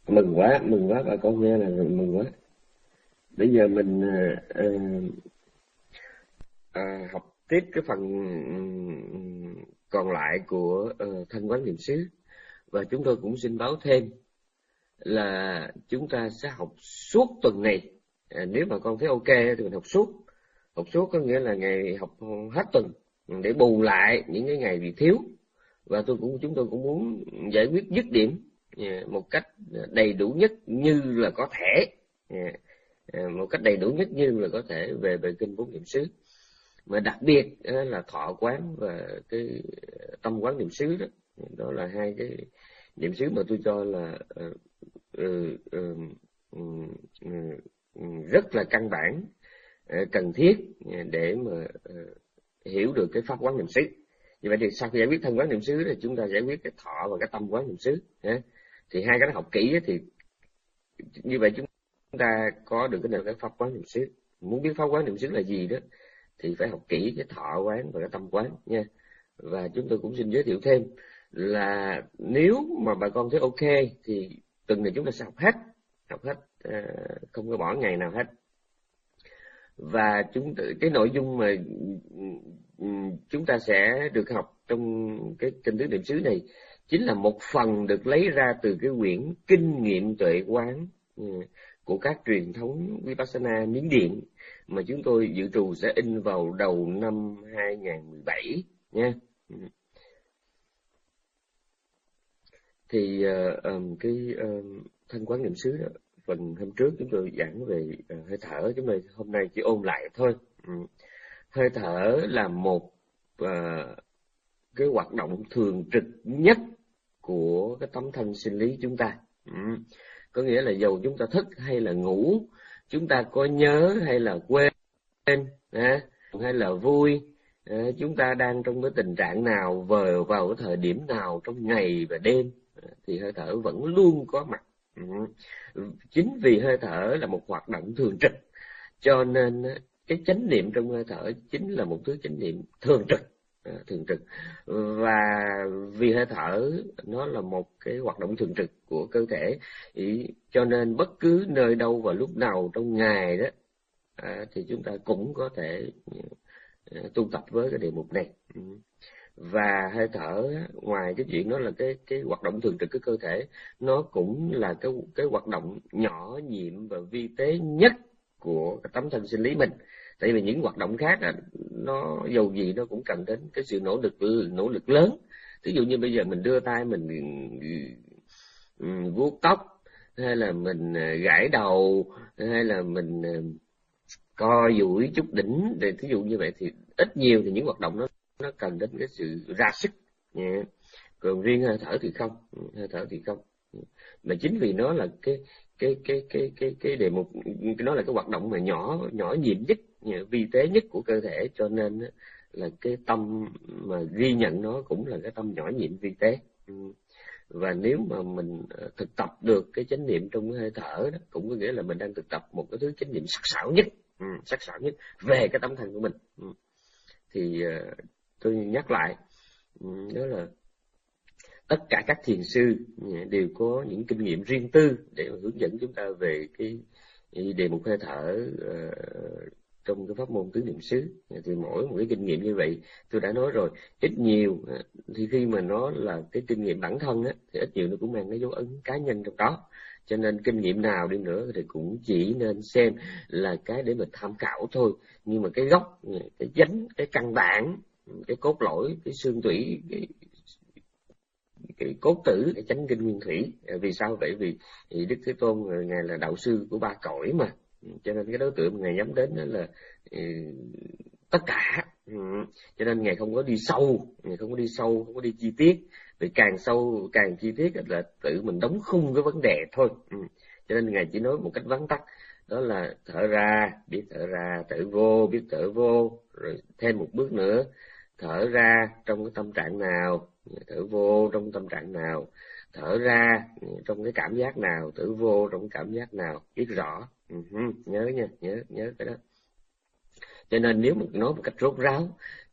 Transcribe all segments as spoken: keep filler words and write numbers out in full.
Mừng quá, mừng quá bà con nghe là mừng quá. Bây giờ mình à, à, à, học tiếp cái phần ừm, còn lại của uh, Thanh Quán Niệm xứ. Và chúng tôi cũng xin báo thêm là chúng ta sẽ học suốt tuần này. À, nếu mà con thấy ok thì mình học suốt. Học suốt có nghĩa là ngày học hết tuần để bù lại những cái ngày bị thiếu. Và tôi cũng chúng tôi cũng muốn giải quyết dứt điểm một cách đầy đủ nhất như là có thể, một cách đầy đủ nhất như là có thể về về kinh bốn niệm xứ, mà đặc biệt là thọ quán và cái tâm quán niệm xứ đó. Đó là hai cái niệm xứ mà tôi cho là uh, uh, uh, uh, rất là căn bản, uh, cần thiết để mà uh, hiểu được cái pháp quán niệm xứ. Như vậy thì sau khi giải quyết thân quán niệm xứ thì chúng ta giải quyết cái thọ và cái tâm quán niệm xứ. Thì hai cái đó học kỹ thì như vậy chúng ta có được cái nền cái pháp quán niệm xứ. Muốn biết pháp quán niệm xứ là gì đó thì phải học kỹ cái thọ quán và cái tâm quán nha. Và chúng tôi cũng xin giới thiệu thêm là nếu mà bà con thấy ok thì tuần này chúng ta sẽ học hết, học hết, không có bỏ ngày nào hết. Và chúng cái nội dung mà chúng ta sẽ được học trong cái kinh tứ niệm xứ này chính là một phần được lấy ra từ cái quyển kinh nghiệm tuệ quán của các truyền thống Vipassana Miến Điện mà chúng tôi dự trù sẽ in vào đầu năm hai không một bảy nha. Thì uh, cái uh, thân quán niệm xứ đó, phần hôm trước chúng tôi giảng về uh, hơi thở, chúng tôi hôm nay chỉ ôn lại thôi. Um, hơi thở là một uh, cái hoạt động thường trực nhất của cái tấm thân sinh lý chúng ta. Um, có nghĩa là dầu chúng ta thức hay là ngủ, chúng ta có nhớ hay là quên, à, hay là vui, à, chúng ta đang trong cái tình trạng nào, vào vào cái thời điểm nào trong ngày và đêm, thì hơi thở vẫn luôn có mặt. Chính vì hơi thở là một hoạt động thường trực, cho nên cái chánh niệm trong hơi thở chính là một thứ chánh niệm thường trực, thường trực. Và vì hơi thở nó là một cái hoạt động thường trực của cơ thể, cho nên bất cứ nơi đâu và lúc nào trong ngày đó thì chúng ta cũng có thể tu tập với cái đề mục này. Và hơi thở ngoài cái chuyện đó là cái cái hoạt động thường trực của cơ thể, nó cũng là cái cái hoạt động nhỏ nhiệm và vi tế nhất của cái tấm thân sinh lý mình. Tại vì những hoạt động khác đó, nó dầu gì nó cũng cần đến cái sự nỗ lực nỗ lực lớn. Ví dụ như bây giờ mình đưa tay mình vuốt tóc, hay là mình gãi đầu, hay là mình co duỗi chút đỉnh, để thí dụ như vậy thì ít nhiều thì những hoạt động đó nó cần đến cái sự ra sức. Yeah. Còn riêng hơi thở thì không, hơi thở thì không. Mà chính vì nó là cái cái cái cái cái cái đề mục, nó là cái hoạt động mà nhỏ nhỏ nhiệm nhất, vi tế nhất của cơ thể, cho nên là cái tâm mà ghi nhận nó cũng là cái tâm nhỏ nhiệm vi tế. Và nếu mà mình thực tập được cái chánh niệm trong cái hơi thở đó, cũng có nghĩa là mình đang thực tập một cái thứ chánh niệm sắc sảo nhất, ừ, sắc sảo nhất về cái tâm thân của mình. Ừ. Thì uh, tôi nhắc lại, um, đó là tất cả các thiền sư đều có những kinh nghiệm riêng tư để hướng dẫn chúng ta về cái đề mục hơi thở uh, trong cái pháp môn tứ niệm xứ. Thì mỗi một cái kinh nghiệm như vậy, tôi đã nói rồi, ít nhiều thì khi mà nó là cái kinh nghiệm bản thân á, thì ít nhiều nó cũng mang cái dấu ấn cá nhân trong đó. Cho nên kinh nghiệm nào đi nữa thì cũng chỉ nên xem là cái để mình tham khảo thôi. Nhưng mà cái gốc, cái dánh, cái căn bản, cái cốt lõi, cái xương tủy, cái cái cốt tử, cái chánh kinh nguyên thủy. Vì sao vậy? Vì, vì Đức Thế Tôn ngài là đạo sư của ba cõi mà, cho nên cái đối tượng ngài nhắm đến đó là ừ, tất cả. Ừ. Cho nên ngài không có đi sâu, ngài không có đi sâu, không có đi chi tiết. Vì càng sâu càng chi tiết là tự mình đóng khung cái vấn đề thôi. Ừ. Cho nên ngài chỉ nói một cách vắn tắt, đó là thở ra biết thở ra, thở vô biết thở vô, rồi thêm một bước nữa, thở ra trong cái tâm trạng nào, thở vô trong tâm trạng nào, thở ra trong cái cảm giác nào, thở vô trong cảm giác nào, biết rõ. Uh-huh. Nhớ nha, nhớ nhớ cái đó. Cho nên nếu mình nói một cách rốt ráo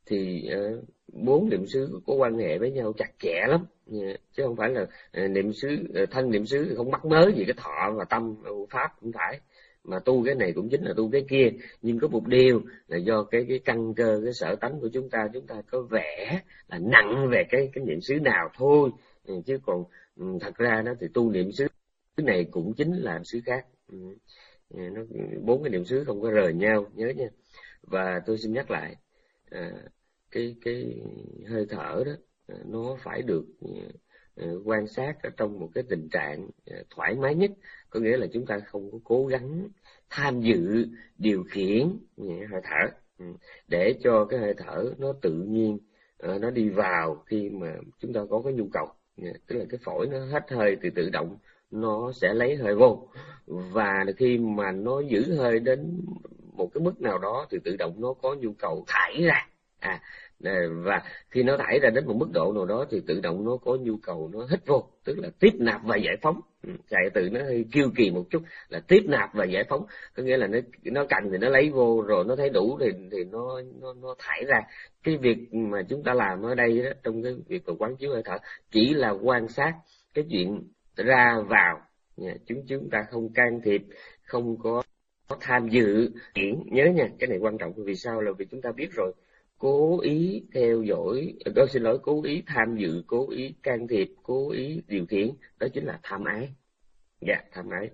thì uh, bốn niệm xứ có quan hệ với nhau chặt chẽ lắm, chứ không phải là uh, niệm xứ uh, thân niệm xứ thì không mắc mớ gì cái thọ và tâm uh, pháp, không phải, mà tu cái này cũng chính là tu cái kia. Nhưng có một điều là do cái cái căn cơ, cái sở tánh của chúng ta, chúng ta có vẻ là nặng về cái cái niệm xứ nào thôi, chứ còn um, thật ra đó thì tu niệm xứ này cũng chính là xứ khác. Um, nó bốn cái niệm xứ không có rời nhau, nhớ nha. Và tôi xin nhắc lại, à, cái cái hơi thở đó à, nó phải được à, quan sát ở trong một cái tình trạng à, thoải mái nhất, có nghĩa là chúng ta không có cố gắng tham dự điều khiển à, hơi thở, ừ, để cho cái hơi thở nó tự nhiên à, nó đi vào khi mà chúng ta có cái nhu cầu, à, tức là cái phổi nó hết hơi thì tự động nó sẽ lấy hơi vô, và khi mà nó giữ hơi đến một cái mức nào đó thì tự động nó có nhu cầu thải ra, à và khi nó thải ra đến một mức độ nào đó thì tự động nó có nhu cầu nó hít vô, tức là tiếp nạp và giải phóng. Chạy từ nó hơi kiêu kỳ một chút là tiếp nạp và giải phóng, có nghĩa là nó nó cần thì nó lấy vô, rồi nó thấy đủ thì thì nó nó nó thải ra. Cái việc mà chúng ta làm ở đây đó, trong cái việc mà quán chiếu hơi thở, chỉ là quan sát cái chuyện ra vào, chúng chúng ta không can thiệp, không có tham dự. Nhớ nha, cái này quan trọng. Vì sao? Là vì chúng ta biết rồi, cố ý theo dõi, tôi xin lỗi, cố ý tham dự, cố ý can thiệp, cố ý điều khiển, đó chính là tham ái. Dạ, yeah, tham ái.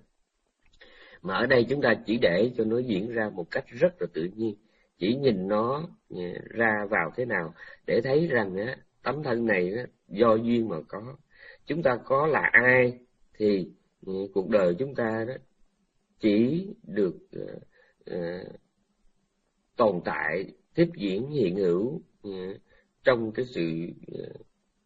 Mà ở đây chúng ta chỉ để cho nó diễn ra một cách rất là tự nhiên, chỉ nhìn nó ra vào thế nào để thấy rằng á, tấm thân này á, do duyên mà có. Chúng ta có là ai thì cuộc đời chúng ta đó chỉ được uh, uh, tồn tại, tiếp diễn, hiện hữu uh, trong cái sự uh,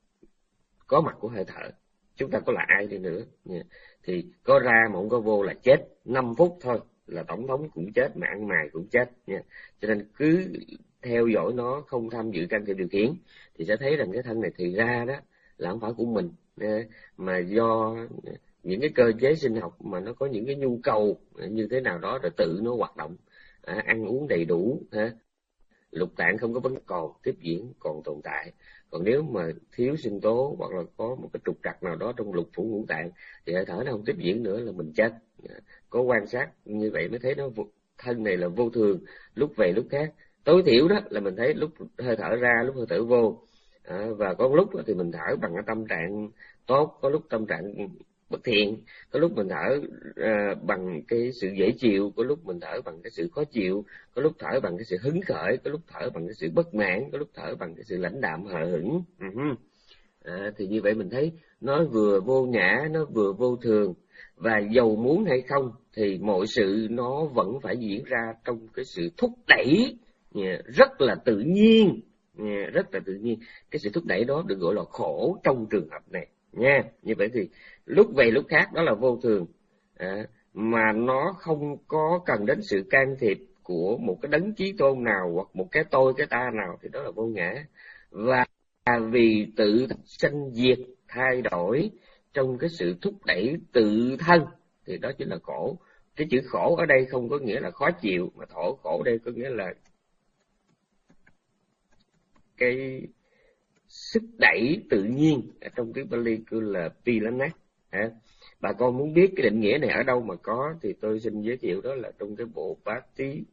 có mặt của hơi thở. Chúng ta có là ai đi nữa uh, thì có ra mà không có vô là chết. Năm phút thôi là tổng thống cũng chết, mà ăn mày cũng chết uh. Cho nên cứ theo dõi nó, không tham dự can thiệp điều khiển, thì sẽ thấy rằng cái thân này thì ra đó là không phải của mình, uh, mà do những cái cơ chế sinh học mà nó có những cái nhu cầu như thế nào đó rồi tự nó hoạt động, à, ăn uống đầy đủ, ha, lục tạng không có vấn còn tiếp diễn, còn tồn tại. Còn nếu mà thiếu sinh tố hoặc là có một cái trục trặc nào đó trong lục phủ ngũ tạng thì hơi thở nó không tiếp diễn nữa là mình chết. Có quan sát như vậy mới thấy nó thân này là vô thường, lúc về lúc khác. Tối thiểu đó là mình thấy lúc hơi thở ra, lúc hơi thở vô, à, và có lúc thì mình thở bằng cái tâm trạng tốt, có lúc tâm trạng bất thiện, có lúc mình thở à, bằng cái sự dễ chịu, có lúc mình thở bằng cái sự khó chịu, có lúc thở bằng cái sự hứng khởi, có lúc thở bằng cái sự bất mãn, có lúc thở bằng cái sự lãnh đạm hờ hững. Uh-huh. À, thì như vậy mình thấy nó vừa vô ngã, nó vừa vô thường, và dầu muốn hay không thì mọi sự nó vẫn phải diễn ra trong cái sự thúc đẩy rất là tự nhiên, rất là tự nhiên. Cái sự thúc đẩy đó được gọi là khổ trong trường hợp này nha. Như vậy thì lúc về lúc khác đó là vô thường, à, mà nó không có cần đến sự can thiệp của một cái đấng chí tôn nào hoặc một cái tôi, cái ta nào, thì đó là vô ngã. Và vì tự sanh diệt thay đổi trong cái sự thúc đẩy tự thân thì đó chính là khổ. Cái chữ khổ ở đây không có nghĩa là khó chịu, mà thổ khổ đây có nghĩa là cái sức đẩy tự nhiên. Ở trong tiếng Pali kêu là Pilanat. Bà con muốn biết cái định nghĩa này ở đâu mà có thì tôi xin giới thiệu, đó là trong cái bộ Pati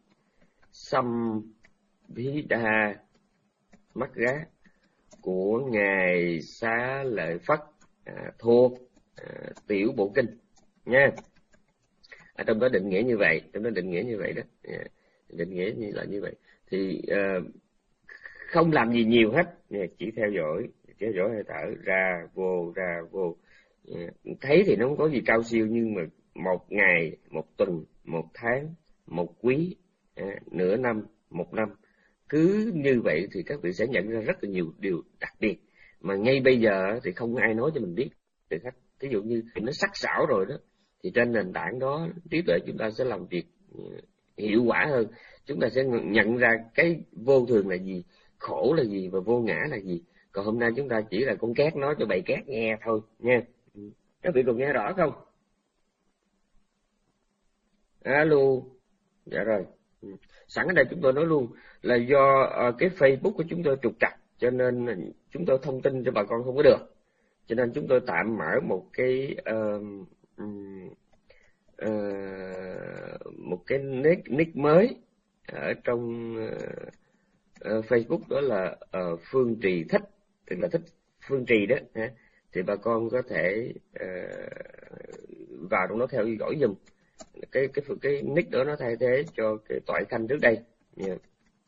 Samhita Magga của ngài Xá Lợi Phất, à, thuộc à, Tiểu Bộ Kinh nha. Ở trong đó định nghĩa như vậy, trong đó định nghĩa như vậy đó, à, định nghĩa như là như vậy. Thì à, không làm gì nhiều hết, chỉ theo dõi, theo dõi hơi thở ra vô ra vô. Thấy thì nó không có gì cao siêu, nhưng mà một ngày, một tuần, một tháng, một quý, nửa năm, một năm, cứ như vậy thì các vị sẽ nhận ra rất là nhiều điều đặc biệt mà ngay bây giờ thì không ai nói cho mình biết được hết. Ví dụ như nó sắc sảo rồi đó, thì trên nền tảng đó trí tuệ chúng ta sẽ làm việc hiệu quả hơn. Chúng ta sẽ nhận ra cái vô thường là gì, khổ là gì và vô ngã là gì. Còn hôm nay chúng ta chỉ là con két nói cho bầy két nghe thôi nha. Các vị còn nghe rõ không? Alo. Dạ rồi. Sẵn ở đây chúng tôi nói luôn là do uh, cái Facebook của chúng tôi trục trặc, cho nên chúng tôi thông tin cho bà con không có được, cho nên chúng tôi tạm mở một cái uh, uh, một cái nick, nick mới ở trong uh, uh, Facebook, đó là uh, Phương Trì Thích, tức là thích Phương Trì đó ha. Thì bà con có thể uh, vào trong đó theo dõi giùm cái cái cái nick đó, nó thay thế cho cái Toại Khanh trước đây. Yeah.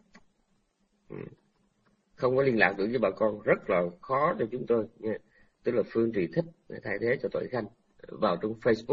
Không có liên lạc được với bà con rất là khó cho chúng tôi nha. Tức là Phương Trì Thích thay thế cho Toại Khanh vào trong Facebook.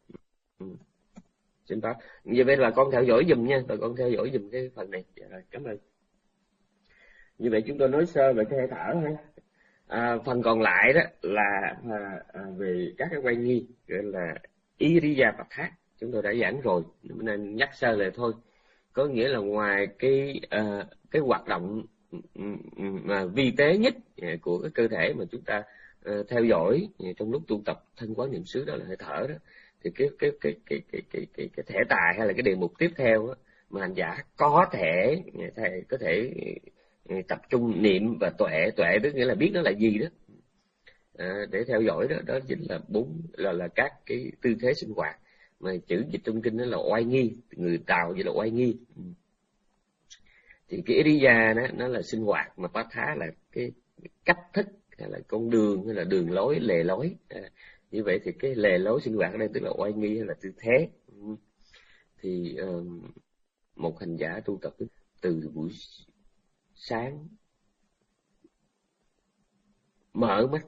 Xin phép. Như vậy bà con theo dõi giùm nha, bà con theo dõi giùm cái phần này. Dạ, rồi, cảm ơn. Như vậy chúng tôi nói sơ về cái hơi thở ha. À, phần còn lại đó là à, à, về các cái quay nghi, gọi là Iriya Patha, chúng tôi đã giảng rồi nên nhắc sơ lại thôi. Có nghĩa là ngoài cái uh, cái hoạt động mà vi tế nhất của cái cơ thể mà chúng ta uh, theo dõi trong lúc tu tập thân quán niệm xứ, đó là hơi thở đó, thì cái cái cái cái cái cái cái, cái thể tài hay là cái đề mục tiếp theo đó, mà hành giả có thể có thể tập trung niệm và tuệ, tuệ tức nghĩa là biết nó là gì đó, à, để theo dõi đó, đó chính là bốn là là các cái tư thế sinh hoạt mà chữ dịch trong kinh đó là oai nghi, người Tàu vậy là oai nghi. Thì cái Iriya đó nó là sinh hoạt, mà Patha là cái cách thức hay là con đường hay là đường lối, lề lối. À, như vậy thì cái lề lối sinh hoạt ở đây tức là oai nghi hay là tư thế. Thì uh, một hành giả tu tập từ buổi sáng mở mắt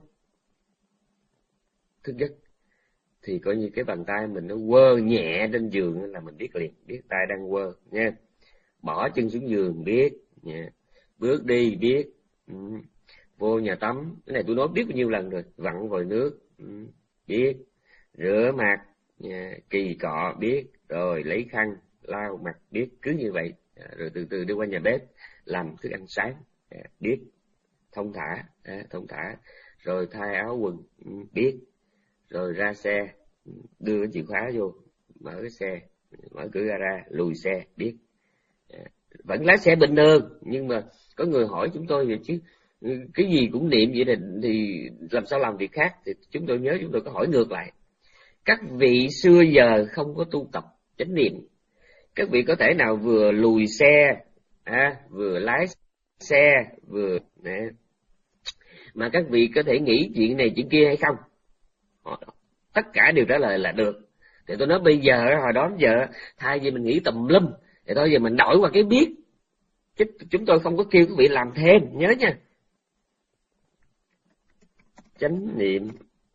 thức giấc thì coi như cái bàn tay mình nó quơ nhẹ trên giường là mình biết liền, biết tay đang quơ nha. Bỏ chân xuống giường biết nha, bước đi biết, ừ. Vô nhà tắm, cái này tôi nói biết bao nhiêu lần rồi, vặn vòi nước, ừ. Biết, rửa mặt nha, kỳ cọ biết, rồi lấy khăn lau mặt biết, cứ như vậy, rồi từ từ đi qua nhà bếp làm thức ăn sáng biết, thông thả, thông thả, rồi thay áo quần biết, rồi ra xe đưa cái chìa khóa vô, mở cái xe, mở cửa gara, lùi xe biết. Vẫn lái xe bình thường, nhưng mà có người hỏi chúng tôi vậy chứ cái gì cũng niệm vậy thì, thì làm sao làm việc khác? Thì chúng tôi nhớ chúng tôi có hỏi ngược lại, các vị xưa giờ không có tu tập chánh niệm, các vị có thể nào vừa lùi xe, à, vừa lái xe, vừa nè, mà các vị có thể nghĩ chuyện này chuyện kia hay không? Tất cả đều trả lời là được. Thì tôi nói bây giờ hồi đó giờ thay vì mình nghĩ tùm lum thì thôi giờ mình đổi qua cái biết, chứ chúng tôi không có kêu các vị làm thêm, nhớ nha. Chánh niệm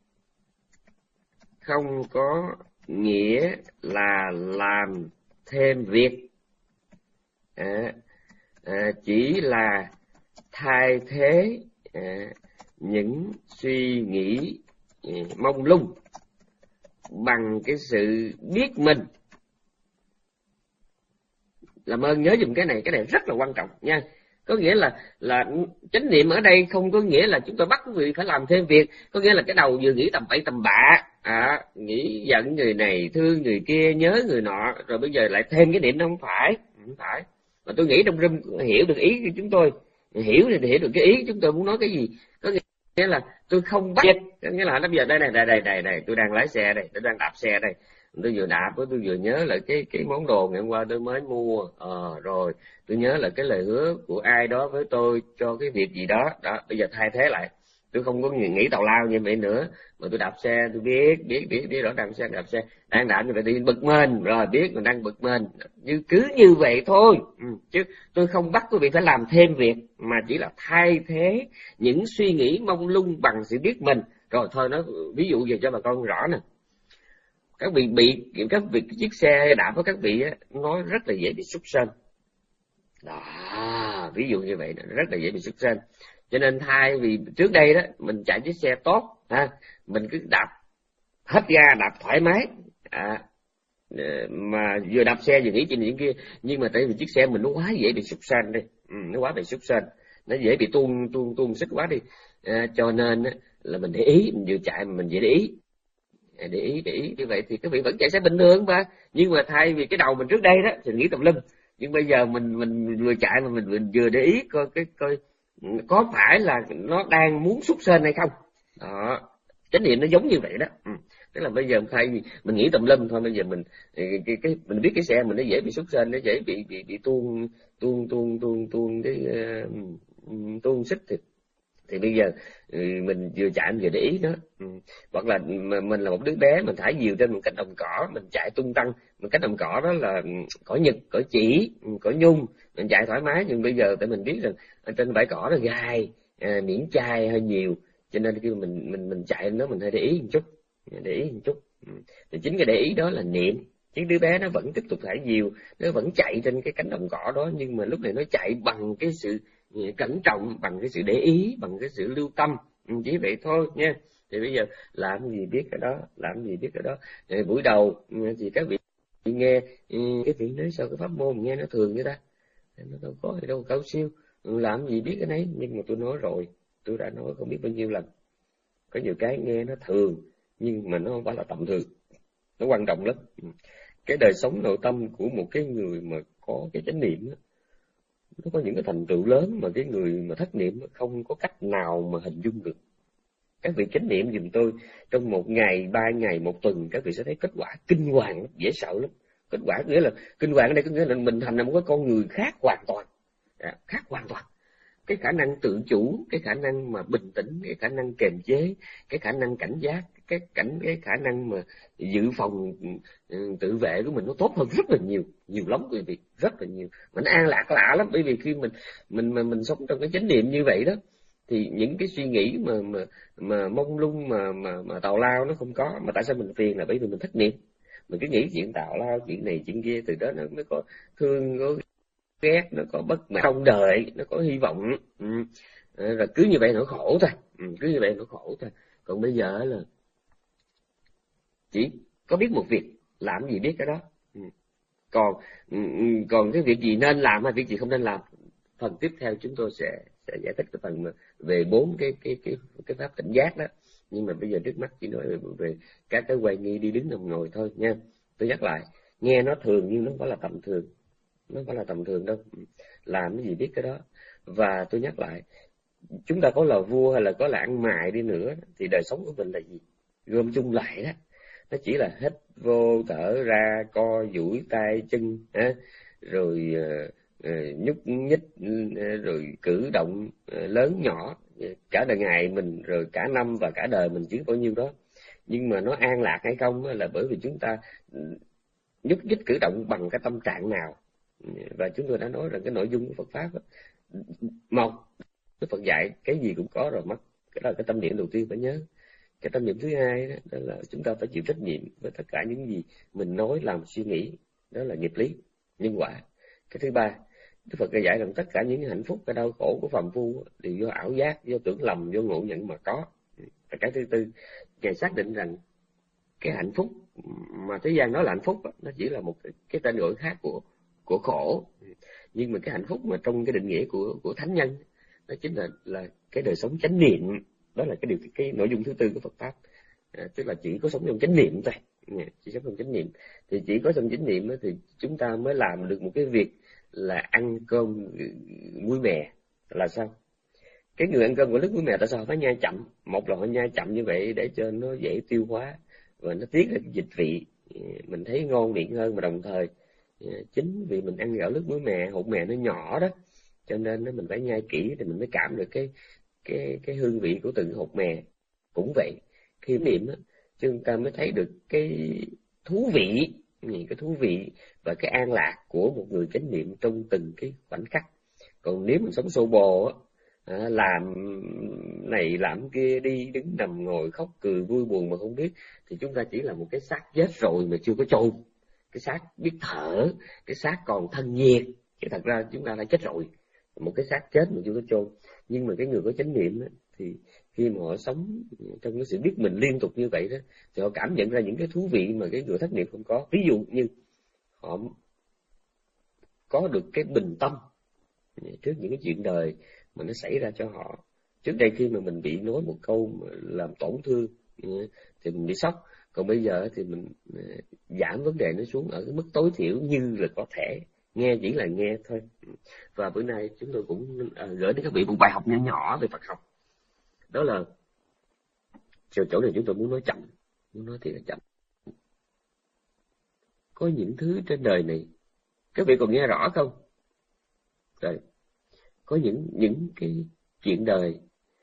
không có nghĩa là làm thêm việc, à, à, chỉ là thay thế à, những suy nghĩ à, mông lung bằng cái sự biết mình. Làm ơn nhớ dùm cái này, cái này rất là quan trọng nha. Có nghĩa là là chánh niệm ở đây không có nghĩa là chúng tôi bắt quý vị phải làm thêm việc, có nghĩa là cái đầu vừa nghĩ tầm bậy tầm bạ, à, nghĩ giận người này, thương người kia, nhớ người nọ, rồi bây giờ lại thêm cái niệm, nó không phải, không phải. Mà tôi nghĩ trong rừng hiểu được ý của chúng tôi, hiểu thì hiểu được cái ý chúng tôi muốn nói cái gì. Có nghĩa là tôi không bắt, có nghĩa là bây giờ đây này, đây đây đây đây, tôi đang lái xe đây, tôi đang đạp xe đây. Tôi vừa đạp, tôi vừa nhớ lại cái cái món đồ ngày hôm qua tôi mới mua, ờ, rồi tôi nhớ là cái lời hứa của ai đó với tôi cho cái việc gì đó, đó bây giờ thay thế lại, tôi không có nghĩ tào lao như vậy nữa, mà tôi đạp xe, tôi biết biết biết biết rõ đang xe đạp xe đang đạp như vậy thì bực mình, rồi biết mình đang bực mình, như cứ như vậy thôi, ừ, chứ tôi không bắt quý vị phải làm thêm việc, mà chỉ là thay thế những suy nghĩ mông lung bằng sự biết mình. Rồi thôi nói ví dụ về cho bà con rõ nè. Các vị bị các vị chiếc xe đạp của các vị á, nó rất là dễ bị sút sên. Đó, ví dụ như vậy rất là dễ bị sút sên. Cho nên thay vì trước đây đó mình chạy chiếc xe tốt ha, mình cứ đạp hết ga, đạp thoải mái, à, mà vừa đạp xe vừa nghĩ chuyện chuyện kia, nhưng mà tại vì chiếc xe mình nó quá dễ bị sút sên đi, ừ, nó quá bị sút sên, nó dễ bị tuôn tuôn tuôn sức quá đi, à, cho nên á, là mình để ý, mình vừa chạy mình dễ để ý. để ý để ý như vậy thì các vị vẫn chạy xe bình thường mà, nhưng mà thay vì cái đầu mình trước đây đó thì nghĩ tùm lum, Nhưng bây giờ mình mình vừa chạy mà mình, mình vừa để ý coi cái coi có phải là nó đang muốn sút sên hay không. Đó, chánh niệm nó giống như vậy đó. Ừ. Tức là bây giờ thay vì mình nghĩ tùm lum thôi, bây giờ mình cái, cái, cái mình biết cái xe mình nó dễ bị sút sên, nó dễ bị bị bị tuôn tuôn tuôn tuôn tuôn cái uh, tuôn xích thì thì bây giờ mình vừa chạy mình vừa để ý nó. Ừ. Hoặc là mình là một đứa bé mình thả diều trên một cánh đồng cỏ, mình chạy tung tăng, một cánh đồng cỏ đó là cỏ nhật, cỏ chỉ, cỏ nhung, mình chạy thoải mái. Nhưng bây giờ tại mình biết rằng ở trên bãi cỏ nó gai, à, miễn chai hơi nhiều, cho nên khi mình mình mình chạy nó mình phải để ý một chút, để ý một chút. Ừ. Thì chính cái để ý đó là niệm. Chứ đứa bé nó vẫn tiếp tục thả diều, nó vẫn chạy trên cái cánh đồng cỏ đó, nhưng mà lúc này nó chạy bằng cái sự cẩn trọng, bằng cái sự để ý, bằng cái sự lưu tâm. Ừ, chỉ vậy thôi nha. Thì bây giờ làm gì biết cái đó, làm gì biết cái đó. Thì buổi đầu thì các vị nghe cái vị nói sao cái pháp môn nghe nó thường như ta, nó đâu có gì đâu cao siêu, làm gì biết cái đấy. Nhưng mà tôi nói rồi, tôi đã nói không biết bao nhiêu lần, có nhiều cái nghe nó thường nhưng mà nó không phải là tầm thường, nó quan trọng lắm. Cái đời sống nội tâm của một cái người mà có cái chánh niệm đó, nó có những cái thành tựu lớn mà cái người mà thất niệm không có cách nào mà hình dung được. Các vị chánh niệm giùm tôi, trong một ngày, ba ngày, một tuần, các vị sẽ thấy kết quả kinh hoàng lắm, dễ sợ lắm. Kết quả nghĩa là kinh hoàng ở đây có nghĩa là mình thành ra một cái con người khác hoàn toàn, à, khác hoàn toàn. Cái khả năng tự chủ, cái khả năng mà bình tĩnh, cái khả năng kiềm chế, cái khả năng cảnh giác, cái cảnh cái khả năng mà dự phòng tự vệ của mình nó tốt hơn rất là nhiều, nhiều lắm quý vị, rất là nhiều. Mình an lạc lạ lắm, bởi vì khi mình mình mà mình sống trong cái chánh niệm như vậy đó, thì những cái suy nghĩ mà mà mà mông lung mà mà mà tào lao nó không có. Mà tại sao mình phiền là bởi vì mình thất niệm, mình cứ nghĩ chuyện tào lao, chuyện này chuyện kia, từ đó nó mới có thương, có ghét, nó có bất mãn trong đời, nó có hy vọng. Ừ. Rồi cứ như vậy nó khổ thôi. Ừ. Cứ như vậy nó khổ thôi. Còn bây giờ là chỉ có biết một việc, làm gì biết cái đó. Ừ. Còn còn cái việc gì nên làm hay việc gì không nên làm, phần tiếp theo chúng tôi sẽ sẽ giải thích cái phần về bốn cái cái cái cái pháp tỉnh giác đó. Nhưng mà bây giờ trước mắt chỉ nói về, về các cái hoài nghi đi đứng nằm ngồi thôi nha. Tôi nhắc lại, nghe nó thường nhưng nó không phải là tầm thường, nó không phải là tầm thường đâu. Làm cái gì biết cái đó. Và tôi nhắc lại, chúng ta có là vua hay là có là ăn mày đi nữa thì đời sống của mình là gì? Gom chung lại đó, nó chỉ là hít vô, thở ra, co duỗi tay chân, á, rồi uh, nhúc nhích, rồi cử động uh, lớn nhỏ cả đời ngày mình, rồi cả năm và cả đời mình chỉ bao nhiêu đó. Nhưng mà nó an lạc hay không là bởi vì chúng ta nhúc nhích cử động bằng cái tâm trạng nào. Và chúng tôi đã nói rằng cái nội dung của Phật pháp đó, một, Đức Phật dạy cái gì cũng có rồi mất, cái đó là cái tâm niệm đầu tiên phải nhớ. Cái tâm niệm thứ hai đó, đó là chúng ta phải chịu trách nhiệm với tất cả những gì mình nói, làm, suy nghĩ, đó là nghiệp lý, nhân quả. Cái thứ ba, Đức Phật dạy rằng tất cả những hạnh phúc, cái đau khổ của phàm phu đều do ảo giác, do tưởng lầm, do ngộ nhận mà có. Và cái thứ tư, Ngài xác định rằng cái hạnh phúc mà thế gian nói là hạnh phúc, nó chỉ là một cái tên gọi khác của của khổ. Nhưng mà cái hạnh phúc mà trong cái định nghĩa của của thánh nhân, đó chính là là cái đời sống chánh niệm. Đó là cái điều cái nội dung thứ tư của Phật pháp. À, tức là chỉ có sống trong chánh niệm thôi, chỉ sống trong chánh niệm. Thì chỉ có trong chánh niệm đó, thì chúng ta mới làm được một cái việc là ăn cơm muối mè. Là sao? Cái người ăn cơm của nước muối mè tại sao họ phải nhai chậm? Một là họ nhai chậm như vậy để cho nó dễ tiêu hóa và nó tiết ra dịch vị, mình thấy ngon miệng hơn. Mà đồng thời chính vì mình ăn gạo nước muối mè, hột mè nó nhỏ đó, cho nên nó mình phải nhai kỹ thì mình mới cảm được cái cái cái hương vị của từng hột mè. Cũng vậy, khi niệm á, chúng ta mới thấy được cái thú vị, cái thú vị và cái an lạc của một người chánh niệm trong từng cái khoảnh khắc. Còn nếu mình sống xô bồ á, làm này làm kia, đi đứng nằm ngồi, khóc cười vui buồn mà không biết, thì chúng ta chỉ là một cái xác chết rồi mà chưa có chôn. Cái xác biết thở, cái xác còn thân nhiệt, chứ thật ra chúng ta đã chết rồi, một cái xác chết mà chưa có chôn. Nhưng mà cái người có chánh niệm á, thì khi mà họ sống trong cái sự biết mình liên tục như vậy đó, thì họ cảm nhận ra những cái thú vị mà cái người thất niệm không có. Ví dụ như họ có được cái bình tâm trước những cái chuyện đời mà nó xảy ra cho họ. Trước đây khi mà mình bị nói một câu mà làm tổn thương thì mình bị sốc. Còn bây giờ thì mình giảm vấn đề nó xuống ở cái mức tối thiểu như là có thể, nghe chỉ là nghe thôi. Và bữa nay chúng tôi cũng à, gửi đến các vị một bài học nhỏ nhỏ về Phật học. Đó là chỗ, chỗ này chúng tôi muốn nói chậm, muốn nói thiệt là chậm. Có những thứ trên đời này, các vị còn nghe rõ không? Rồi, có những những cái chuyện đời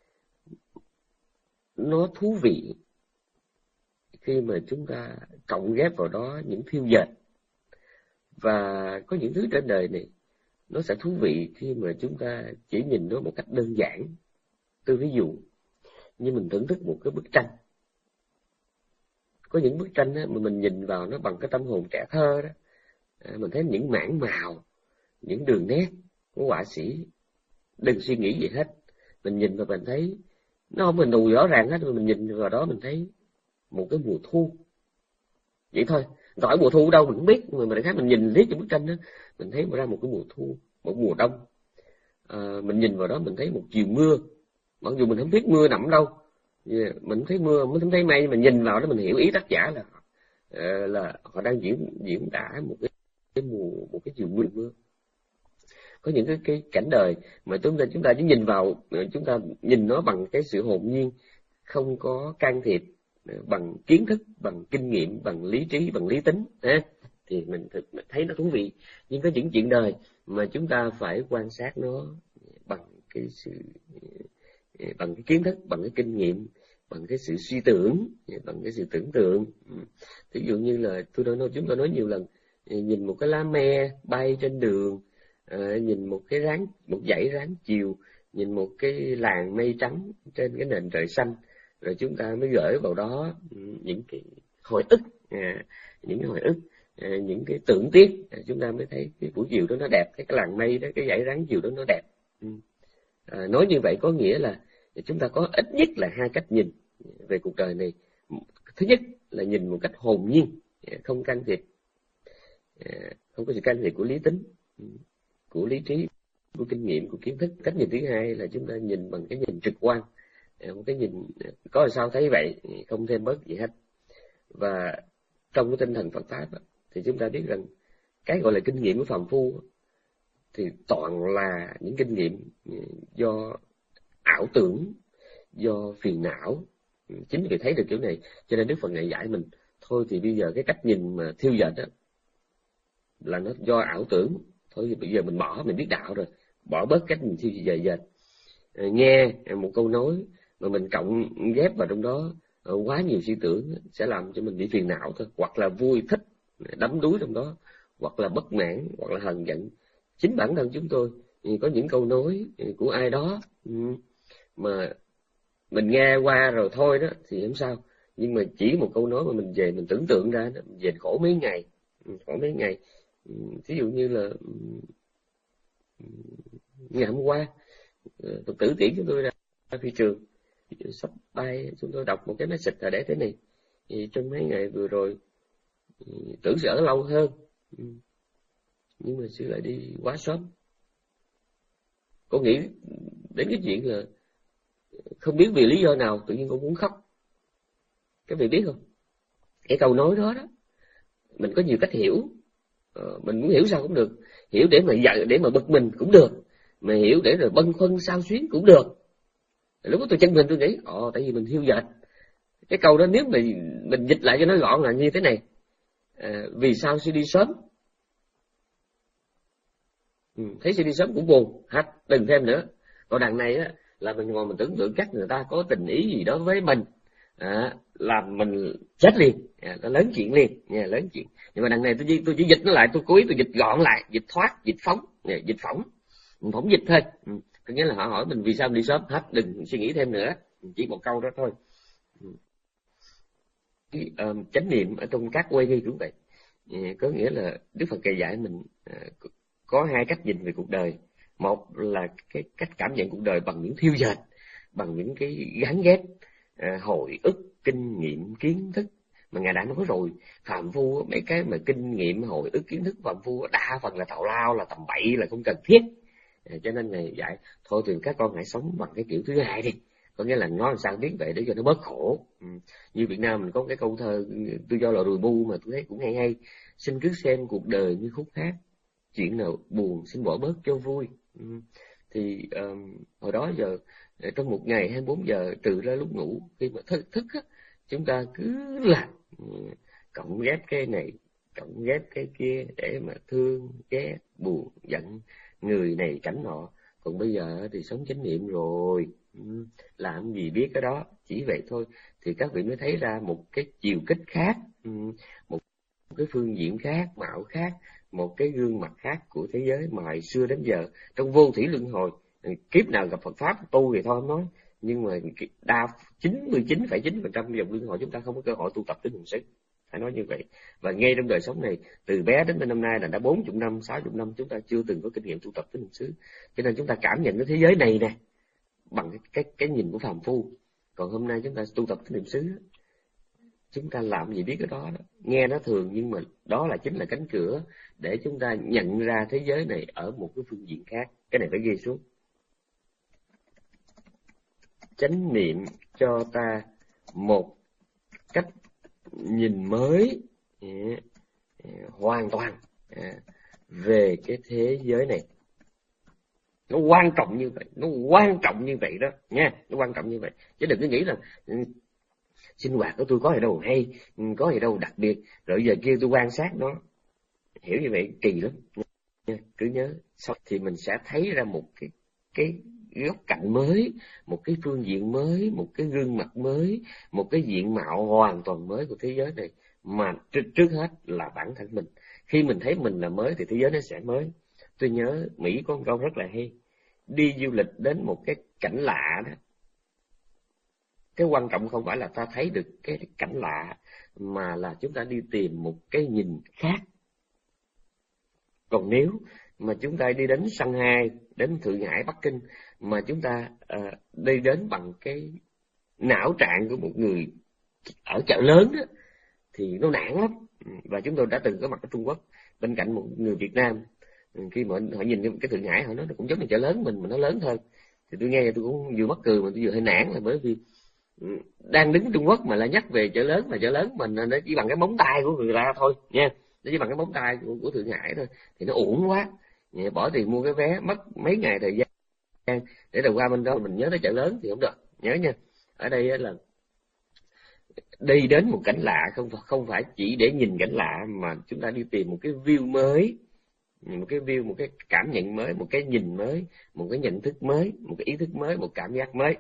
nó thú vị khi mà chúng ta cộng ghép vào đó những thiêu dệt. Và có những thứ trên đời này nó sẽ thú vị khi mà chúng ta chỉ nhìn nó một cách đơn giản. Tôi ví dụ như mình thưởng thức một cái bức tranh. Có những bức tranh á, mà mình nhìn vào nó bằng cái tâm hồn trẻ thơ đó, à, mình thấy những mảng màu, những đường nét của họa sĩ, đừng suy nghĩ gì hết, mình nhìn và mình thấy nó không mình đủ rõ ràng hết, mà mình nhìn vào đó mình thấy một cái mùa thu vậy thôi. Gọi mùa thu đâu mình không biết, nhưng mà mình khác mình nhìn liếc cái bức tranh đó, mình thấy ra một cái mùa thu, một mùa đông. À, mình nhìn vào đó mình thấy một chiều mưa, mặc dù mình không biết mưa nằm đâu, yeah, mình thấy mưa, mình không thấy mây, mình nhìn vào đó mình hiểu ý tác giả là uh, là họ đang diễn diễn tả một cái, cái mùa, một cái chiều mưa mưa. Có những cái, cái cảnh đời mà chúng ta chúng ta chỉ nhìn vào, chúng ta nhìn nó bằng cái sự hồn nhiên, không có can thiệp bằng kiến thức, bằng kinh nghiệm, bằng lý trí, bằng lý tính, ha, thì mình, mình thấy nó thú vị. Nhưng có những chuyện đời mà chúng ta phải quan sát nó bằng cái sự, bằng cái kiến thức, bằng cái kinh nghiệm, bằng cái sự suy tưởng, bằng cái sự tưởng tượng. Ví dụ như là tôi nói, chúng tôi nói nhiều lần, nhìn một cái lá me bay trên đường, à, nhìn một cái ráng, một dãy ráng chiều, nhìn một cái làn mây trắng trên cái nền trời xanh, rồi chúng ta mới gửi vào đó những cái hồi ức, à, những cái hồi ức, à, những cái tưởng tiếc, à, chúng ta mới thấy cái buổi chiều đó nó đẹp, cái, cái làn mây đó, cái dãy ráng chiều đó nó đẹp. À, nói như vậy có nghĩa là chúng ta có ít nhất là hai cách nhìn về cuộc đời này. Thứ nhất là nhìn một cách hồn nhiên, không can thiệp, không có sự can thiệp của lý tính, của lý trí, của kinh nghiệm, của kiến thức. Cách nhìn thứ hai là chúng ta nhìn bằng cái nhìn trực quan, một cái nhìn có là sao thấy vậy, không thêm bớt gì hết. Và trong cái tinh thần Phật pháp thì chúng ta biết rằng cái gọi là kinh nghiệm của phàm phu thì toàn là những kinh nghiệm do ảo tưởng, do phiền não. Chính vì thấy được kiểu này cho nên Đức Phật ngài dạy mình thôi thì bây giờ cái cách nhìn mà thiêu dệt đó là nó do ảo tưởng, thôi thì bây giờ mình bỏ, mình biết đạo rồi, bỏ bớt cách mình thiêu dệt dệt. Nghe một câu nói mà mình cộng ghép vào trong đó quá nhiều suy tưởng sẽ làm cho mình bị phiền não thôi, hoặc là vui thích đắm đuối trong đó, hoặc là bất mãn, hoặc là hờn giận. Chính bản thân chúng tôi có những câu nói của ai đó mà mình nghe qua rồi thôi đó thì không sao, nhưng mà chỉ một câu nói mà mình về mình tưởng tượng ra đó, mình về khổ mấy ngày, khổ mấy ngày. Ví dụ như là ngày hôm qua Phật tử tiễn chúng tôi ra phi trường, sắp bay, chúng tôi đọc một cái message là để thế này: thì trong mấy ngày vừa rồi tưởng sẽ ở lâu hơn, nhưng mà sư lại đi quá sớm. Con nghĩ đến cái chuyện là không biết vì lý do nào tự nhiên con muốn khóc. Các vị biết không, cái câu nói đó đó mình có nhiều cách hiểu. Ờ, mình muốn hiểu sao cũng được, hiểu để mà giận, để mà bực mình cũng được, mà hiểu để rồi bâng khuâng sao xuyến cũng được. Lúc đó tôi chân mình tôi nghĩ ồ tại vì mình thiêu dệt. Cái câu đó nếu mà mình dịch lại cho nó gọn là như thế này: à, vì sao sư đi sớm? Ừ, thấy sư đi sớm cũng buồn, hết đừng thêm nữa. Còn đằng này á là mình ngồi mình tưởng tượng chắc người ta có tình ý gì đó với mình, à, làm mình chết liền, à, nó lớn chuyện liền, nha, lớn chuyện. Nhưng mà đằng này tôi chỉ, tôi chỉ dịch nó lại, tôi cố ý tôi dịch gọn lại, dịch thoát, dịch phóng, nha, dịch phỏng, phỏng dịch thôi. Ừ. Có nghĩa là họ hỏi mình vì sao đi sớm, hết đừng suy nghĩ thêm nữa, chỉ một câu đó thôi. Ừ. Cái uh, chánh niệm ở trong các quay nghi cũng vậy, à, có nghĩa là Đức Phật kể dạy mình à, có hai cách nhìn về cuộc đời. Một là cái cách cảm nhận cuộc đời bằng những thiêu dệt, bằng những cái gắn ghép, à, hồi ức, kinh nghiệm, kiến thức. Mà Ngài đã nói rồi, phàm phu, mấy cái mà kinh nghiệm, hồi ức, kiến thức phàm phu đa phần là tào lao, là tầm bậy, là không cần thiết. À, cho nên Ngài dạy, thôi thì các con hãy sống bằng cái kiểu thứ hai đi. Có nghĩa là nói làm sao biết vậy để cho nó bớt khổ. Ừ. Như Việt Nam mình có cái câu thơ, tôi do là rùi bu mà tôi thấy cũng hay hay: xin cứ xem cuộc đời như khúc hát, chuyện nào buồn xin bỏ bớt cho vui. Thì um, hồi đó giờ trong một ngày hai mươi bốn giờ trừ ra lúc ngủ, khi mà thức thức á, chúng ta cứ làm cộng ghép cái này cộng ghép cái kia để mà thương ghét buồn giận người này cảnh nọ. Còn bây giờ thì sống chánh niệm rồi, làm gì biết cái đó, chỉ vậy thôi. Thì các vị mới thấy ra một cái chiều kích khác, một cái phương diện khác, mạo khác, một cái gương mặt khác của thế giới mà hồi xưa đến giờ trong vô thủy luân hồi, kiếp nào gặp Phật pháp tu thì thôi không nói, nhưng mà đa chín mươi chín phẩy chín phần trăm dòng luân hồi chúng ta không có cơ hội tu tập tới hình sức, phải nói như vậy. Và ngay trong đời sống này, từ bé đến bên năm nay là đã bốn mươi năm, sáu mươi năm chúng ta chưa từng có kinh nghiệm tu tập tới hình xứ, cho nên chúng ta cảm nhận cái thế giới này nè bằng cái, cái cái nhìn của phàm phu. Còn hôm nay chúng ta tu tập tới niệm xứ, chúng ta làm gì biết cái đó, đó. Nghe nó thường nhưng mà đó là chính là cánh cửa để chúng ta nhận ra thế giới này ở một cái phương diện khác. Cái này phải ghi xuống. Chánh niệm cho ta một cách nhìn mới, hoàn toàn về cái thế giới này. Nó quan trọng như vậy, nó quan trọng như vậy đó nha, nó quan trọng như vậy. Chứ đừng có nghĩ là sinh hoạt của tôi có gì đâu hay, có gì đâu đặc biệt, rồi giờ kia tôi quan sát nó. Hiểu như vậy kỳ lắm nha. Cứ nhớ, sau thì mình sẽ thấy ra một cái cái góc cạnh mới, một cái phương diện mới, một cái gương mặt mới, một cái diện mạo hoàn toàn mới của thế giới này. Mà trước, trước hết là bản thân mình. Khi mình thấy mình là mới thì thế giới nó sẽ mới. Tôi nhớ Mỹ có một câu rất là hay, đi du lịch đến một cái cảnh lạ đó, cái quan trọng không phải là ta thấy được cái cảnh lạ, mà là chúng ta đi tìm một cái nhìn khác. Còn nếu mà chúng ta đi đến Shanghai, đến Thượng Hải, Bắc Kinh, mà chúng ta uh, đi đến bằng cái não trạng của một người ở chợ lớn đó, thì nó nản lắm. Và chúng tôi đã từng có mặt ở Trung Quốc bên cạnh một người Việt Nam. Khi mà họ nhìn cái Thượng Hải, họ nói nó cũng giống như chợ lớn mình mà nó lớn hơn. Thì tôi nghe tôi cũng vừa mắc cười mà tôi vừa hơi nản, là bởi vì đang đứng Trung Quốc mà lại nhắc về chợ lớn, mà chợ lớn mình nó chỉ bằng cái móng tay của người ta thôi nha, nó chỉ bằng cái móng tay của, của Thượng Hải thôi, thì nó uổng quá. Bỏ tiền mua cái vé mất mấy ngày thời gian để rồi qua bên đó mình nhớ tới chợ lớn thì không được. Nhớ nha, ở đây là đi đến một cảnh lạ không không phải chỉ để nhìn cảnh lạ, mà chúng ta đi tìm một cái view mới, một cái view, một cái cảm nhận mới, một cái nhìn mới, một cái nhận thức mới, một cái ý thức mới, một cảm giác mới.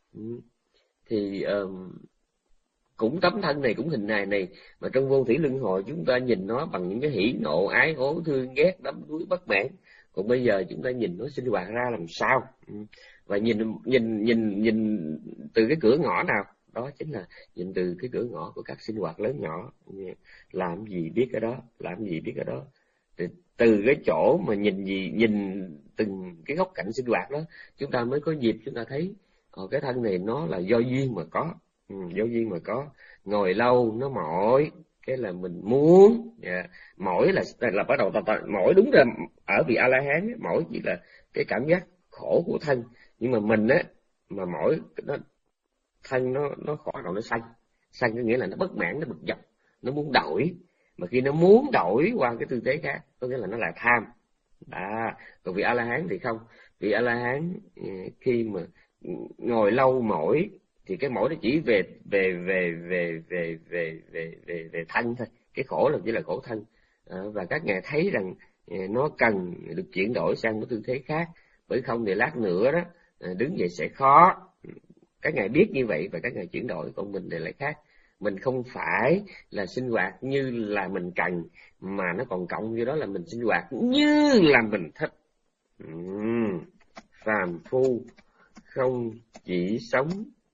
Thì uh, cũng tấm thân này, cũng hình hài này, mà trong vô thủy luân hồi chúng ta nhìn nó bằng những cái hỉ nộ ái ố thương ghét đắm đuối bất mãn. Còn bây giờ chúng ta nhìn nó sinh hoạt ra làm sao, và nhìn nhìn nhìn nhìn từ cái cửa ngõ nào, đó chính là nhìn từ cái cửa ngõ của các sinh hoạt lớn nhỏ. Làm gì biết cái đó, làm gì biết cái đó. Từ, từ cái chỗ mà nhìn gì nhìn từng cái góc cạnh sinh hoạt đó, chúng ta mới có dịp chúng ta thấy ờ, cái thân này nó là do duyên mà có. Ừ, do duyên mà có. Ngồi lâu nó mỏi, cái là mình muốn. Yeah. Mỏi là là bắt đầu mỏi, đúng ra ở vị A La Hán, mỏi chỉ là cái cảm giác khổ của thân. Nhưng mà mình á, mà mỏi nó thân nó nó khổ đầu nó xanh, xanh có nghĩa là nó bất mãn, nó bực dọc, nó muốn đổi. Mà khi nó muốn đổi qua cái tư thế khác, có nghĩa là nó là tham. À, còn vị A La Hán thì không. Vị A La Hán khi mà ngồi lâu mỏi thì cái mỏi nó chỉ về về về về về về về về về thân thôi, cái khổ là chỉ là khổ thân. À, và các ngài thấy rằng nó cần được chuyển đổi sang một tư thế khác, bởi không thì lát nữa đó đứng dậy sẽ khó. Các ngài biết như vậy và các ngài chuyển đổi. Còn mình thì lại khác, mình không phải là sinh hoạt như là mình cần, mà nó còn cộng như đó là mình sinh hoạt như là mình thích. uhm. Phàm phu không chỉ sống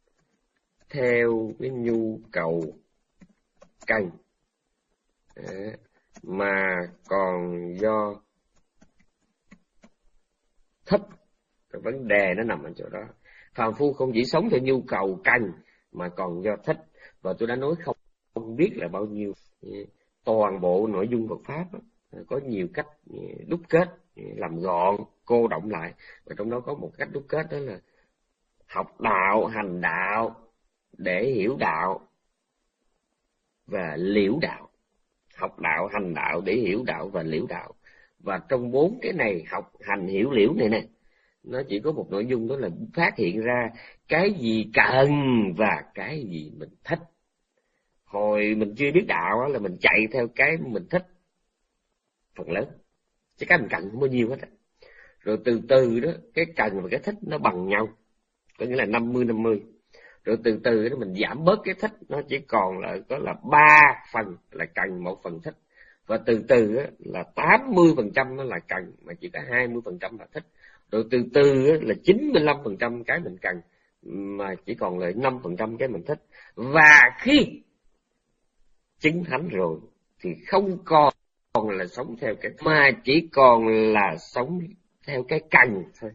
theo cái nhu cầu cần, mà còn do thích. Cái vấn đề nó nằm ở chỗ đó. Phàm phu không chỉ sống theo nhu cầu cần mà còn do thích. Và tôi đã nói không, không biết là bao nhiêu toàn bộ nội dung Phật pháp đó, có nhiều cách đúc kết, làm gọn, cô động lại. Và trong đó có một cách đúc kết, đó là học đạo, hành đạo để hiểu đạo và liễu đạo. Học đạo, hành đạo để hiểu đạo và liễu đạo. Và trong bốn cái này, học hành hiểu liễu này nè, nó chỉ có một nội dung, đó là phát hiện ra cái gì cần và cái gì mình thích. Hồi mình chưa biết đạo đó, là mình chạy theo cái mình thích phần lớn, chứ cái mình cần không bao nhiêu hết. Rồi từ từ đó, cái cần và cái thích nó bằng nhau, có nghĩa là năm mươi năm mươi. Rồi từ từ đó mình giảm bớt cái thích, nó chỉ còn là có là ba phần là cần, một phần thích. Và từ từ đó, là tám mươi phần trăm nó là cần, mà chỉ có hai mươi phần trăm là thích. Rồi từ từ đó, là chín mươi lăm phần trăm cái mình cần, mà chỉ còn lại năm phần trăm cái mình thích. Và khi chứng thánh rồi thì không còn là sống theo cái, mà chỉ còn là sống theo cái cần thôi.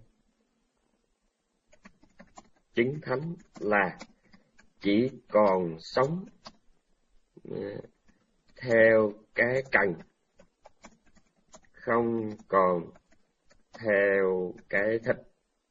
Chứng thánh là chỉ còn sống theo cái cần, không còn theo cái thích.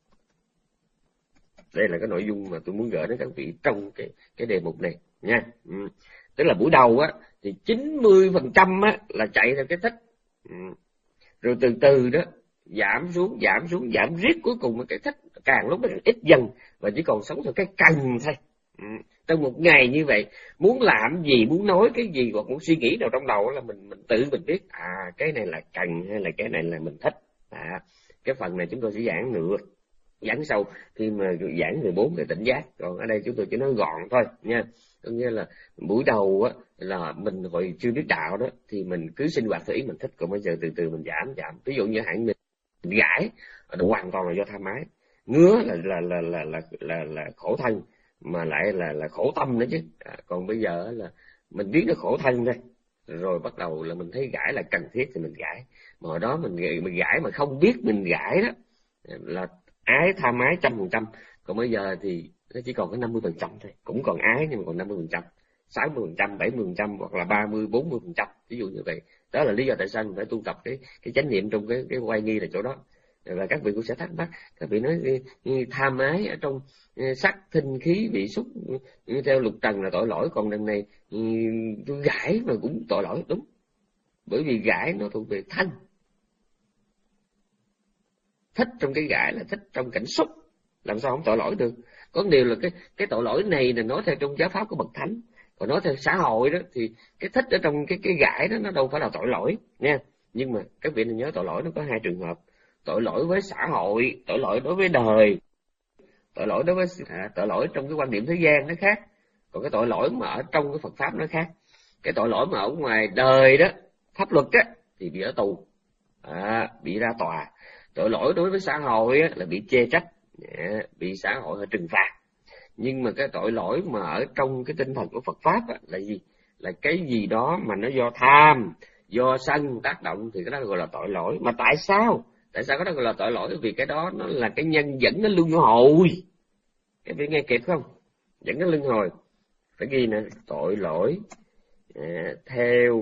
Đây là cái nội dung mà tôi muốn gửi đến các vị trong cái cái đề mục này nha. Ừ. Tức là buổi đầu á thì chín mươi phần trăm á là chạy theo cái thích. Ừ. Rồi từ từ đó giảm xuống, giảm xuống, giảm riết, cuối cùng cái thích càng lúc nó ít dần và chỉ còn sống theo cái cần thôi. Ừ. Trong một ngày như vậy, muốn làm gì, muốn nói cái gì hoặc muốn suy nghĩ nào trong đầu là mình mình tự mình biết, à cái này là cần hay là cái này là mình thích. À, cái phần này chúng tôi sẽ giảng nữa, giảng sâu khi mà giảng mười bốn cái tỉnh giác. Còn ở đây chúng tôi chỉ nói gọn thôi nha. Có nghĩa là buổi đầu á là mình hồi chưa biết đạo đó thì mình cứ sinh hoạt theo ý mình thích, còn bây giờ từ từ mình giảm giảm. Ví dụ như hẳn mình gãi hoàn toàn là do tham ái, ngứa là là là là là là, là khổ thân, mà lại là là khổ tâm nữa chứ. À, còn bây giờ là mình biết nó khổ thân thôi, rồi bắt đầu là mình thấy gãi là cần thiết thì mình gãi. Mà hồi đó mình mình gãi mà không biết mình gãi đó là ái tham ái trăm phần trăm. Còn bây giờ thì nó chỉ còn có năm mươi phần trăm thôi, cũng còn ái nhưng mà còn năm mươi phần trăm, sáu mươi phần trăm, bảy mươi phần trăm hoặc là ba mươi, bốn mươi phần trăm, ví dụ như vậy. Đó là lý do tại sao mình phải tu tập cái cái chánh niệm trong cái cái oai nghi là chỗ đó. Và các vị cũng sẽ thắc mắc, các vị nói tham ái ở trong sắc thinh khí vị xúc theo lục trần là tội lỗi, còn đằng này tôi gãi mà cũng tội lỗi. Đúng, bởi vì gãi nó thuộc về thân, thích trong cái gãi là thích trong cảnh xúc, làm sao không tội lỗi được. Có điều là cái cái tội lỗi này là nói theo trong giáo pháp của bậc thánh, còn nói theo xã hội đó thì cái thích ở trong cái cái gãi đó nó đâu phải là tội lỗi nha. Nhưng mà các vị nên nhớ, tội lỗi nó có hai trường hợp: tội lỗi với xã hội, tội lỗi đối với đời. Tội lỗi đối với à, tội lỗi trong cái quan điểm thế gian nó khác, còn cái tội lỗi mà ở trong cái Phật pháp nó khác. Cái tội lỗi mà ở ngoài đời đó, pháp luật á, thì bị ở tù, à, bị ra tòa. Tội lỗi đối với xã hội á, là bị chê trách, à, bị xã hội trừng phạt. Nhưng mà cái tội lỗi mà ở trong cái tinh thần của Phật pháp á, là gì? Là cái gì đó mà nó do tham, do sân tác động thì cái đó gọi là tội lỗi. Mà tại sao? Tại sao cái đó gọi là tội lỗi? Vì cái đó nó là cái nhân dẫn đến luân hồi. Các vị nghe kịp không? Dẫn đến luân hồi. Phải ghi nè, tội lỗi à, theo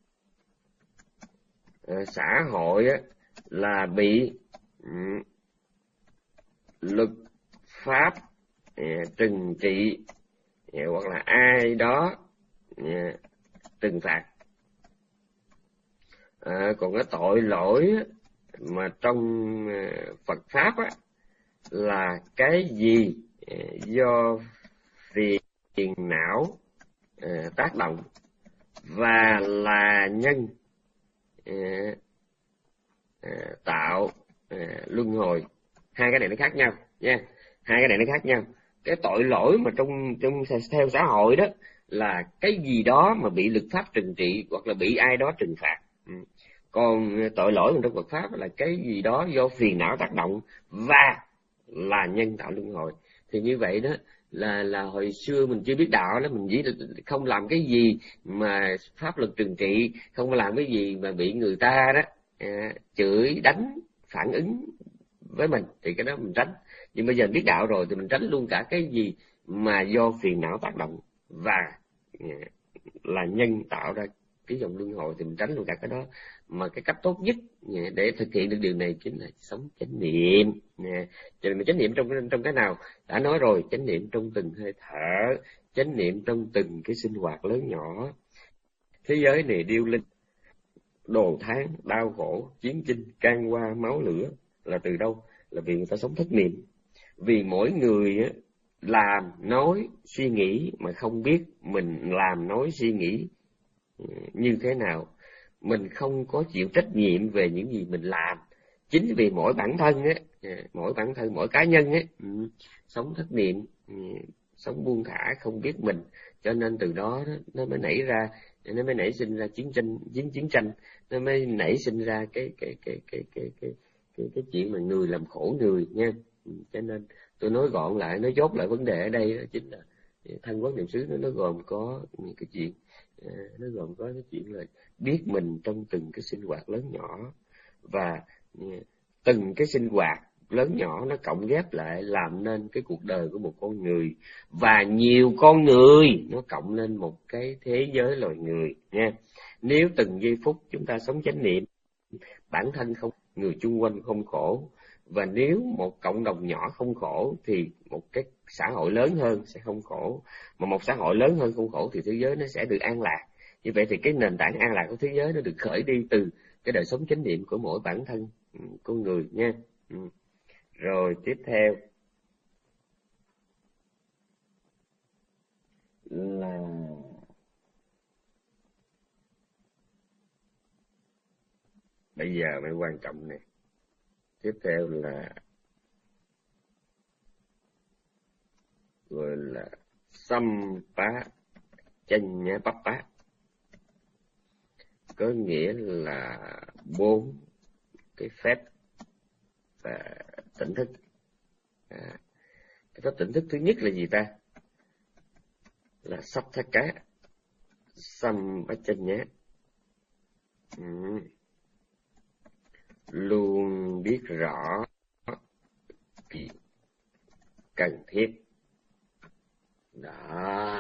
à, xã hội á, là bị um, luật pháp à, trừng trị à, hoặc là ai đó à, trừng phạt. À, còn cái tội lỗi á, mà trong à, Phật pháp á, là cái gì à, do phiền não à, tác động và là nhân à, à, tạo à, luân hồi. Hai cái này nó khác nhau nha, hai cái này nó khác nhau. Cái tội lỗi mà trong trong theo xã hội đó là cái gì đó mà bị luật pháp trừng trị hoặc là bị ai đó trừng phạt. Ừ. Còn tội lỗi trong Phật pháp là cái gì đó do phiền não tác động và là nhân tạo luân hồi. Thì như vậy đó là là hồi xưa mình chưa biết đạo đó, mình chỉ không làm cái gì mà pháp luật trừng trị, không làm cái gì mà bị người ta đó à, chửi đánh phản ứng với mình thì cái đó mình tránh. Nhưng bây giờ biết đạo rồi thì mình tránh luôn cả cái gì mà do phiền não tác động và à, là nhân tạo ra cái dòng luân hồi thì mình tránh luôn cả cái đó. Mà cái cách tốt nhất để thực hiện được điều này chính là sống chánh niệm. Cho nên chánh niệm trong trong cái nào đã nói rồi, chánh niệm trong từng hơi thở, chánh niệm trong từng cái sinh hoạt lớn nhỏ. Thế giới này điêu linh, đồ tháng, đau khổ, chiến chinh, can qua, máu lửa là từ đâu? Là vì người ta sống thất niệm. Vì mỗi người làm, nói, suy nghĩ mà không biết mình làm, nói, suy nghĩ như thế nào. Mình không có chịu trách nhiệm về những gì mình làm. Chính vì mỗi bản thân á, mỗi bản thân, mỗi cá nhân á, sống thất niệm, sống buông thả, không biết mình, cho nên từ đó, đó nó mới nảy ra, nó mới nảy sinh ra chiến tranh, chiến chiến tranh, nó mới nảy sinh ra cái cái cái cái cái cái cái, cái chuyện mà người làm khổ người nha. Cho nên tôi nói gọn lại, nói chốt lại vấn đề ở đây đó chính là thân quốc niệm xứ, nó nó gồm có cái chuyện, nó gồm có cái chuyện là biết mình trong từng cái sinh hoạt lớn nhỏ, và từng cái sinh hoạt lớn nhỏ nó cộng ghép lại làm nên cái cuộc đời của một con người, và nhiều con người nó cộng lên một cái thế giới loài người nha. Nếu từng giây phút chúng ta sống chánh niệm, bản thân không, người chung quanh không khổ, và nếu một cộng đồng nhỏ không khổ thì một cái xã hội lớn hơn sẽ không khổ, mà một xã hội lớn hơn không khổ thì thế giới nó sẽ được an lạc. Như vậy thì cái nền tảng an lạc của thế giới nó được khởi đi từ cái đời sống chánh niệm của mỗi bản thân con người nha. Rồi tiếp theo là bây giờ mới quan trọng này. Tiếp theo là gọi là Sampá Chanya Papa, có nghĩa là bốn cái phép và tỉnh thức. À, cái phép tỉnh thức thứ nhất là gì ta? Là Sattaka Sampachanya, ừ. Luôn biết rõ việc cần thiết. Đó.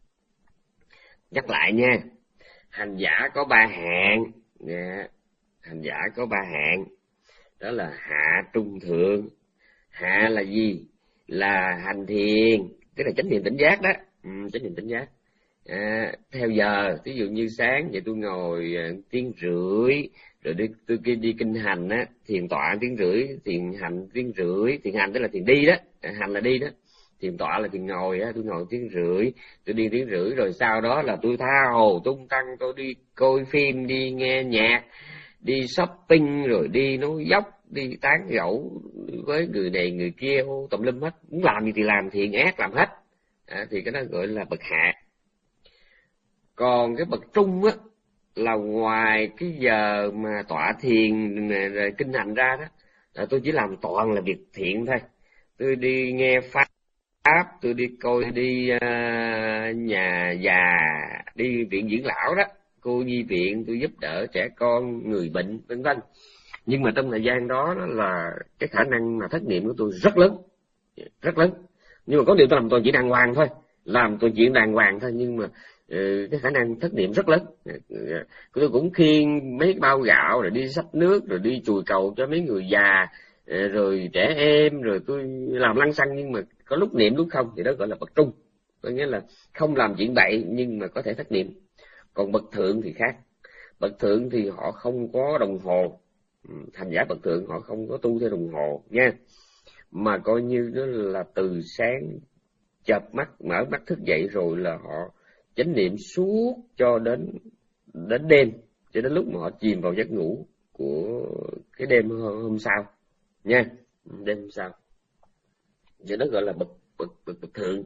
Nhắc lại nha, hành giả có ba hạng. Yeah. Hành giả có ba hạng. Đó là hạ, trung, thượng. Hạ là gì? Là hành thiền, tức là chánh niệm tỉnh giác đó. Ừ, chánh niệm tỉnh giác. À, theo giờ, ví dụ như sáng vậy tôi ngồi uh, tiếng rưỡi, rồi đi, tôi đi, đi kinh hành á, thiền tọa tiếng rưỡi, thiền hành tiếng rưỡi, thiền hành tức là thiền đi đó, à, hành là đi đó, thiền tọa là thiền ngồi á, tôi ngồi tiếng rưỡi, tôi đi tiếng rưỡi, rồi sau đó là tôi tha hồ tung tăng, tôi đi coi phim, đi nghe nhạc, đi shopping, rồi đi nấu dốc, đi tán gẫu với người này người kia, tùm lum hết, muốn làm gì thì làm, thiện ác làm hết. À, thì cái đó gọi là bậc hạ. Còn cái bậc trung á, là ngoài cái giờ mà tọa thiền rồi kinh hành ra đó, là tôi chỉ làm toàn là việc thiện thôi. Tôi đi nghe pháp, tôi đi coi, đi uh, nhà già, đi viện dưỡng lão đó, cô nhi viện, tôi giúp đỡ trẻ con, người bệnh, vân vân. Nhưng mà trong thời gian đó, đó là cái khả năng mà thất niệm của tôi rất lớn, rất lớn. Nhưng mà có điều tôi làm toàn chuyện đàng hoàng thôi, làm toàn chuyện đàng hoàng thôi, nhưng mà cái khả năng thất niệm rất lớn. Tôi cũng khiêng mấy bao gạo, rồi đi xách nước, rồi đi chùi cầu cho mấy người già, rồi trẻ em, rồi tôi làm lăng xăng, nhưng mà có lúc niệm lúc không, thì đó gọi là bậc trung. Có nghĩa là không làm chuyện bậy nhưng mà có thể thất niệm. Còn bậc thượng thì khác. Bậc thượng thì họ không có đồng hồ, hành giả bậc thượng họ không có tu theo đồng hồ nha, mà coi như đó là từ sáng chợp mắt, mở mắt thức dậy rồi là họ chánh niệm suốt cho đến đến đêm, cho đến lúc mà họ chìm vào giấc ngủ của cái đêm hôm sau nha, đêm hôm sau. Vậy đó gọi là bậc bậc bậc bậc thượng.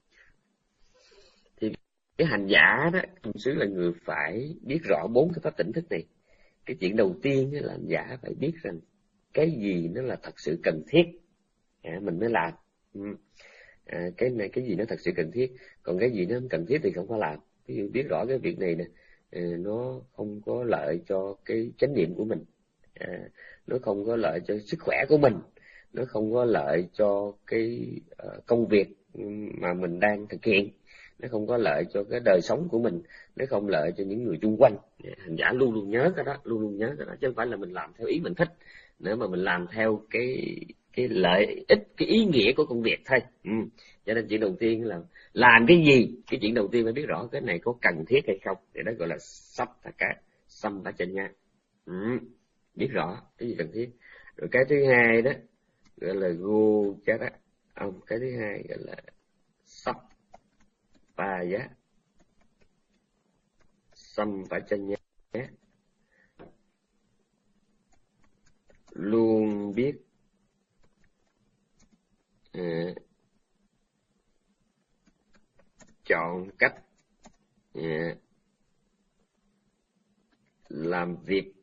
Thì cái hành giả đó, niệm xứ là người phải biết rõ bốn cái pháp tỉnh thức này. Cái chuyện đầu tiên là hành giả phải biết rằng cái gì nó là thật sự cần thiết, à, mình mới làm. Ừ. À, cái này cái gì nó thật sự cần thiết, còn cái gì nó không cần thiết thì không có làm. Ví dụ biết rõ cái việc này nè, nó không có lợi cho cái chánh niệm của mình, à, nó không có lợi cho sức khỏe của mình, nó không có lợi cho cái uh, công việc mà mình đang thực hiện, nó không có lợi cho cái đời sống của mình, nó không lợi cho những người chung quanh. Hành giả luôn luôn nhớ cái đó, luôn luôn nhớ cái đó, chứ không phải là mình làm theo ý mình thích nữa, mà mình làm theo cái cái lợi ích, cái ý nghĩa của công việc thôi. Ừ. Cho nên chuyện đầu tiên là làm cái gì, cái chuyện đầu tiên phải biết rõ cái này có cần thiết hay không, thì đó gọi là Sattaka Sampachanya. Ừ, biết rõ cái gì cần thiết. Rồi cái thứ hai đó gọi là gochara, ông cái thứ hai gọi là sappaya sampajanya, luôn biết à, chọn cách à, làm việc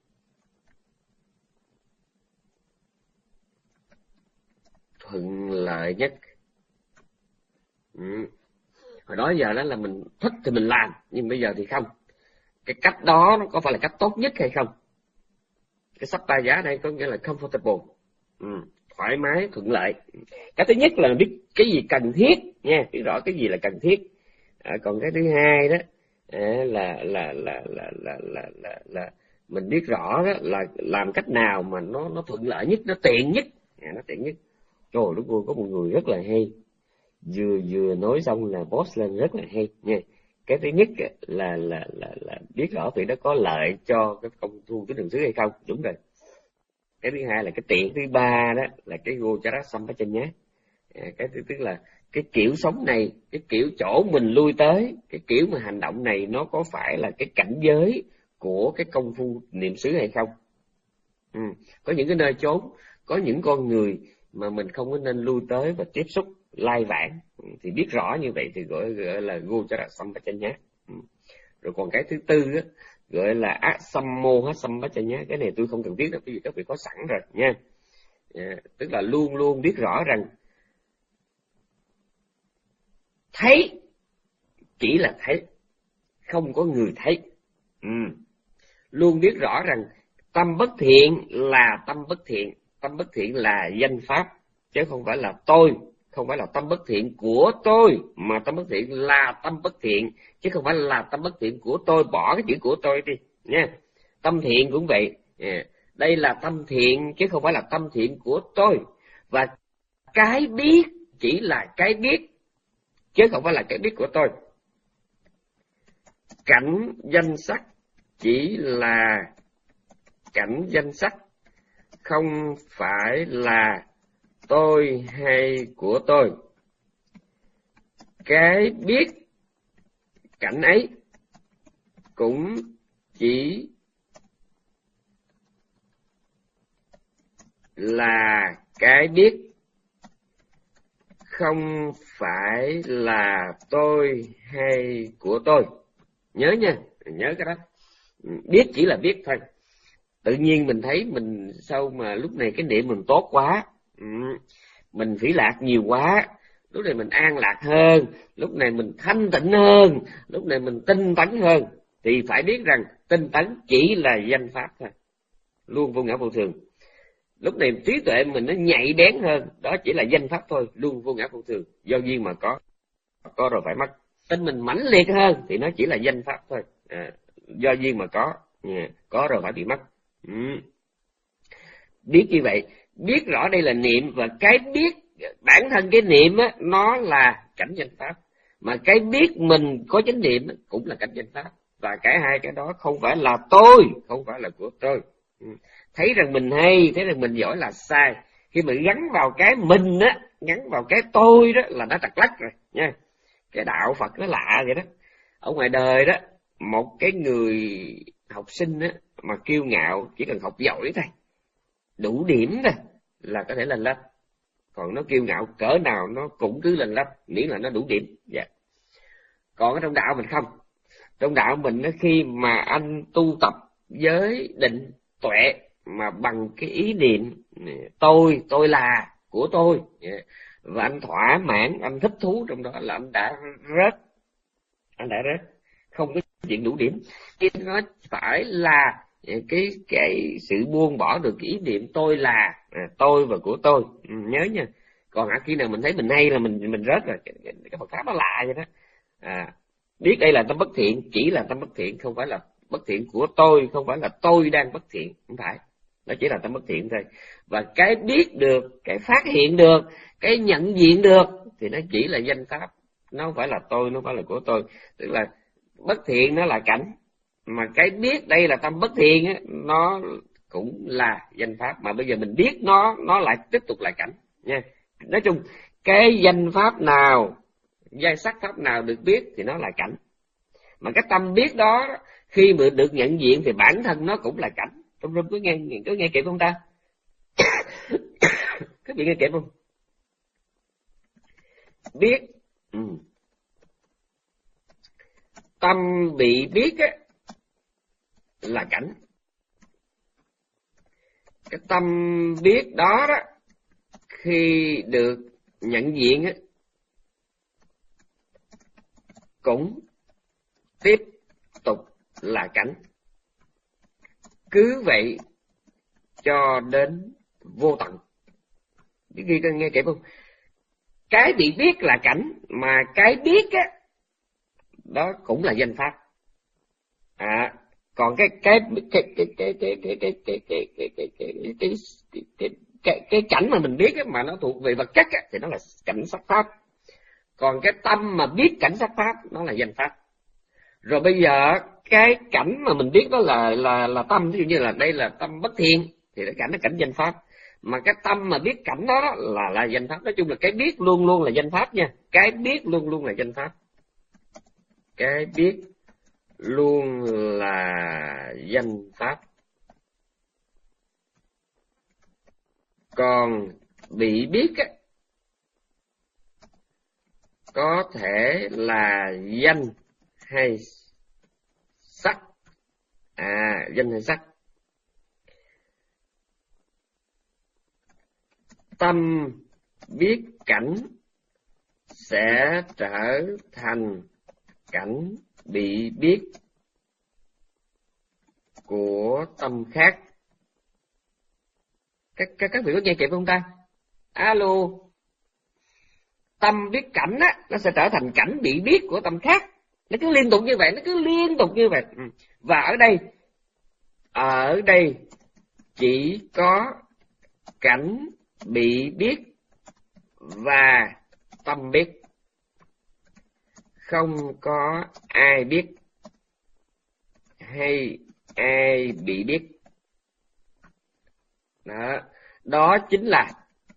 thuận lợi nhất. Ừ. Hồi đó giờ đó là mình thích thì mình làm, nhưng bây giờ thì không. Cái cách đó nó có phải là cách tốt nhất hay không? Cái sappaya đây có nghĩa là comfortable, ừ, thoải mái, thuận lợi. Cái thứ nhất là biết cái gì cần thiết nha, biết rõ cái gì là cần thiết. À, còn cái thứ hai đó à, là, là, là, là, là, là, là, là mình biết rõ đó là làm cách nào mà nó nó thuận lợi nhất, nó tiện nhất, à, nó tiện nhất. Trời, lúc cô có một người rất là hay, vừa vừa nói xong là boss lên rất là hay nha. Cái thứ nhất là là là là biết rõ việc đó có lợi cho cái công thu cái đường xứ hay không, đúng rồi. Cái thứ hai là cái tiện. Thứ ba đó là cái gochara sampajanya, à, cái thứ tức là cái kiểu sống này, cái kiểu chỗ mình lui tới, cái kiểu mà hành động này nó có phải là cái cảnh giới của cái công phu niệm xứ hay không. Ừ. Có những cái nơi chốn, có những con người mà mình không có nên lui tới và tiếp xúc lai vãng, thì biết rõ như vậy thì gọi, gọi là gochara sampajanya. Ừ. Rồi còn cái thứ tư á, gọi là asammoha sampajanya. Cái này tôi không cần viết đâu, bởi vì các vị có sẵn rồi nha. À, tức là luôn luôn biết rõ rằng thấy chỉ là thấy, không có người thấy. Ừ. Luôn biết rõ rằng tâm bất thiện là tâm bất thiện, tâm bất thiện là danh pháp, chứ không phải là tôi, không phải là tâm bất thiện của tôi, mà tâm bất thiện là tâm bất thiện, chứ không phải là tâm bất thiện của tôi. Bỏ cái chữ của tôi đi nha. Tâm thiện cũng vậy, đây là tâm thiện chứ không phải là tâm thiện của tôi. Và cái biết chỉ là cái biết, chứ không phải là cái biết của tôi. Cảnh danh sắc chỉ là cảnh danh sắc, không phải là tôi hay của tôi. Cái biết cảnh ấy cũng chỉ là cái biết, không phải là tôi hay của tôi. Nhớ nha, nhớ cái đó. Biết chỉ là biết thôi. Tự nhiên mình thấy mình sao mà lúc này cái niệm mình tốt quá, mình phỉ lạc nhiều quá, lúc này mình an lạc hơn, lúc này mình thanh tịnh hơn, lúc này mình tinh tấn hơn, thì phải biết rằng tinh tấn chỉ là danh pháp thôi, luôn vô ngã vô thường. Lúc này trí tuệ mình nó nhạy bén hơn, đó chỉ là danh pháp thôi, luôn vô ngã vô thường, do duyên mà có, có rồi phải mất. Tin mình mãnh liệt hơn thì nó chỉ là danh pháp thôi, à, do duyên mà có, à, có rồi phải bị mất. Ừ. Biết như vậy, biết rõ đây là niệm, và cái biết bản thân cái niệm á, nó là cảnh danh pháp, mà cái biết mình có chánh niệm á, cũng là cảnh danh pháp. Và cả hai cái đó không phải là tôi, không phải là của tôi. Ừ. Thấy rằng mình hay, thấy rằng mình giỏi là sai. Khi mà gắn vào cái mình á, gắn vào cái tôi đó là nó trật lắc rồi nha. Cái đạo Phật nó lạ vậy đó. Ở ngoài đời đó, một cái người học sinh á mà kiêu ngạo, chỉ cần học giỏi thôi, đủ điểm thôi là có thể lên lớp. Còn nó kiêu ngạo cỡ nào nó cũng cứ lên lớp, miễn là nó đủ điểm. Dạ. Còn ở trong đạo mình không. Trong đạo mình nó khi mà anh tu tập giới định tuệ mà bằng cái ý niệm tôi, tôi là của tôi, và anh thỏa mãn, anh thích thú trong đó là anh đã rớt, anh đã rớt, không có chuyện đủ điểm. Chứ nó phải là cái cái sự buông bỏ được cái ý niệm tôi là, à, tôi và của tôi. Ừ, nhớ nha. Còn khi nào mình thấy mình hay là mình mình rớt rồi. Cái, cái, cái Phật pháp nó lạ vậy đó. À, biết đây là tâm bất thiện, chỉ là tâm bất thiện, không phải là bất thiện của tôi, không phải là tôi đang bất thiện, không phải. Nó chỉ là tâm bất thiện thôi. Và cái biết được, cái phát hiện được, cái nhận diện được thì nó chỉ là danh pháp, nó không phải là tôi, nó không phải là của tôi. Tức là bất thiện nó là cảnh, mà cái biết đây là tâm bất thiện á, nó cũng là danh pháp, mà bây giờ mình biết nó nó lại tiếp tục là cảnh nha. Nói chung cái danh pháp nào, danh sắc pháp nào được biết thì nó là cảnh, mà cái tâm biết đó khi mà được nhận diện thì bản thân nó cũng là cảnh. Trong rung có nghe có nghe kịp không ta? Các vị nghe kịp không? Biết, ừ. Tâm bị biết á là cảnh. Cái tâm biết đó đó khi được nhận diện á cũng tiếp tục là cảnh. Cứ vậy cho đến vô tận. Cái gì con nghe kịp không? Cái bị biết là cảnh, mà cái biết á đó cũng là danh pháp. À, còn cái cái cái cái cái cái cái cái cái cái cái cái cái cái cái cái cái cảnh mà mình biết á, mà nó thuộc về vật chất á, thì nó là cảnh sắc pháp. Còn cái tâm mà biết cảnh sắc pháp nó là danh pháp. Rồi bây giờ cái cảnh mà mình biết đó là là là tâm, ví dụ như là đây là tâm bất thiện thì cái cảnh là cảnh danh pháp. Mà cái tâm mà biết cảnh đó, đó là là danh pháp. Nói chung là cái biết luôn luôn là danh pháp nha. Cái biết luôn luôn là danh pháp. Cái biết luôn là danh pháp. Còn bị biết á, có thể là danh hay sắc. À, danh hay sắc. Tâm biết cảnh sẽ trở thành cảnh bị biết của tâm khác. Các, các, các vị có nghe kịp không ta? Alo. Tâm biết cảnh á, nó sẽ trở thành cảnh bị biết của tâm khác. Nó cứ liên tục như vậy, nó cứ liên tục như vậy. Và ở đây, ở đây chỉ có cảnh bị biết và tâm biết. Không có ai biết hay ai bị biết. Đó, đó chính là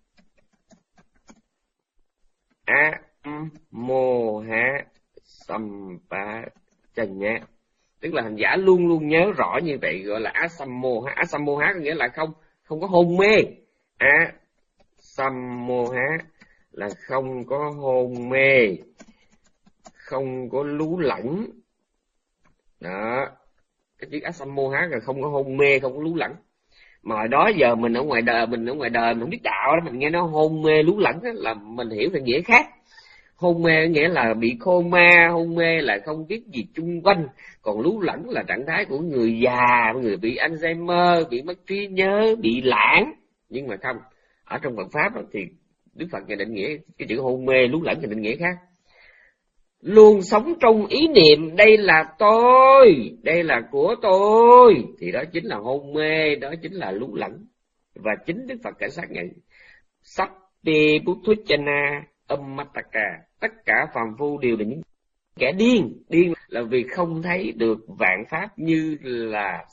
a mô ha sampa chanya. Tức là hành giả luôn luôn nhớ rõ như vậy, gọi là asammoha. Asammoha có nghĩa là không không có hôn mê. A sammoha là không có hôn mê, không có lú lẫn. Đó, cái chữ asammoha là không có hôn mê, không có lú lẫn. Mà hồi đó giờ mình ở ngoài đời, mình ở ngoài đời mình không biết đạo đó, mình nghe nó hôn mê lú lẫn là mình hiểu theo nghĩa khác. Hôn mê nghĩa là bị coma, hôn mê là không biết gì chung quanh, còn lú lẫn là trạng thái của người già, người bị Alzheimer, bị mất trí nhớ, bị lãng. Nhưng mà không, ở trong Phật pháp đó, thì Đức Phật nhà định nghĩa cái chữ hôn mê lú lẫn thì định nghĩa khác. Luôn sống trong ý niệm đây là tôi, đây là của tôi, thì đó chính là hôn mê, đó chính là lú lẫn. Và chính Đức Phật cảnh xác nhận Sappi Buddhuchana Ammataka, tất cả phàm phu đều là những kẻ điên. Điên là vì không thấy được vạn pháp như là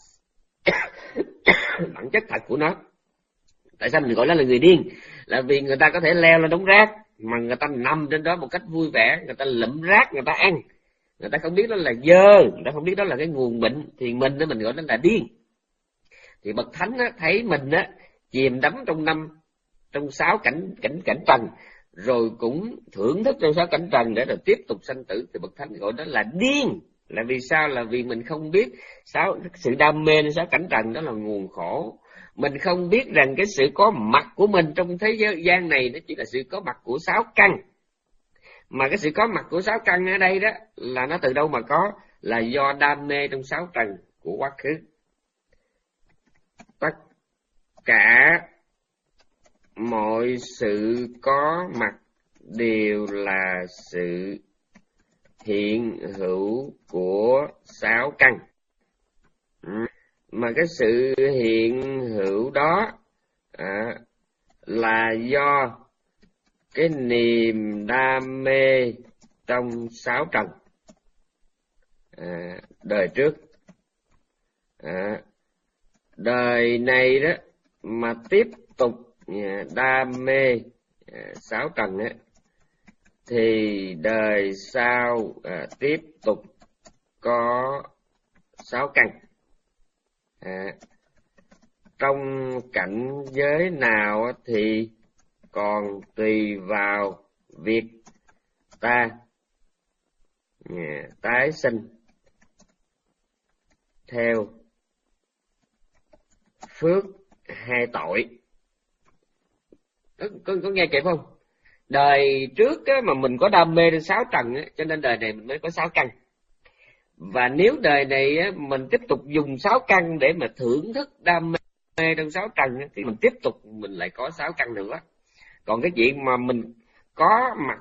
bản chất thật của nó. Tại sao mình gọi nó là người điên? Là vì người ta có thể leo lên đống rác mà người ta nằm trên đó một cách vui vẻ, người ta lụm rác người ta ăn, người ta không biết đó là dơ, người ta không biết đó là cái nguồn bệnh, thì mình đó mình gọi nó là điên. Thì bậc thánh á, thấy mình á chìm đắm trong năm trong sáu cảnh cảnh cảnh trần, rồi cũng thưởng thức trong sáu cảnh trần để rồi tiếp tục sanh tử, thì bậc thánh gọi đó là điên. Là vì sao? Là vì mình không biết sáu sự đam mê đến sáu cảnh trần đó là nguồn khổ. Mình không biết rằng cái sự có mặt của mình trong thế gian này nó chỉ là sự có mặt của sáu căn. Mà cái sự có mặt của sáu căn ở đây đó là nó từ đâu mà có? Là do đam mê trong sáu trần của quá khứ. Tất cả mọi sự có mặt đều là sự hiện hữu của sáu căn. Mà cái sự hiện hữu đó à, là do cái niềm đam mê trong sáu trần à, đời trước À, đời này đó mà tiếp tục à, đam mê à, sáu trần á, thì đời sau à, tiếp tục có sáu căn. À, trong cảnh giới nào thì còn tùy vào việc ta à, tái sinh theo phước hay tội. Có, có, có nghe kịp không? Đời trước á, mà mình có đam mê đến sáu trần á, cho nên đời này mình mới có sáu căn. Và nếu đời này á, mình tiếp tục dùng sáu căn để mà thưởng thức đam mê trong sáu trần á, thì mình tiếp tục mình lại có sáu căn nữa. Còn cái chuyện mà mình có mặt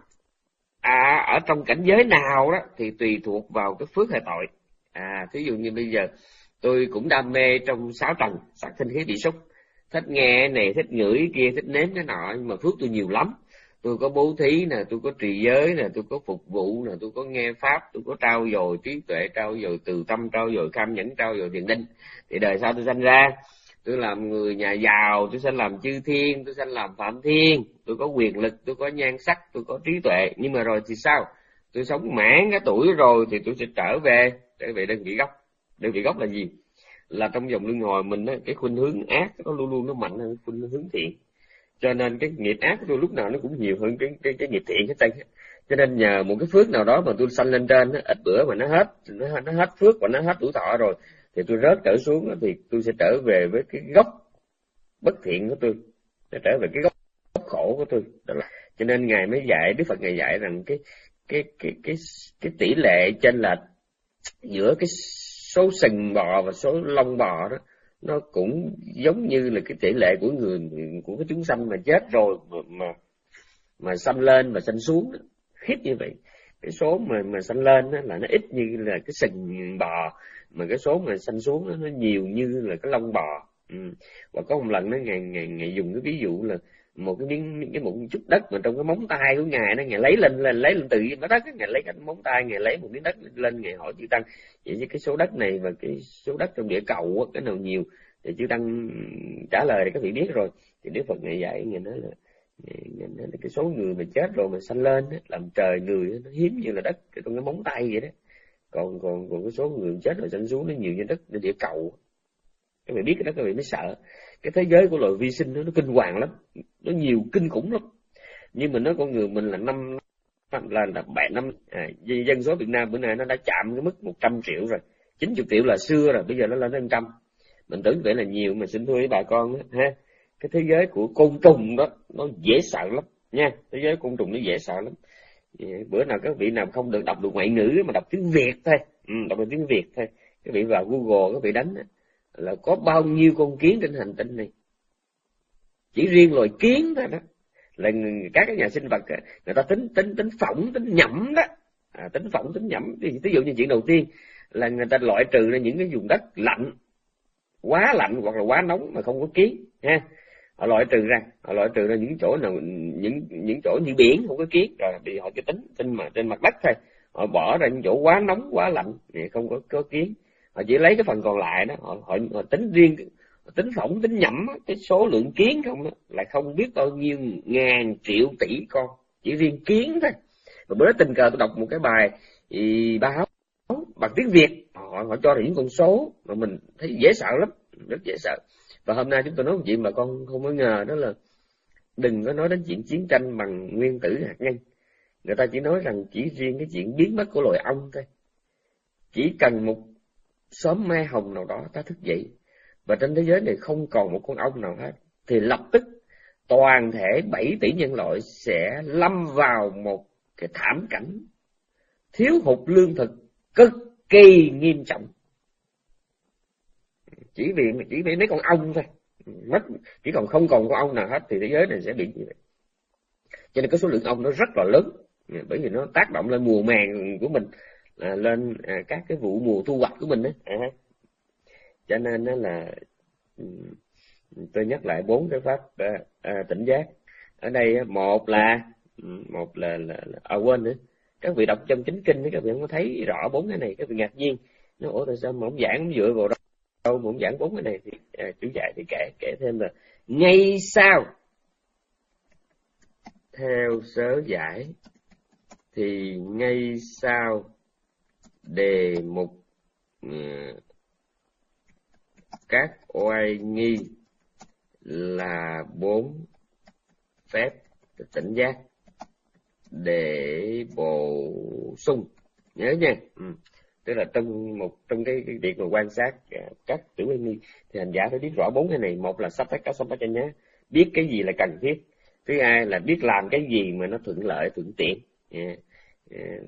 à, ở trong cảnh giới nào đó thì tùy thuộc vào cái phước hay tội. À, thí dụ như bây giờ tôi cũng đam mê trong sáu trần, sắc thanh khí bị xúc, thích nghe này, thích ngửi kia, thích nếm cái nọ, nhưng mà phước tôi nhiều lắm. Tôi có bố thí nè, tôi có trì giới nè, tôi có phục vụ nè, tôi có nghe pháp, tôi có trau dồi trí tuệ, trau dồi từ tâm, trau dồi kham nhẫn, trau dồi thiền định. Thì đời sau tôi sanh ra, tôi làm người nhà giàu, tôi sẽ làm chư thiên, tôi sẽ làm phạm thiên, tôi có quyền lực, tôi có nhan sắc, tôi có trí tuệ. Nhưng mà rồi thì sao? Tôi sống mãn cái tuổi rồi thì tôi sẽ trở về trở về đơn vị gốc. Đơn vị gốc là gì? Là trong vòng luân hồi mình á, cái khuynh hướng ác nó luôn luôn nó mạnh hơn khuynh hướng thiện. Cho nên cái nghiệp ác của tôi lúc nào nó cũng nhiều hơn cái cái, cái nghiệp thiện hết trơn. Cho nên nhờ một cái phước nào đó mà tôi sanh lên trên, ít bữa mà nó hết nó, nó hết phước và nó hết tuổi thọ rồi, thì tôi rớt trở xuống thì tôi sẽ trở về với cái gốc bất thiện của tôi, sẽ trở về cái gốc khổ của tôi. Đó là, cho nên ngài mới dạy, Đức Phật ngài dạy rằng cái cái cái cái cái tỷ lệ chênh lệch giữa cái số sừng bò và số lông bò đó, nó cũng giống như là cái tỷ lệ của người của cái chúng sanh mà chết rồi mà mà, mà sanh lên và sanh xuống đó, khiếp như vậy. Cái số mà mà sanh lên đó là nó ít như là cái sừng bò, mà cái số mà sanh xuống đó, nó nhiều như là cái lông bò. Ừ. Và có một lần đó ngài ngài ngài dùng cái ví dụ là một cái miếng cái một chút đất mà trong cái móng tay của ngài đó, ngài lấy lên lên lấy lên từ cái đất, ngài lấy cái móng tay, ngài lấy một miếng đất lên, ngài hỏi chư tăng vậy với cái số đất này và cái số đất trong địa cầu á, cái nào nhiều? Thì chư tăng trả lời thì các vị biết rồi. Thì Đức Phật ngài dạy, ngài nói là ngài, ngài nói là cái số người mà chết rồi mà sanh lên á, làm trời người á, nó hiếm như là đất trong cái móng tay vậy đó. Còn còn còn cái số người chết rồi sanh xuống nó nhiều như đất trên địa cầu. Các vị biết cái đó các vị mới sợ. Cái thế giới của loài vi sinh nó, nó kinh hoàng lắm, nó nhiều kinh khủng lắm. Nhưng mà nói con người mình là năm là là bảy năm à, dân số Việt Nam bữa nay nó đã chạm cái mức một trăm triệu rồi, chín mươi triệu là xưa rồi, bây giờ nó lên đến trăm. Mình tưởng vậy là nhiều, mà xin thưa với bà con đó, ha, cái thế giới của côn trùng đó nó dễ sợ lắm nha. Thế giới côn trùng nó dễ sợ lắm. Bữa nào các vị nào không được đọc được ngoại ngữ mà đọc tiếng Việt thôi, ừ, đọc được tiếng Việt thôi, các vị vào Google các vị đánh là có bao nhiêu con kiến trên hành tinh này. Chỉ riêng loài kiến thôi đó là các cái nhà sinh vật người ta tính tính tính phỏng tính nhẩm đó, à, tính phỏng tính nhẩm. Thì ví dụ như chuyện đầu tiên là người ta loại trừ ra những cái vùng đất lạnh, quá lạnh hoặc là quá nóng mà không có kiến ha. Họ loại trừ ra, họ loại trừ ra những chỗ nào những những chỗ như biển không có kiến, rồi thì họ chỉ tính trên mà trên mặt đất thôi. Họ bỏ ra những chỗ quá nóng quá lạnh thì không có có kiến. Họ chỉ lấy cái phần còn lại đó, họ họ, họ tính riêng, họ tính phỏng tính nhẩm cái số lượng kiến không đó là không biết bao nhiêu ngàn triệu tỷ con, chỉ riêng kiến thôi. Và bữa đó tình cờ tôi đọc một cái bài thì báo bằng tiếng Việt, họ họ cho ra những con số mà mình thấy dễ sợ lắm, rất dễ sợ. Và hôm nay chúng tôi nói một chuyện mà con không có ngờ, đó là đừng có nói đến chuyện chiến tranh bằng nguyên tử hạt nhân. Người ta chỉ nói rằng chỉ riêng cái chuyện biến mất của loài ong thôi, chỉ cần một sớm mai hồng nào đó ta thức dậy và trên thế giới này không còn một con ong nào hết, thì lập tức toàn thể bảy tỷ nhân loại sẽ lâm vào một cái thảm cảnh thiếu hụt lương thực cực kỳ nghiêm trọng. Chỉ vì chỉ vì mấy con ong thôi, mất chỉ còn không còn con ong nào hết thì thế giới này sẽ bị như vậy. Cho nên cái số lượng ong nó rất là lớn, bởi vì nó tác động lên mùa màng của mình, à, lên à, các cái vụ mùa thu hoạch của mình đó. À, cho nên đó là tôi nhắc lại bốn cái pháp à, à, tỉnh giác ở đây. Một là một là, là, là à, quên nữa, các vị đọc trong chính kinh các vị không có thấy rõ bốn cái này, các vị ngạc nhiên nó ủa tại sao mà ông giảng ông dựa vào đó đâu muốn giảng bốn cái này thì à, chú dạy thì kể kể thêm là ngay sau theo sớ giải thì ngay sau đề mục uh, các oai nghi là bốn phép tỉnh giác để bổ sung, nhớ nha. Ừ. Tức là trong một trong cái, cái việc mà quan sát uh, các tiểu oai nghi thì hành giả phải biết rõ bốn cái này. Một là sắp tất cả sắp tất nhá, biết cái gì là cần thiết. Thứ hai là biết làm cái gì mà nó thuận lợi thuận tiện. Yeah. Yeah.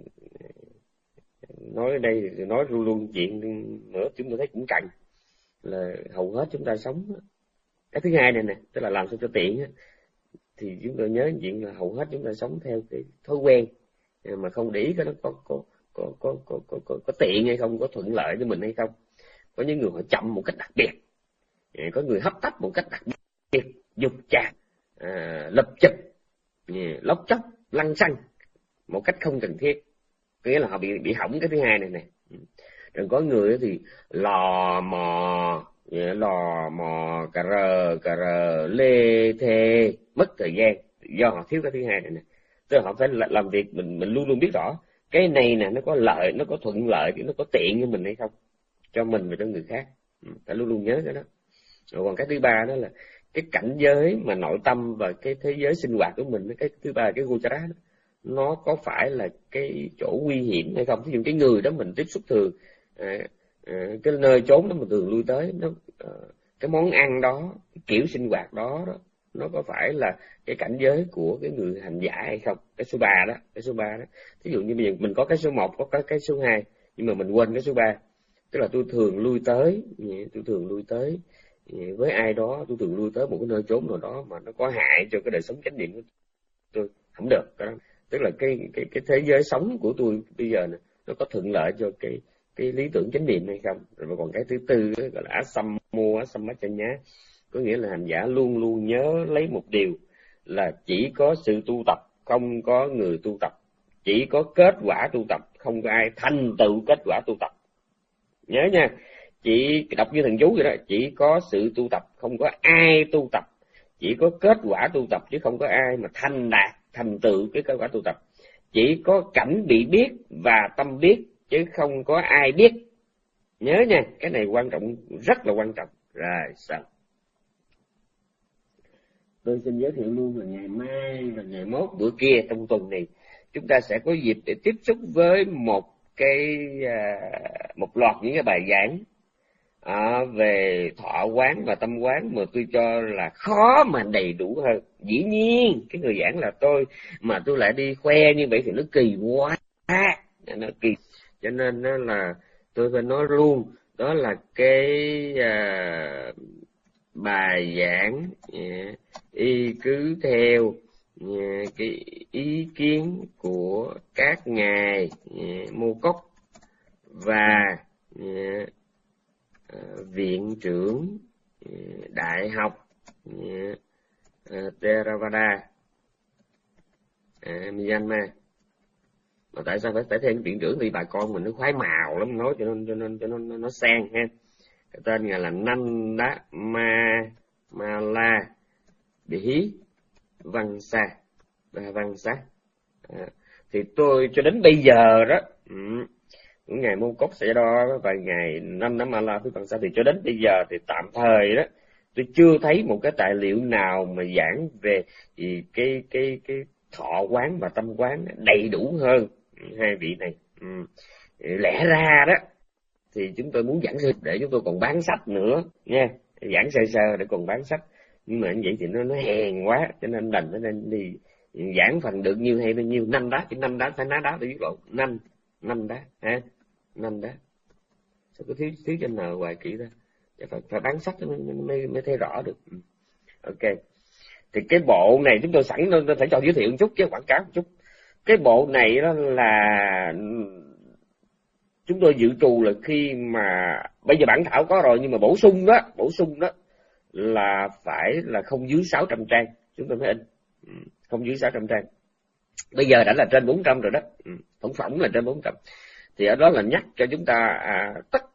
Nói ở đây nói luôn luôn chuyện nữa chúng tôi thấy cũng cần là hầu hết chúng ta sống. Cái thứ hai này nè, tức là làm sao cho tiện, thì chúng tôi nhớ chuyện là hầu hết chúng ta sống theo cái thói quen mà không để ý cái nó có có có có có có, có, có tiện hay không, có thuận lợi cho mình hay không. Có những người họ chậm một cách đặc biệt, có người hấp tấp một cách đặc biệt, dục chạc, à, lập chụp, lóc chóc, lăng xăng một cách không cần thiết, nghĩa là họ bị bị hỏng cái thứ hai này nè. Rồi có người thì lò mò, lò mò cà rờ cà rờ lê thê, mất thời gian do họ thiếu cái thứ hai này nè. Tức là họ phải làm việc mình mình luôn luôn biết rõ cái này nè nó có lợi, nó có thuận lợi, nó có tiện cho mình hay không, cho mình và cho người khác. Phải luôn luôn nhớ cái đó. Rồi còn cái thứ ba đó là cái cảnh giới mà nội tâm và cái thế giới sinh hoạt của mình. Cái thứ ba là cái gochara đó, nó có phải là cái chỗ nguy hiểm hay không. Ví dụ cái người đó mình tiếp xúc thường, à, à, cái nơi chốn đó mình thường lui tới, nó à, cái món ăn đó, cái kiểu sinh hoạt đó, đó nó có phải là cái cảnh giới của cái người hành giả hay không. Cái số ba đó, cái số ba đó. Ví dụ như bây giờ mình có cái số một, có cái, cái số hai, nhưng mà mình quên cái số ba. Tức là tôi thường lui tới, tôi thường lui tới với ai đó, tôi thường lui tới một cái nơi chốn nào đó mà nó có hại cho cái đời sống chánh niệm của tôi, không được. Đó. Tức là cái cái cái thế giới sống của tôi bây giờ này, nó có thuận lợi cho cái cái lý tưởng chánh niệm hay không. Rồi còn cái thứ tư đó, gọi là asammo asammachanya, có nghĩa là hành giả luôn luôn nhớ lấy một điều là chỉ có sự tu tập, không có người tu tập, chỉ có kết quả tu tập, không có ai thành tựu kết quả tu tập. Nhớ nha, chỉ đọc như thần chú vậy đó, chỉ có sự tu tập, không có ai tu tập, chỉ có kết quả tu tập chứ không có ai mà thành đạt thành tựu cái kết quả tu tập. Chỉ có cảnh bị biết và tâm biết chứ không có ai biết. Nhớ nha, cái này quan trọng, rất là quan trọng. Rồi sao? Tôi xin giới thiệu luôn là ngày mai và ngày mốt bữa kia trong tuần này chúng ta sẽ có dịp để tiếp xúc với một cái một loạt những cái bài giảng à, về thọ quán và tâm quán mà tôi cho là khó mà đầy đủ hơn. Dĩ nhiên cái người giảng là tôi, mà tôi lại đi khoe như vậy thì nó kỳ quá, nó kỳ. Cho nên nó là tôi phải nói luôn, đó là cái à, bài giảng yeah, y cứ theo yeah, cái ý kiến của các ngài yeah, Mô Cốc và yeah, uh, viện trưởng yeah, đại học yeah, uh, Theravada uh, Myanmar. Mà tại sao phải phải thêm viện trưởng? Vì bà con mình nó khoái màu lắm, nói cho nên cho nên cho nên nó, nó sang ha. Cái tên ngài là Nanda Ma Mala Bhi Văn Sa Văn Sa. À, thì tôi cho đến bây giờ đó, ừ, ngày Mô Cốc sẽ đo và ngày Nanda Mala Bhi Văn Sa, thì cho đến bây giờ thì tạm thời đó tôi chưa thấy một cái tài liệu nào mà giảng về thì cái cái cái thọ quán và tâm quán đầy đủ hơn hai vị này. Ừ. Lẽ ra đó thì chúng tôi muốn giảng sư để chúng tôi còn bán sách nữa nha, giảng sơ sơ để còn bán sách, nhưng mà như vậy thì nó nó hèn quá, cho nên đành nó nên đi giảng phần được nhiêu hay bao nhiêu. Năm đá, chỉ năm đá phải ná đá tôi biết lộn, năm năm đá ha, năm đá. Sao có thiếu thiếu trên nào hoài kỹ ra, phải phải bán sách mới mới, mới thấy rõ được. Ok, thì cái bộ này chúng tôi sẵn tôi phải cho giới thiệu một chút chứ, quảng cáo một chút. Cái bộ này đó là chúng tôi dự trù là khi mà bây giờ bản thảo có rồi, nhưng mà bổ sung đó, bổ sung đó là phải là không dưới sáu trăm trang chúng tôi mới in, không dưới sáu trăm trang. Bây giờ đã là trên bốn trăm rồi đó, tổng phỏng là trên bốn trăm. Thì ở đó là nhắc cho chúng ta à, tất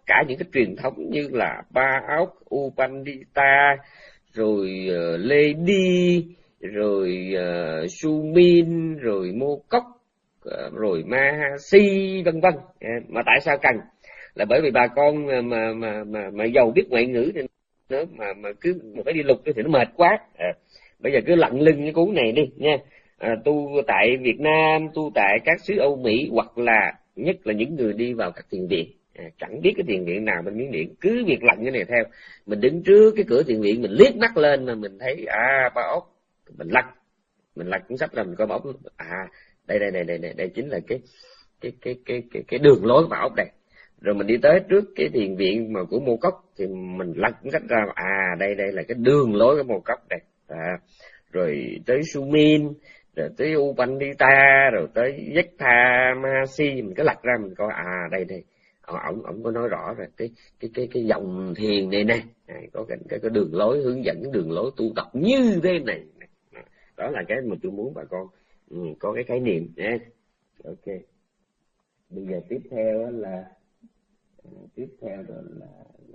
cả những cái truyền thống như là Ba Ốc, Upandita, rồi uh, Lê Đi, rồi uh, Sumin, rồi Mô Cốc, uh, rồi Mahasi, vân vân. Uh, mà tại sao cần? Là bởi vì bà con mà mà mà mà, mà giàu biết ngoại ngữ thì nữa mà mà cứ mà phải đi lục thì nó mệt quá. À, bây giờ cứ lặn lưng cái cuốn này đi nha. À, tu tại Việt Nam, tu tại các xứ Âu Mỹ, hoặc là nhất là những người đi vào các thiền viện, à, chẳng biết cái thiền viện nào bên Miến Điện, cứ việc lặn cái này theo. Mình đứng trước cái cửa thiền viện, mình liếc mắt lên mà mình thấy à Ba Ốc, mình lật mình lật cuốn sách ra mình coi Ba Ốc, à đây đây đây đây đây, đây chính là cái cái cái cái cái cái đường lối của Ba Ốc đây. Rồi mình đi tới trước cái thiền viện mà của Mô Cốc thì mình lật cuốn sách ra, à đây đây là cái đường lối của Mô Cốc đây. À, rồi tới Sumin, rồi tới Upandita, rồi tới Yetha Mahasi, mình cứ lật ra mình coi, à đây đây ổng ổng có nói rõ rồi cái cái cái cái dòng thiền này nè, à, có cái, cái cái đường lối hướng dẫn, đường lối tu tập như thế này. Đó là cái mà tôi muốn bà con ừ, có cái khái niệm nha. Ok, bây giờ tiếp theo là tiếp theo rồi là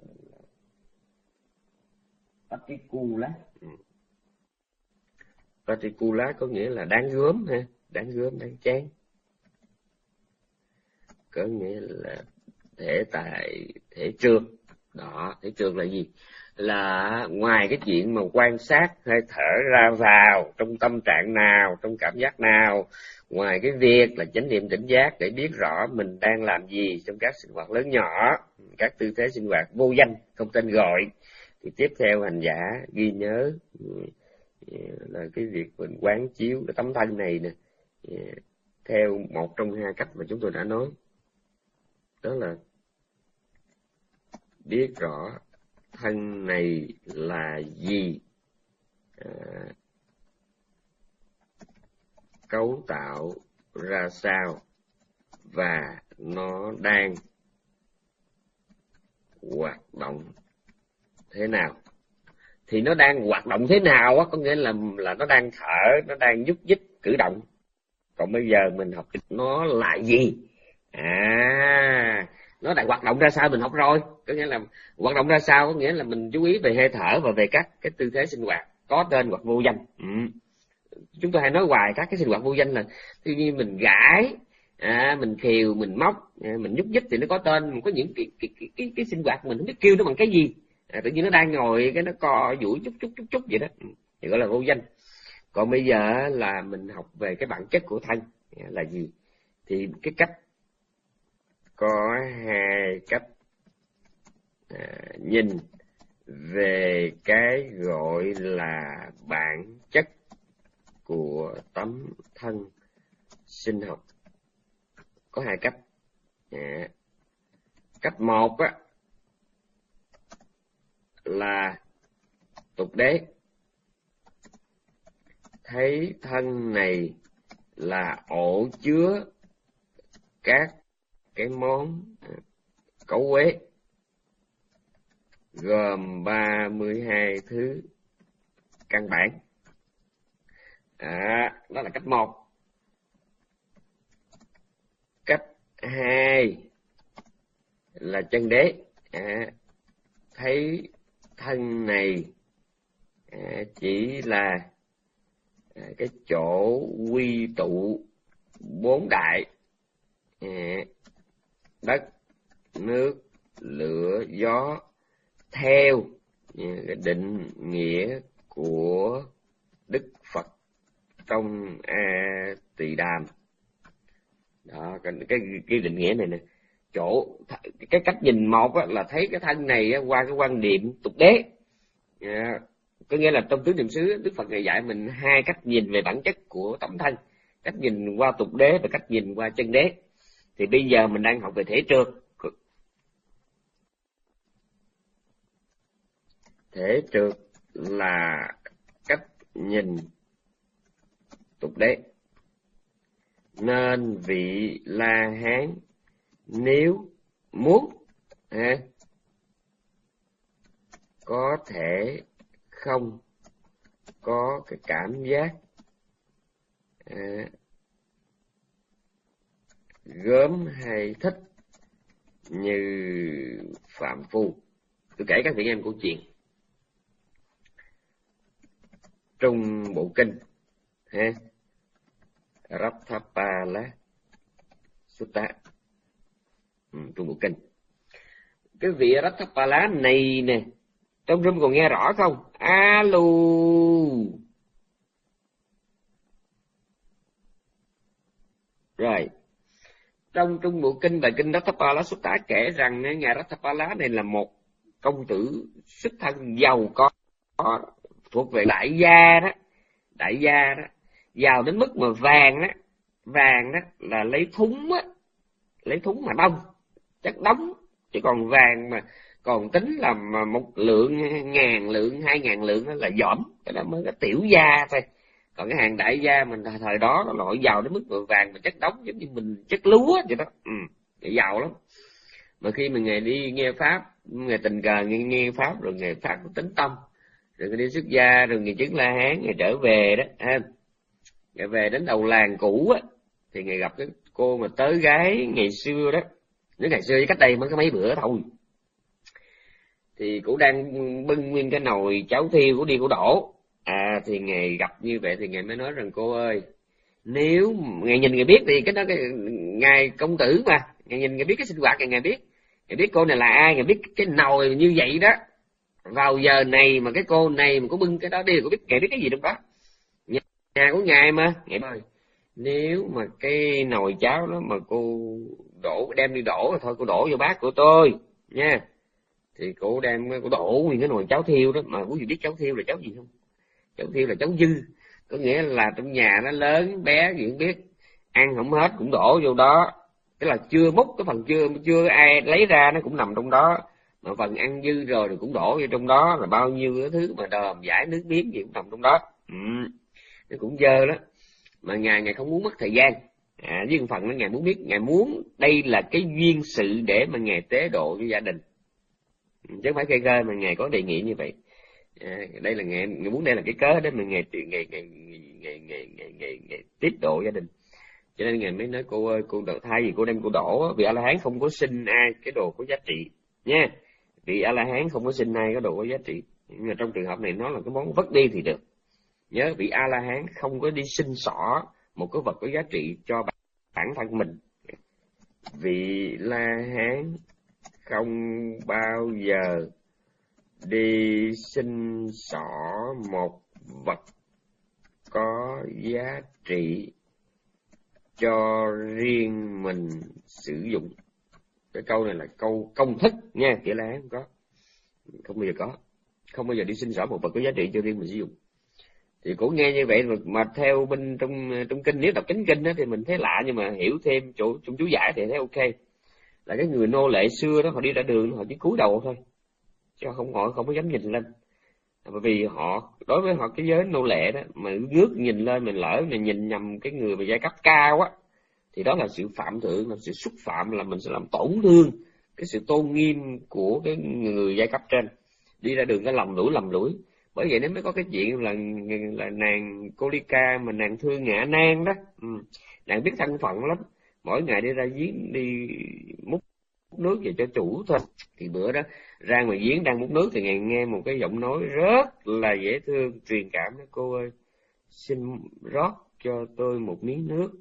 Paticula. Paticula có nghĩa là đáng gớm ha, đáng gớm, đáng chán. Có nghĩa là thể tại, thể trượt. Đó, thể trượt là gì? Là ngoài cái chuyện mà quan sát hơi thở ra vào, trong tâm trạng nào, trong cảm giác nào, ngoài cái việc là chánh niệm tỉnh giác để biết rõ mình đang làm gì trong các sinh hoạt lớn nhỏ, các tư thế sinh hoạt vô danh, không tên gọi, thì tiếp theo hành giả ghi nhớ là cái việc mình quán chiếu cái tấm thân này nè, theo một trong hai cách mà chúng tôi đã nói. Đó là biết rõ thân này là gì, à, cấu tạo ra sao, và nó đang hoạt động thế nào. Thì nó đang hoạt động thế nào á, có nghĩa là là nó đang thở, nó đang nhúc nhích cử động. Còn bây giờ mình học nó là gì, à nó đang hoạt động ra sao mình học rồi. Có nghĩa là hoạt động ra sao có nghĩa là mình chú ý về hơi thở và về các cái tư thế sinh hoạt có tên hoặc vô danh. Ừ. Chúng tôi hay nói hoài các cái sinh hoạt vô danh là tuy nhiên mình gãi, à, mình khều, mình móc, à, mình nhúc nhích thì nó có tên, mình có những cái cái cái cái, cái sinh hoạt mình không biết kêu nó bằng cái gì, à, tự nhiên nó đang ngồi cái nó co duỗi chút chút chút chút vậy đó, thì gọi là vô danh. Còn bây giờ là mình học về cái bản chất của thân là gì, thì cái cách có hai cách à, nhìn về cái gọi là bản chất của tấm thân sinh học. Có hai cách. À, cách một á là tục đế, thấy thân này là ổ chứa các cái món cấu uế, gồm ba mươi hai thứ căn bản. À, đó là cách một. Cách hai là chân đế, à, thấy thân này à, chỉ là à, cái chỗ quy tụ bốn đại, à, đất, nước, lửa, gió, theo cái định nghĩa của Đức Phật trong A Tỳ Đàm. Đó, cái, cái, cái định nghĩa này nè, chỗ cái cách nhìn một á, là thấy cái thân này á, qua cái quan niệm tục đế. À, có nghĩa là trong tứ niệm xứ Đức Phật này dạy mình hai cách nhìn về bản chất của tấm thân, cách nhìn qua tục đế và cách nhìn qua chân đế. Thì bây giờ mình đang học về thể trượt. Thể trượt là cách nhìn tục đế. Nên vị La Hán nếu muốn à, có thể không có cái cảm giác à, gớm hay thích như phạm phu. Tôi kể các vị em câu chuyện trong bộ kinh ha, Ratthapala Sutta, ừ, trong bộ kinh. Cái vị Ratthapala này nè, trong room còn nghe rõ không? Alo. Rồi, trong trong bộ kinh bài kinh Ratthapala Sutta kể rằng ngài Ratthapala này là một công tử xuất thân giàu có, thuộc về đại gia đó, đại gia đó, giàu đến mức mà vàng đó, vàng đó là lấy thúng á, lấy thúng mà đông, chất đóng, chứ còn vàng mà còn tính là một lượng, ngàn lượng, hai ngàn lượng đó là dỏm, cái đó mới có tiểu gia thôi. Còn cái hàng đại gia mình thời đó nó loại giàu đến mức mà vàng mà chất đóng giống như mình chất lúa vậy đó, ừ, giàu lắm. Mà khi mà ngài đi nghe pháp, ngài tình cờ nghe, nghe pháp rồi ngài phát tính tâm, rồi ngài đi xuất gia, rồi ngài chứng La Hán, ngài trở về đó ha, ngài về đến đầu làng cũ á, thì ngài gặp cái cô mà tới gái ngày xưa đó, nếu ngày xưa cách đây mới có mấy bữa thôi, thì cũng đang bưng nguyên cái nồi cháo thiêu của đi của đổ. À thì ngài gặp như vậy thì ngài mới nói rằng cô ơi, nếu ngài nhìn ngài biết thì cái đó cái ngài công tử mà, ngài nhìn ngài biết cái sinh hoạt, ngài ngài biết, ngài biết cô này là ai, ngài biết cái nồi như vậy đó, vào giờ này mà cái cô này mà có bưng cái đó đi, có biết ngài biết cái gì trong đó, nhà, nhà của ngài mà. Ngài ơi, nếu mà cái nồi cháo đó mà cô đổ đem đi đổ rồi thôi, cô đổ vô bát của tôi nha. Thì cô đem cô đổ nguyên cái nồi cháo thiêu đó, mà quý vị biết cháo thiêu là cháo gì không? Cháo thiêu là cháo dư, có nghĩa là trong nhà nó lớn bé gì không biết, ăn không hết cũng đổ vô đó, tức là chưa múc cái phần chưa chưa ai lấy ra nó cũng nằm trong đó, mà phần ăn dư rồi thì cũng đổ vô trong đó, là bao nhiêu cái thứ mà đờm giải nước miếng gì cũng nằm trong đó, ừ, nó cũng dơ đó. Mà ngài ngài không muốn mất thời gian, à, với phần đó ngài muốn biết, ngài muốn đây là cái duyên sự để mà ngài tế độ cho gia đình, chứ không phải cây cơ mà ngài có đề nghị như vậy. À, đây là ngài, ngài muốn đây là cái cớ để mà ngài ngài ngài ngài ngài ngài, ngài, ngài, ngài tiết độ gia đình. Cho nên ngài mới nói cô ơi, cô đổ, thay vì cô đem cô đổ, vì A La Hán không có xin ai cái đồ có giá trị nha, vì A La Hán không có xin ai cái đồ có giá trị, nhưng mà trong trường hợp này nó là cái món vất đi thì được. Nhớ vị A La Hán không có đi xin xỏ một cái vật có giá trị cho bản thân mình. Vị La Hán không bao giờ đi xin xỏ một vật có giá trị cho riêng mình sử dụng. Cái câu này là câu công thức nha, Kẻ La Hán không có, không bao giờ có, không bao giờ đi xin xỏ một vật có giá trị cho riêng mình sử dụng. Thì cũng nghe như vậy, mà theo bên trong trong kinh, nếu đọc chánh kinh đó, thì mình thấy lạ, nhưng mà hiểu thêm chỗ trong chú giải thì thấy ok. Là cái người nô lệ xưa đó, họ đi ra đường họ chỉ cúi đầu thôi, chứ không họ không có dám nhìn lên, bởi vì họ đối với họ cái giới nô lệ đó mà ngước nhìn lên, mình lỡ mình nhìn nhầm cái người mà giai cấp cao á, thì đó là sự phạm thượng, là sự xúc phạm, là mình sẽ làm tổn thương cái sự tôn nghiêm của cái người giai cấp trên. Đi ra đường cái lầm lũi lầm lũi, bởi vậy nếu mới có cái chuyện là là nàng Cô Ly Ca mà nàng thương Ngạ Nan đó, ừ. Nàng biết thân phận lắm, mỗi ngày đi ra giếng đi múc nước về cho chủ thôi. Thì bữa đó ra ngoài giếng đang múc nước thì ngài nghe một cái giọng nói rất là dễ thương, truyền cảm đó: cô ơi, xin rót cho tôi một miếng nước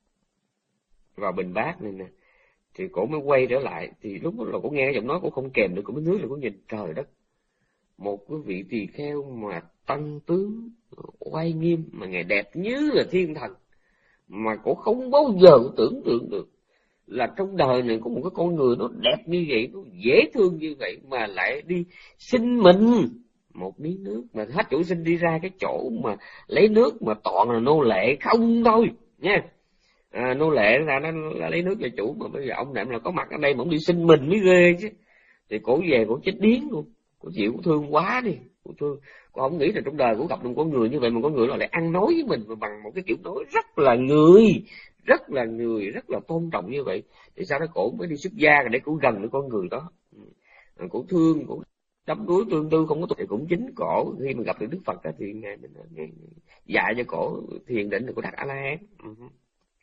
vào bình bát này nè. Thì cổ mới quay trở lại, thì lúc đó là cổ nghe cái giọng nói, cổ không kèm được, cổ mới nước là cổ nhìn trời đất, một cái vị tỳ kheo mà tăng tướng oai nghiêm, mà ngài đẹp như là thiên thần, mà cổ không bao giờ tưởng tượng được là trong đời này có một cái con người nó đẹp như vậy, nó dễ thương như vậy, mà lại đi xin mình một miếng nước, mà hết chủ xin đi ra cái chỗ mà lấy nước mà toàn là nô lệ không thôi nha. À, nô lệ ra nó lấy nước cho chủ, mà bây giờ ông này là có mặt ở đây mà ông đi xin mình mới ghê chứ. Thì cổ về cổ chết điếng luôn, cổ chịu, cổ thương quá đi, cổ thương, cổ không nghĩ là trong đời cổ gặp một con người như vậy, mà con người nó lại ăn nói với mình mà bằng một cái kiểu nói rất là người, rất là người, rất là tôn trọng như vậy. Thì sau đó cổ mới đi xuất gia để cổ gần với con người đó, cổ thương, cổ đắm đuối tương tư không có. Thì cũng chính cổ khi mà gặp được Đức Phật đó, thì ngài mình dạy cho cổ thiền định, cổ đặt A La Hán.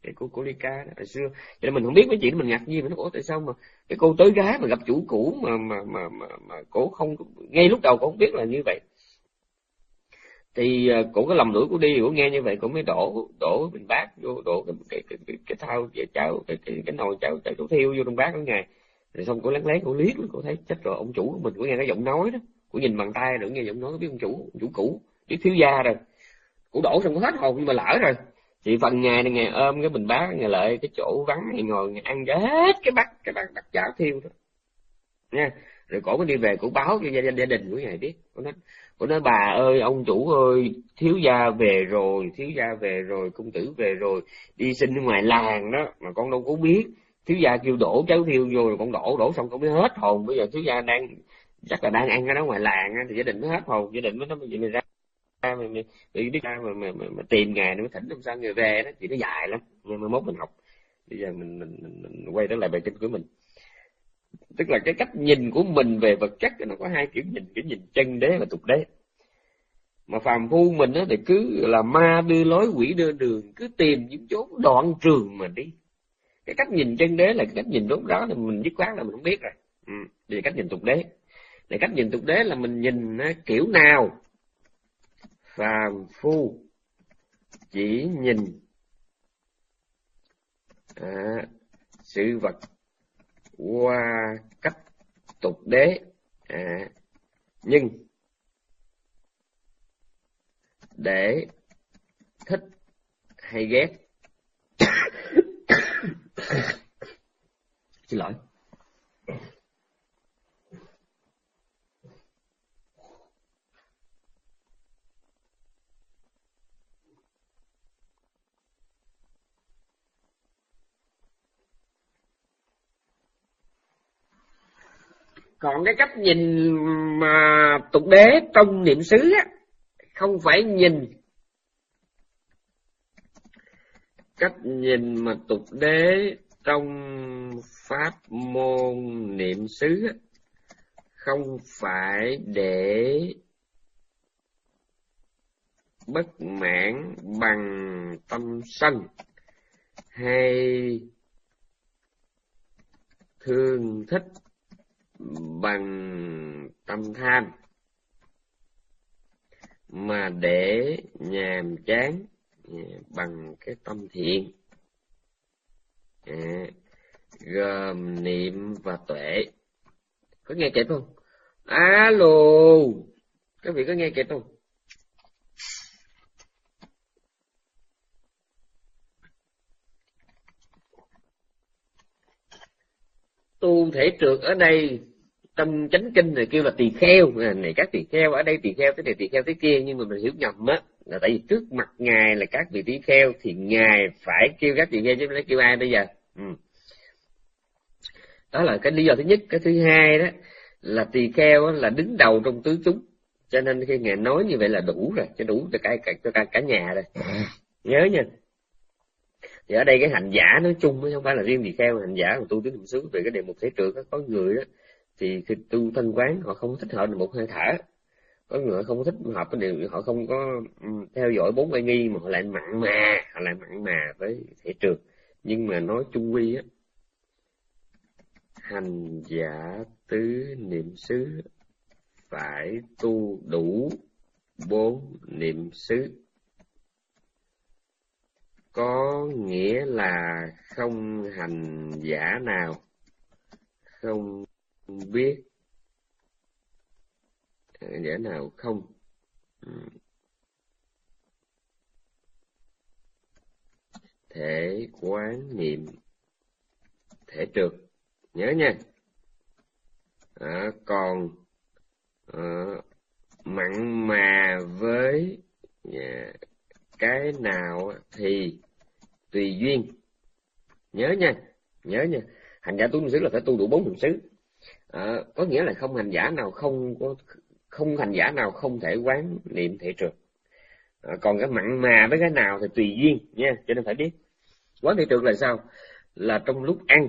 cái của của Ly Ca đó, hồi xưa. Cho nên mình không biết mấy chuyện đó, mình ngạc nhiên, mình nói ủa tại sao mà cái cô tới gái mà gặp chủ cũ mà mà mà mà, mà cổ không, ngay lúc đầu cổ không biết là như vậy. Thì uh, cổ có lầm lũi, cổ đi, cổ nghe như vậy, cổ mới đổ đổ bình bát vô, đổ cái cái cái cái, cái thau cái cháo, cái cái cái nồi cháo cháo cháo thiêu vô trong bát đó ngài. Rồi xong cổ lén lén cổ liếc, cổ thấy chết rồi, ông chủ của mình, cổ nghe cái giọng nói đó, cổ nhìn bằng tay rồi nghe giọng nói, biết ông chủ, ông chủ cũ, biết thiếu gia rồi. Cổ đổ xong cổ hết hồn, nhưng mà lỡ rồi. Thì phần ngày này ngày ôm cái bình bát, ngày lại cái chỗ vắng, ngày ngồi ngày ăn hết cái bát cái bát bát cháo thiêu đó nha. Rồi cổ mới đi về, cổ báo cho gia, gia đình của ngài biết. Cổ nói, cổ nói bà ơi, ông chủ ơi, thiếu gia về rồi, thiếu gia về rồi, công tử về rồi, đi xin ở ngoài làng đó mà con đâu có biết. Thiếu gia kêu đổ cháo thiêu vô rồi con đổ, đổ xong con mới hết hồn. Bây giờ thiếu gia đang chắc là đang ăn ở đó ngoài làng, thì gia đình mới hết hồn. Gia đình mới nói vậy, mày ra mày mày đi đi ra mà, mà, mà, mà tìm ngài nó mới thỉnh làm sao người về đó, thì nó dài lắm, nhưng mà mốt mình học. Bây giờ mình mình, mình, mình quay trở lại bài kinh của mình. Tức là cái cách nhìn của mình về vật chất nó có hai kiểu nhìn, kiểu nhìn chân đế và tục đế. Mà phàm phu mình đó thì cứ là ma đưa lối, quỷ đưa đường, cứ tìm những chỗ đoạn trường mà đi. Cái cách nhìn chân đế là cái cách nhìn đúng đó, là mình dứt khoát là mình không biết rồi. Ừ. Thì cách nhìn tục đế, để cách nhìn tục đế là mình nhìn kiểu nào. Phàm phu chỉ nhìn à, sự vật qua cách tục đế, à, nhưng để thích hay ghét xin lỗi Còn cái cách nhìn mà tục đế trong niệm xứ á, không phải nhìn cách nhìn mà tục đế trong pháp môn niệm xứ á, không phải để bất mãn bằng tâm sân hay thương thích bằng tâm tham, mà để nhàm chán bằng cái tâm thiện, à, gồm niệm và tuệ. Có nghe kịp không? Alo, các vị có nghe kịp không? Tu thể trượt ở đây trong chánh kinh này kêu là tỳ kheo, này các tỳ kheo ở đây, tỳ kheo thế này tỳ kheo thế kia, nhưng mà mình hiểu nhầm á, là tại vì trước mặt ngài là các vị tỳ kheo thì ngài phải kêu các tỳ kheo chứ không kêu ai bây giờ. Ừ. Đó là cái lý do thứ nhất. Cái thứ hai đó là tỳ kheo là đứng đầu trong tứ chúng, cho nên khi ngài nói như vậy là đủ rồi, cho đủ cho cả cả cả, cả nhà rồi. Nhớ nha. Thì ở đây cái hành giả nói chung chứ không phải là riêng tỳ kheo, hành giả mà tu tứ niệm xứ về cái đề mục thể trượt, có người đó thì khi tu thanh quán họ không thích hợp được một hơi thở, có người không thích hợp cái điều, họ không có um, theo dõi bốn oai nghi mà họ lại mặn mà họ lại mặn mà với thể trượt. Nhưng mà nói chung quy á, hành giả tứ niệm xứ phải tu đủ bốn niệm xứ, có nghĩa là không hành giả nào không biết, giả nào không thể quán niệm thể trượt. Nhớ nha. À, còn à, mặn mà với à, cái nào thì tùy duyên. Nhớ nha, nhớ nha. Hành giả tu niệm xứ là phải tu đủ bốn niệm xứ. À, có nghĩa là không hành giả nào không có không hành giả nào không thể quán niệm thể trượt. À, còn cái mặn mà với cái nào thì tùy duyên nha, cho nên phải biết. Quán thể trượt là sao? Là trong lúc ăn,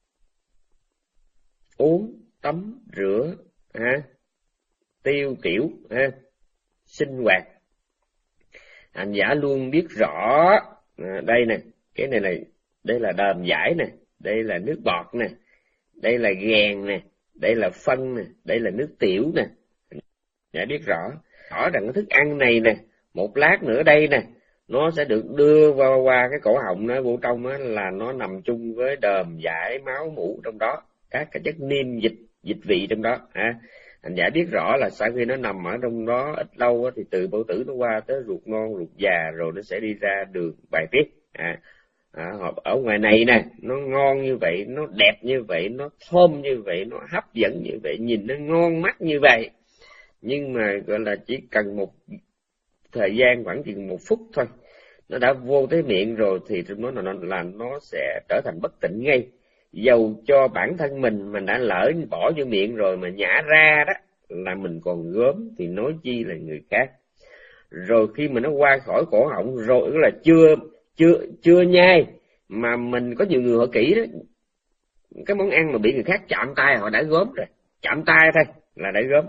uống, tắm, rửa, ha, tiêu tiểu, ha, sinh hoạt, hành giả luôn biết rõ à, đây nè, cái này là đây là đờm giải nè, đây là nước bọt nè, đây là ghèn nè, đây là phân nè, đây là nước tiểu nè. Dạ biết rõ, rõ rằng cái thức ăn này nè, một lát nữa đây nè, nó sẽ được đưa vào qua cái cổ họng nó vô trong á, là nó nằm chung với đờm giải máu mủ trong đó, các cái chất niêm dịch dịch vị trong đó. À, hành giả biết rõ là sau khi nó nằm ở trong đó ít lâu á, thì từ bao tử nó qua tới ruột non ruột già, rồi nó sẽ đi ra đường bài tiết. À, à, ở ngoài này nè, nó ngon như vậy, nó đẹp như vậy, nó thơm như vậy, nó hấp dẫn như vậy, nhìn nó ngon mắt như vậy, nhưng mà gọi là chỉ cần một thời gian khoảng chừng một phút thôi, nó đã vô tới miệng rồi thì trong đó là, là nó sẽ trở thành bất tỉnh ngay. Dầu cho bản thân mình mình đã lỡ bỏ vô miệng rồi mà nhả ra đó là mình còn gớm, thì nói chi là người khác. Rồi khi mà nó qua khỏi cổ họng rồi, là chưa chưa chưa nhai, mà mình có nhiều người họ kỹ đó, cái món ăn mà bị người khác chạm tay họ đã gớm rồi, chạm tay thôi là đã gớm.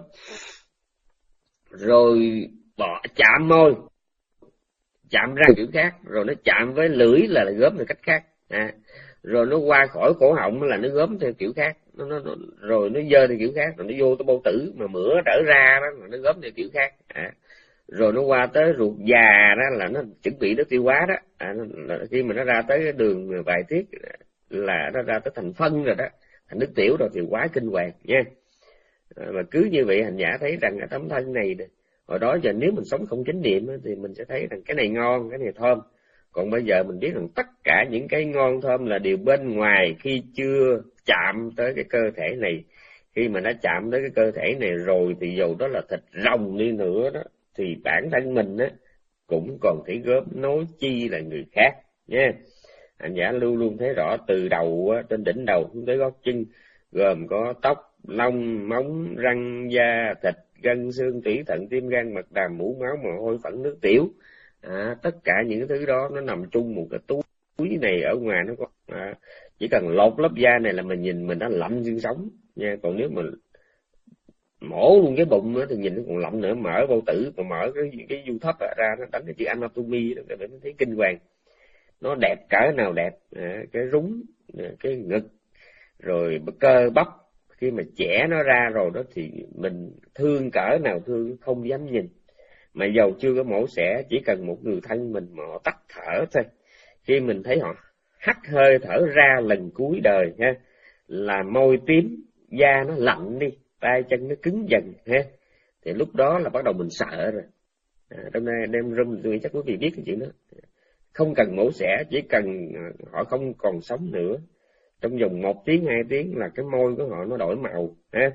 Rồi bỏ chạm môi, chạm răng kiểu khác, rồi nó chạm với lưỡi là, là gớm theo cách khác. À, rồi nó qua khỏi cổ họng là nó gớm theo kiểu khác, nó, nó, nó rồi nó dơ theo kiểu khác, rồi nó vô tới bao tử mà mửa trở ra đó là nó gớm theo kiểu khác. À, rồi nó qua tới ruột già đó là nó chuẩn bị nó tiêu hóa đó. À, nó, là khi mà nó ra tới cái đường bài tiết là nó ra tới thành phân rồi đó, thành nước tiểu rồi, thì quá kinh hoàng nha. À, mà cứ như vậy hành giả thấy rằng cái tấm thân này nè, hồi đó giờ nếu mình sống không chánh niệm thì mình sẽ thấy rằng cái này ngon, cái này thơm. Còn bây giờ mình biết rằng tất cả những cái ngon thơm là điều bên ngoài, khi chưa chạm tới cái cơ thể này. Khi mà nó chạm tới cái cơ thể này rồi thì dầu đó là thịt rồng đi nữa đó, thì bản thân mình á cũng còn thấy gớm, nói chi là người khác nha. Hành giả luôn luôn thấy rõ từ đầu á, trên đỉnh đầu xuống tới gót chân, gồm có tóc, lông, móng, răng, da, thịt, gân, xương, tủy, thận, tim, gan, mật, đàm, mũ, máu, mồ hôi, phẫn, nước tiểu. À, tất cả những thứ đó nó nằm chung một cái túi này. Ở ngoài nó có à, chỉ cần lột lớp da này là mình nhìn mình đã lạnh xương sống nha. Còn nếu mà mổ luôn cái bụng nữa thì nhìn nó còn lạnh nữa. Mở bao tử, còn mở cái cái du thấp ra, nó đánh cái chữ anatomy đó, để nó thấy kinh hoàng. Nó đẹp cỡ nào đẹp. À, cái rúng, cái ngực, rồi cơ bắp, khi mà chẻ nó ra rồi đó thì mình thương cỡ nào thương, không dám nhìn. Mà dầu chưa có mổ xẻ, chỉ cần một người thân mình mà họ tắt thở thôi, khi mình thấy họ hắt hơi thở ra lần cuối đời ha, là môi tím, da nó lạnh đi, tay chân nó cứng dần ha, thì lúc đó là bắt đầu mình sợ rồi. À, hôm nay đem room tôi chắc quý vị biết cái chuyện đó. Không cần mổ xẻ, chỉ cần họ không còn sống nữa, trong vòng một tiếng hai tiếng là cái môi của họ nó đổi màu ha,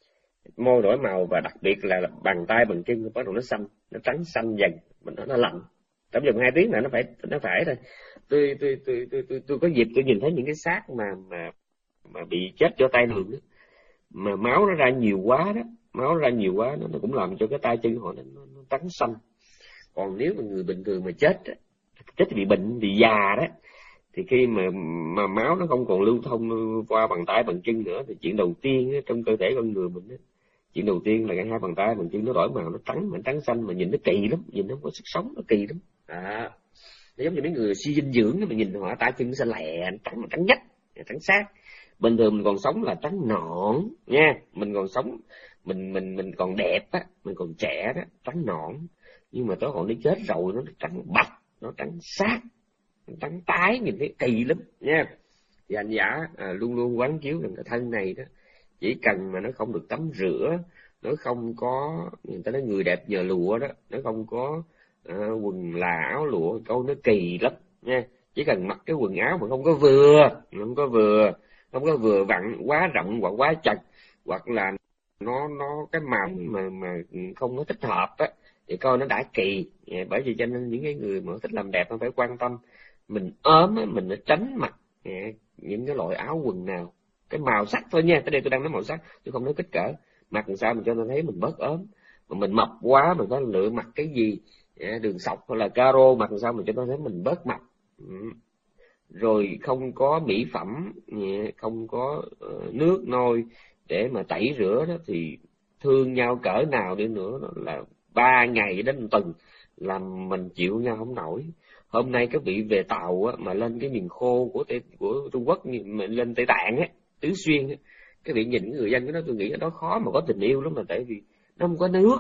môi đổi màu, và đặc biệt là bàn tay bàn chân bắt đầu nó xanh, nó trắng xanh dần, mình nói nó lạnh. Trong vòng hai tiếng là nó phải nó phải thôi. Tôi tôi tôi tôi tôi, tôi có dịp tôi nhìn thấy những cái xác mà mà mà bị chết do tai đường đó, mà máu nó ra nhiều quá đó, máu ra nhiều quá nó, nó cũng làm cho cái tay chân họ nó, nó, nó trắng xanh. Còn nếu mà người bình thường mà chết đó, chết thì bị bệnh, bị già đó, thì khi mà mà máu nó không còn lưu thông qua bàn tay bàn chân nữa, thì chuyện đầu tiên á, trong cơ thể con người mình á, chuyện đầu tiên là cái hai bàn tay bàn chân nó đổi màu, nó trắng, mà trắng xanh, mà nhìn nó kỳ lắm, nhìn nó có sức sống, nó kỳ lắm. À, nó giống như mấy người suy dinh dưỡng mà nhìn họ tay chân nó xanh lè, trắng mà trắng nhất, trắng sát. Bình thường mình còn sống là trắng nõn nha, mình còn sống, mình mình mình còn đẹp á, mình còn trẻ đó, trắng nõn. Nhưng mà tới hồi nó chết rồi nó trắng bạch, nó trắng sát, trắng tái, nhìn thấy kỳ lắm nha. Thì hành giả à, luôn luôn quán chiếu rằng cái thân này đó, chỉ cần mà nó không được tắm rửa, nó không có, người ta nói người đẹp nhờ lụa đó, nó không có à, quần là áo lụa, câu nó kỳ lắm nha. Chỉ cần mặc cái quần áo mà không có vừa, không có vừa, không có vừa vặn, quá rộng hoặc quá chật, hoặc là nó nó cái màu mà mà không có thích hợp á, thì coi nó đã kỳ. Bởi vì cho nên những cái người mà thích làm đẹp nó phải quan tâm, mình ốm á, mình phải tránh mặc những cái loại áo quần nào, cái màu sắc thôi nha. Tới đây tôi đang nói màu sắc, tôi không nói kích cỡ. Mặc làm sao mình cho nó thấy mình bớt ốm. Mà mình mập quá mình có lựa mặc cái gì đường sọc hoặc là caro, mặc làm sao mình cho nó thấy mình bớt mập. Rồi không có mỹ phẩm, không có nước nôi để mà tẩy rửa đó, thì thương nhau cỡ nào đi nữa là ba ngày đến một tuần làm mình chịu nhau không nổi. Hôm nay các vị về tàu á, mà lên cái miền khô của Tây, của Trung Quốc, mà lên Tây Tạng á, Tứ Xuyên á, các vị nhìn cái người dân cái đó, tôi nghĩ ở đó khó mà có tình yêu lắm, là tại vì nó không có nước.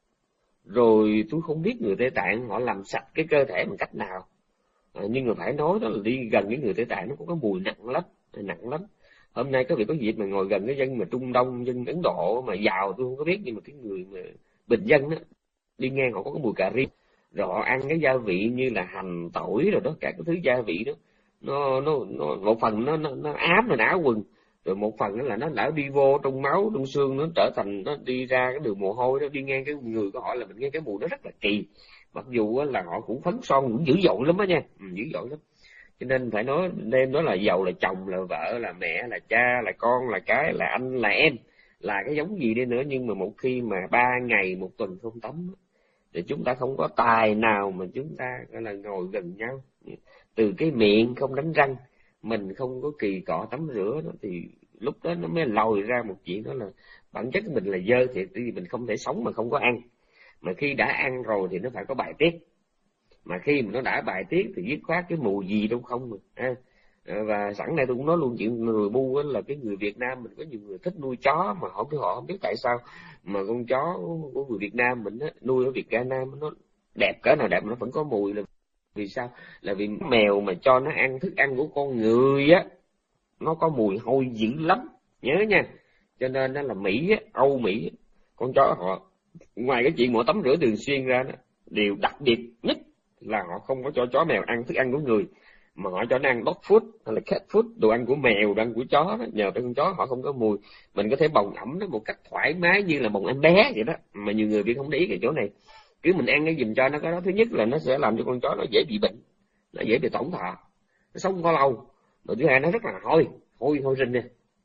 Rồi tôi không biết người Tây Tạng họ làm sạch cái cơ thể bằng cách nào, à, nhưng mà phải nói đó là đi gần với người Tây Tạng nó có cái mùi nặng lắm, nặng lắm. Hôm nay các vị có dịp mà ngồi gần cái dân mà Trung Đông, dân Ấn Độ mà giàu tôi không có biết, nhưng mà cái người mà bình dân đó, đi ngang họ có cái mùi cà ri, rồi họ ăn cái gia vị như là hành, tỏi rồi đó, cả cái thứ gia vị đó, nó nó nó một phần nó nó, nó ám lên áo quần, rồi một phần là nó đã đi vô trong máu trong xương, nó trở thành nó đi ra cái đường mồ hôi đó, đi ngang cái người của họ là mình nghe cái mùi nó rất là kỳ, mặc dù là họ cũng phấn son cũng dữ dội lắm đó nha, ừ, dữ dội lắm. Cho nên phải nói đêm đó là giàu là chồng, là vợ, là mẹ, là cha, là con, là cái, là anh, là em, là cái giống gì đi nữa, nhưng mà một khi mà ba ngày một tuần không tắm thì chúng ta không có tài nào mà chúng ta gọi là ngồi gần nhau. Từ cái miệng không đánh răng, mình không có kỳ cọ tắm rửa đó, thì lúc đó nó mới lòi ra một chuyện, đó là bản chất mình là dơ thiệt, vì mình không thể sống mà không có ăn, mà khi đã ăn rồi thì nó phải có bài tiết, mà khi mà nó đã bài tiết thì dứt khoát cái mùi gì đâu không mà. À, và sẵn này tôi cũng nói luôn chuyện người bu là cái người Việt Nam mình có nhiều người thích nuôi chó, mà họ họ không biết tại sao mà con chó của người Việt Nam mình á, nuôi ở Việt Nam nó đẹp cỡ nào đẹp mà nó vẫn có mùi, là vì sao? Là vì mèo mà cho nó ăn thức ăn của con người á, nó có mùi hôi dữ lắm, nhớ nha. Cho nên đó là Mỹ á, Âu Mỹ, con chó họ ngoài cái chuyện họ tắm rửa thường xuyên ra đó, điều đặc biệt nhất là họ không có cho chó mèo ăn thức ăn của người, mà họ cho nó ăn dog food hay là cat food, đồ ăn của mèo, đồ ăn của chó đó. Nhờ cái con chó họ không có mùi, mình có thể bồng ẩm nó một cách thoải mái như là bồng em bé vậy đó. Mà nhiều người Việt không để ý cái chỗ này, cứ mình ăn cái giùm cho nó cái đó, thứ nhất là nó sẽ làm cho con chó nó dễ bị bệnh, nó dễ bị tổn thọ, nó sống không có lâu. Rồi thứ hai nó rất là hôi, hôi hôi rinh nè.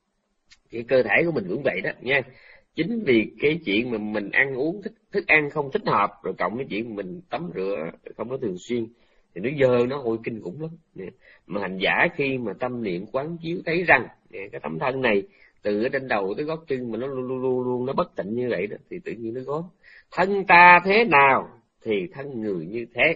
Thì cơ thể của mình cũng vậy đó nha. Chính vì cái chuyện mà mình ăn uống thức, thức ăn không thích hợp, rồi cộng với chuyện mình tắm rửa không có thường xuyên, thì nó dơ, nó hôi kinh khủng lắm. Mà hành giả khi mà tâm niệm quán chiếu thấy rằng cái tấm thân này từ ở trên đầu tới gót chân mà nó luôn luôn luôn nó bất tịnh như vậy đó, thì tự nhiên nó gốm. Thân ta thế nào thì thân người như thế,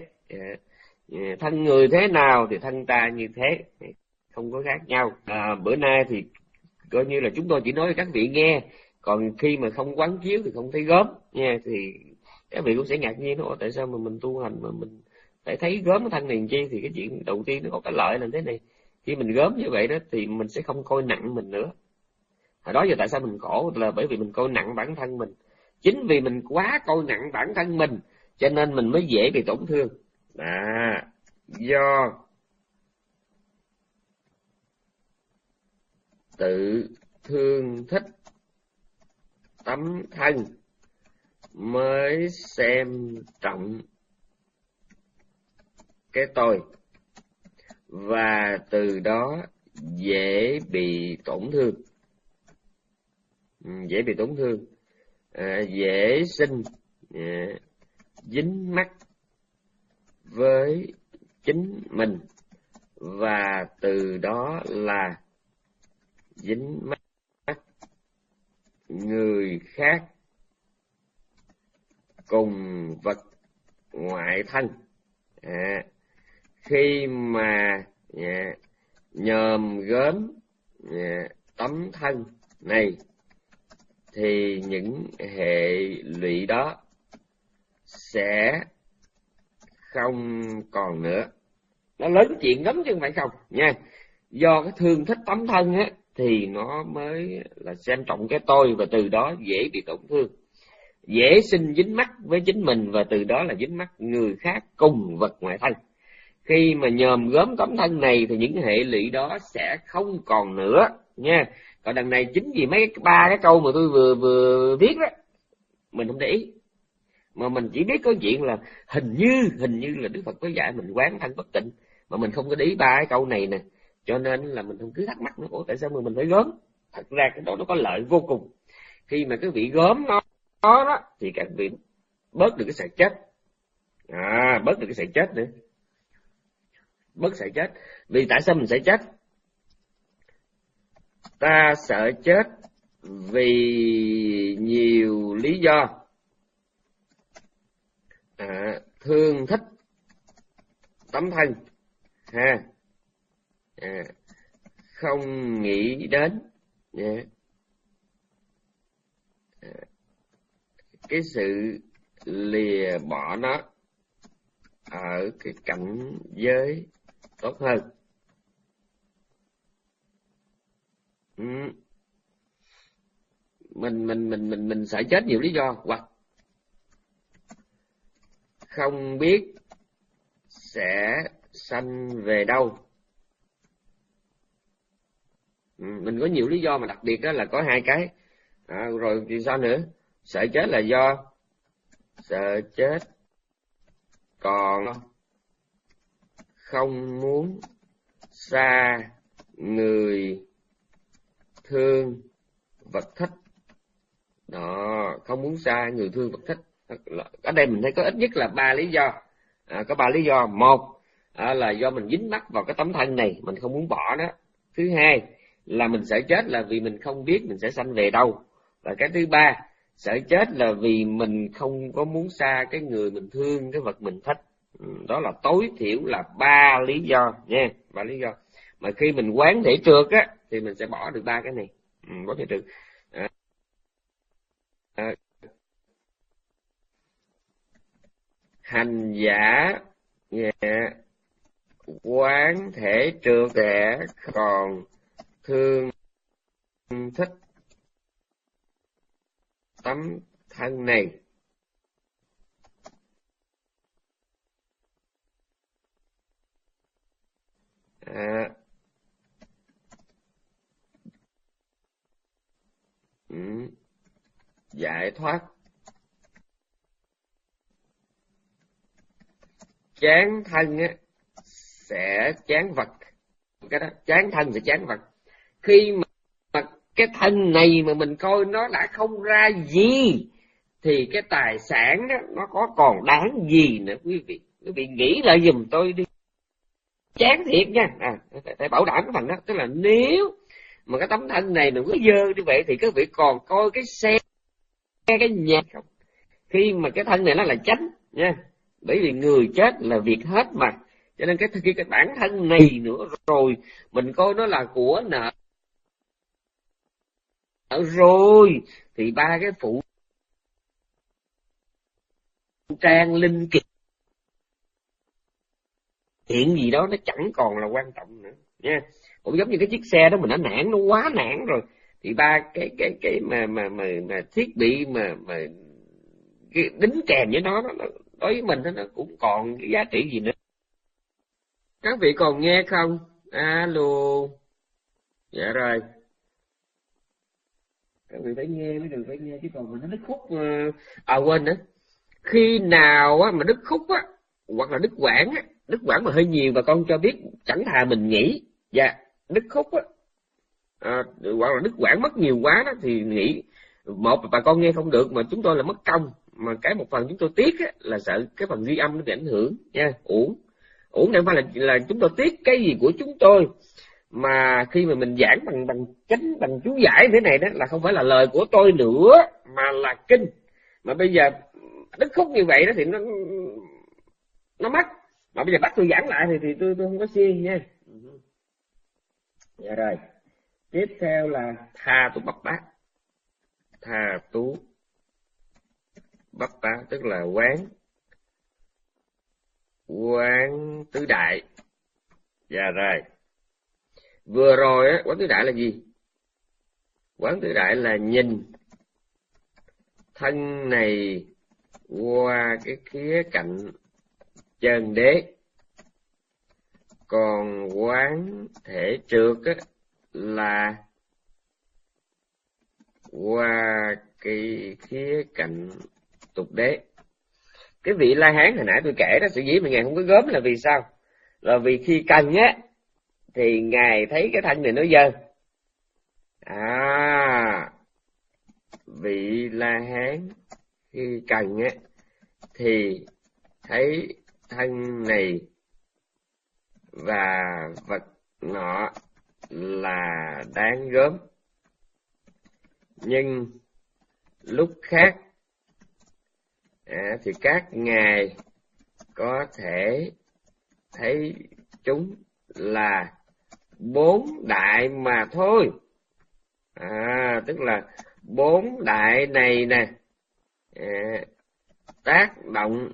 thân người thế nào thì thân ta như thế, không có khác nhau. À, bữa nay thì coi như là chúng tôi chỉ nói cho các vị nghe, còn khi mà không quán chiếu thì không thấy gớm nha, thì các vị cũng sẽ ngạc nhiên đó, tại sao mà mình tu hành mà mình phải thấy gớm cái thân này làm chi. Thì cái chuyện đầu tiên nó có cái lợi là thế này, khi mình gớm như vậy đó thì mình sẽ không coi nặng mình nữa. Hồi đó giờ tại sao mình khổ, là bởi vì mình coi nặng bản thân mình. Chính vì mình quá coi nặng bản thân mình cho nên mình mới dễ bị tổn thương. À, do tự thương thích tấm thân mới xem trọng cái tôi, và từ đó dễ bị tổn thương, dễ bị tổn thương, à, dễ sinh à, dính mắc với chính mình, và từ đó là dính mắc người khác cùng vật ngoại thân. À, khi mà à, nhòm gớm à, tấm thân này thì những hệ lụy đó sẽ không còn nữa. Nó lớn chuyện lắm chứ không phải không nha. Do cái thương thích tấm thân á thì nó mới là xem trọng cái tôi, và từ đó dễ bị tổn thương, dễ sinh dính mắc với chính mình, và từ đó là dính mắc người khác cùng vật ngoại thân. Khi mà nhòm gớm tấm thân này thì những hệ lụy đó sẽ không còn nữa nha. Còn đằng này chính vì mấy ba cái câu mà tôi vừa vừa viết đó mình không để ý, mà mình chỉ biết có chuyện là hình như hình như là Đức Phật có dạy mình quán thân bất tịnh, mà mình không có để ý ba cái câu này nè, cho nên là mình không cứ thắc mắc nữa, ủa tại sao mà mình phải gớm. Thật ra cái đó nó có lợi vô cùng. Khi mà cái vị gớm nó đó, đó thì các vị bớt được cái sợ chết, à bớt được cái sợ chết nữa, bớt sợ chết. Vì tại sao mình sợ chết? Ta sợ chết vì nhiều lý do. À, thương thích tấm thân ha, à, không nghĩ đến yeah. à, cái sự lìa bỏ nó ở cái cảnh giới tốt hơn. ừ. mình mình mình mình mình sợ chết nhiều lý do, hoặc không biết sẽ sanh về đâu. ừ. Mình có nhiều lý do, mà đặc biệt đó là có hai cái. à, rồi thì sao nữa? Sợ chết là do sợ chết, còn không muốn xa người thương vật thích. Đó, không muốn xa người thương vật thích. Ở đây mình thấy có ít nhất là ba lý do. à, có ba lý do. Một à, là do mình dính mắc vào cái tấm thân này, mình không muốn bỏ nó. Thứ hai là mình sợ chết là vì mình không biết mình sẽ sanh về đâu. Và cái thứ ba, sợ chết là vì mình không có muốn xa cái người mình thương, cái vật mình thích. Đó là tối thiểu là ba lý do nha, ba lý do. Mà khi mình quán thể trượt á thì mình sẽ bỏ được ba cái này. ừ, bỏ thể trượt. À, à, hành giả yeah, quán thể trượt sẽ còn thương thích tấm thân này. À, ừ, giải thoát chán thân á sẽ chán vật. Cái đó chán thân sẽ chán vật. Khi mà, mà cái thân này mà mình coi nó đã không ra gì thì cái tài sản đó nó có còn đáng gì nữa quý vị. Quý vị nghĩ lại giùm tôi đi. Chán thiệt nha. À, phải bảo đảm cái phần đó. Tức là nếu mà cái tấm thân này mình cứ dơ như vậy thì các vị còn coi cái xe, cái nhà không. Khi mà cái thân này nó là chánh nha. Bởi vì người chết là việc hết mà. Cho nên cái, cái, cái bản thân này nữa rồi mình coi nó là của nợ rồi thì ba cái phụ trang linh kiện hiện gì đó nó chẳng còn là quan trọng nữa nha. Cũng giống như cái chiếc xe đó mình đã nản, nó quá nản rồi thì ba cái cái cái mà mà mà, mà thiết bị mà mà cái đính kèm với nó, nó đối với mình nó cũng còn cái giá trị gì nữa. Các vị còn nghe không? Alo. Dạ rồi. Các vị phải nghe mới được, phải nghe chứ còn mình nó đứt khúc. À quên nữa. Khi nào á mà đứt khúc á hoặc là đứt quãng á, đứt quãng mà hơi nhiều bà con cho biết, chẳng thà mình nghỉ. Dạ, đứt khúc á à, hoặc là đứt quãng mất nhiều quá đó thì nghỉ. Một bà con nghe không được mà chúng tôi là mất công, mà cái một phần chúng tôi tiếc á, là sợ cái phần ghi âm nó bị ảnh hưởng nha. Uổng uổng này không phải là là chúng tôi tiếc cái gì của chúng tôi, mà khi mà mình giảng bằng bằng chánh bằng chú giải thế này đó là không phải là lời của tôi nữa mà là kinh. Mà bây giờ đứt khúc như vậy đó thì nó nó mất, mà bây giờ bắt tôi giảng lại thì, thì tôi tôi không có siêng nha. Dạ rồi. Tiếp theo là tha tu bắp bát. Tha tú bắp bát tức là quán quán tứ đại. Dạ rồi. Vừa rồi á, quán tứ đại là gì? Quán tứ đại là nhìn thân này qua cái khía cạnh chân đế, còn quán thể trượt á là qua cái khía cạnh tục đế. Cái vị La Hán hồi nãy tôi kể đó, sự dĩ mà ngài không có gớm là vì sao? Là vì khi cần á thì ngài thấy cái thân này nó dơ. À, vị La Hán khi cần á thì thấy thân này và vật nọ là đáng gớm, nhưng lúc khác à, thì các ngài có thể thấy chúng là bốn đại mà thôi. À, tức là bốn đại này nè, à, tác động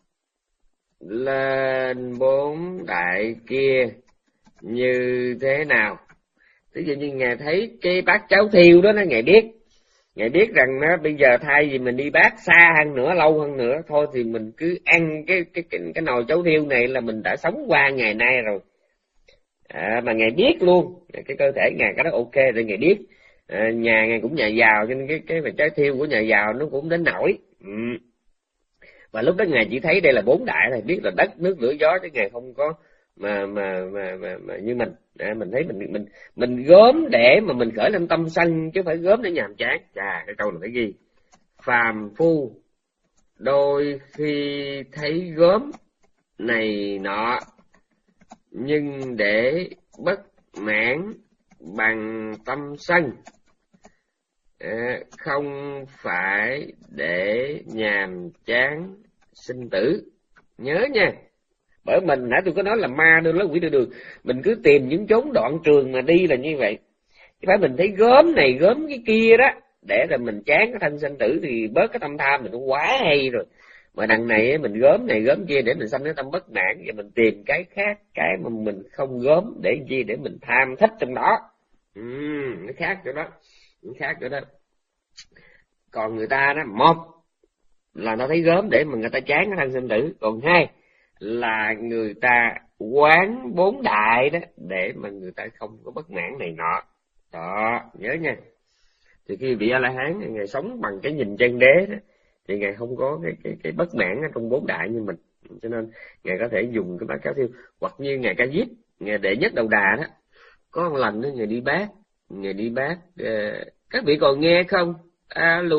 lên bốn đại kia như thế nào. Ví dụ như Ngài thấy cái bát cháo thiêu đó, nó Ngài biết, Ngài biết rằng nó bây giờ thay vì mình đi bát xa hơn nữa, lâu hơn nữa, thôi thì mình cứ ăn cái cái cái, cái nồi cháo thiêu này là mình đã sống qua ngày nay rồi. À, mà Ngài biết luôn, cái cơ thể Ngài cái đó ok rồi Ngài biết. À, nhà Ngài cũng nhà giàu cho nên cái cái mà trái thiêu của nhà giàu nó cũng đến nổi. Ừ. Và lúc đó Ngài chỉ thấy đây là bốn đại này, biết là đất nước lửa gió, chứ Ngài không có mà mà mà mà, mà như mình. À, mình thấy mình mình mình gớm để mà mình khởi lên tâm sân, chứ phải gớm để nhàm chán. Chà, cái câu này phải ghi. Phàm phu đôi khi thấy gớm này nọ, nhưng để bất mãn bằng tâm sân, à, không phải để nhàm chán sinh tử. Nhớ nha, bởi mình nãy tôi có nói là ma đưa lối quỷ đưa đường, mình cứ tìm những chốn đoạn trường mà đi là như vậy. Chứ phải mình thấy gớm này gớm cái kia đó để rồi mình chán cái thân sinh tử thì bớt cái tâm tham mình cũng quá hay rồi. Mà đằng này mình gớm này gớm kia để mình sanh cái tâm bất mãn, và mình tìm cái khác, cái mà mình không gớm để gì, để mình tham thích trong đó. Ừ, nó khác chỗ đó, nó khác chỗ đó. Còn người ta đó, một là nó thấy gớm để mà người ta chán cái thân sinh tử, còn hai là người ta quán bốn đại đó để mà người ta không có bất mãn này nọ. Đó, nhớ nha. Thì khi vị A La Hán Ngài sống bằng cái nhìn chân đế đó, thì Ngài không có cái cái cái bất mãn ở trong bốn đại như mình, cho nên Ngài có thể dùng cái bát cháo thiêu. Hoặc như Ngài Ca Diếp, Ngài đệ nhất đầu đà đó, có một lần đó Ngài đi bát, Ngài đi bát, uh, các vị còn nghe không? Alo.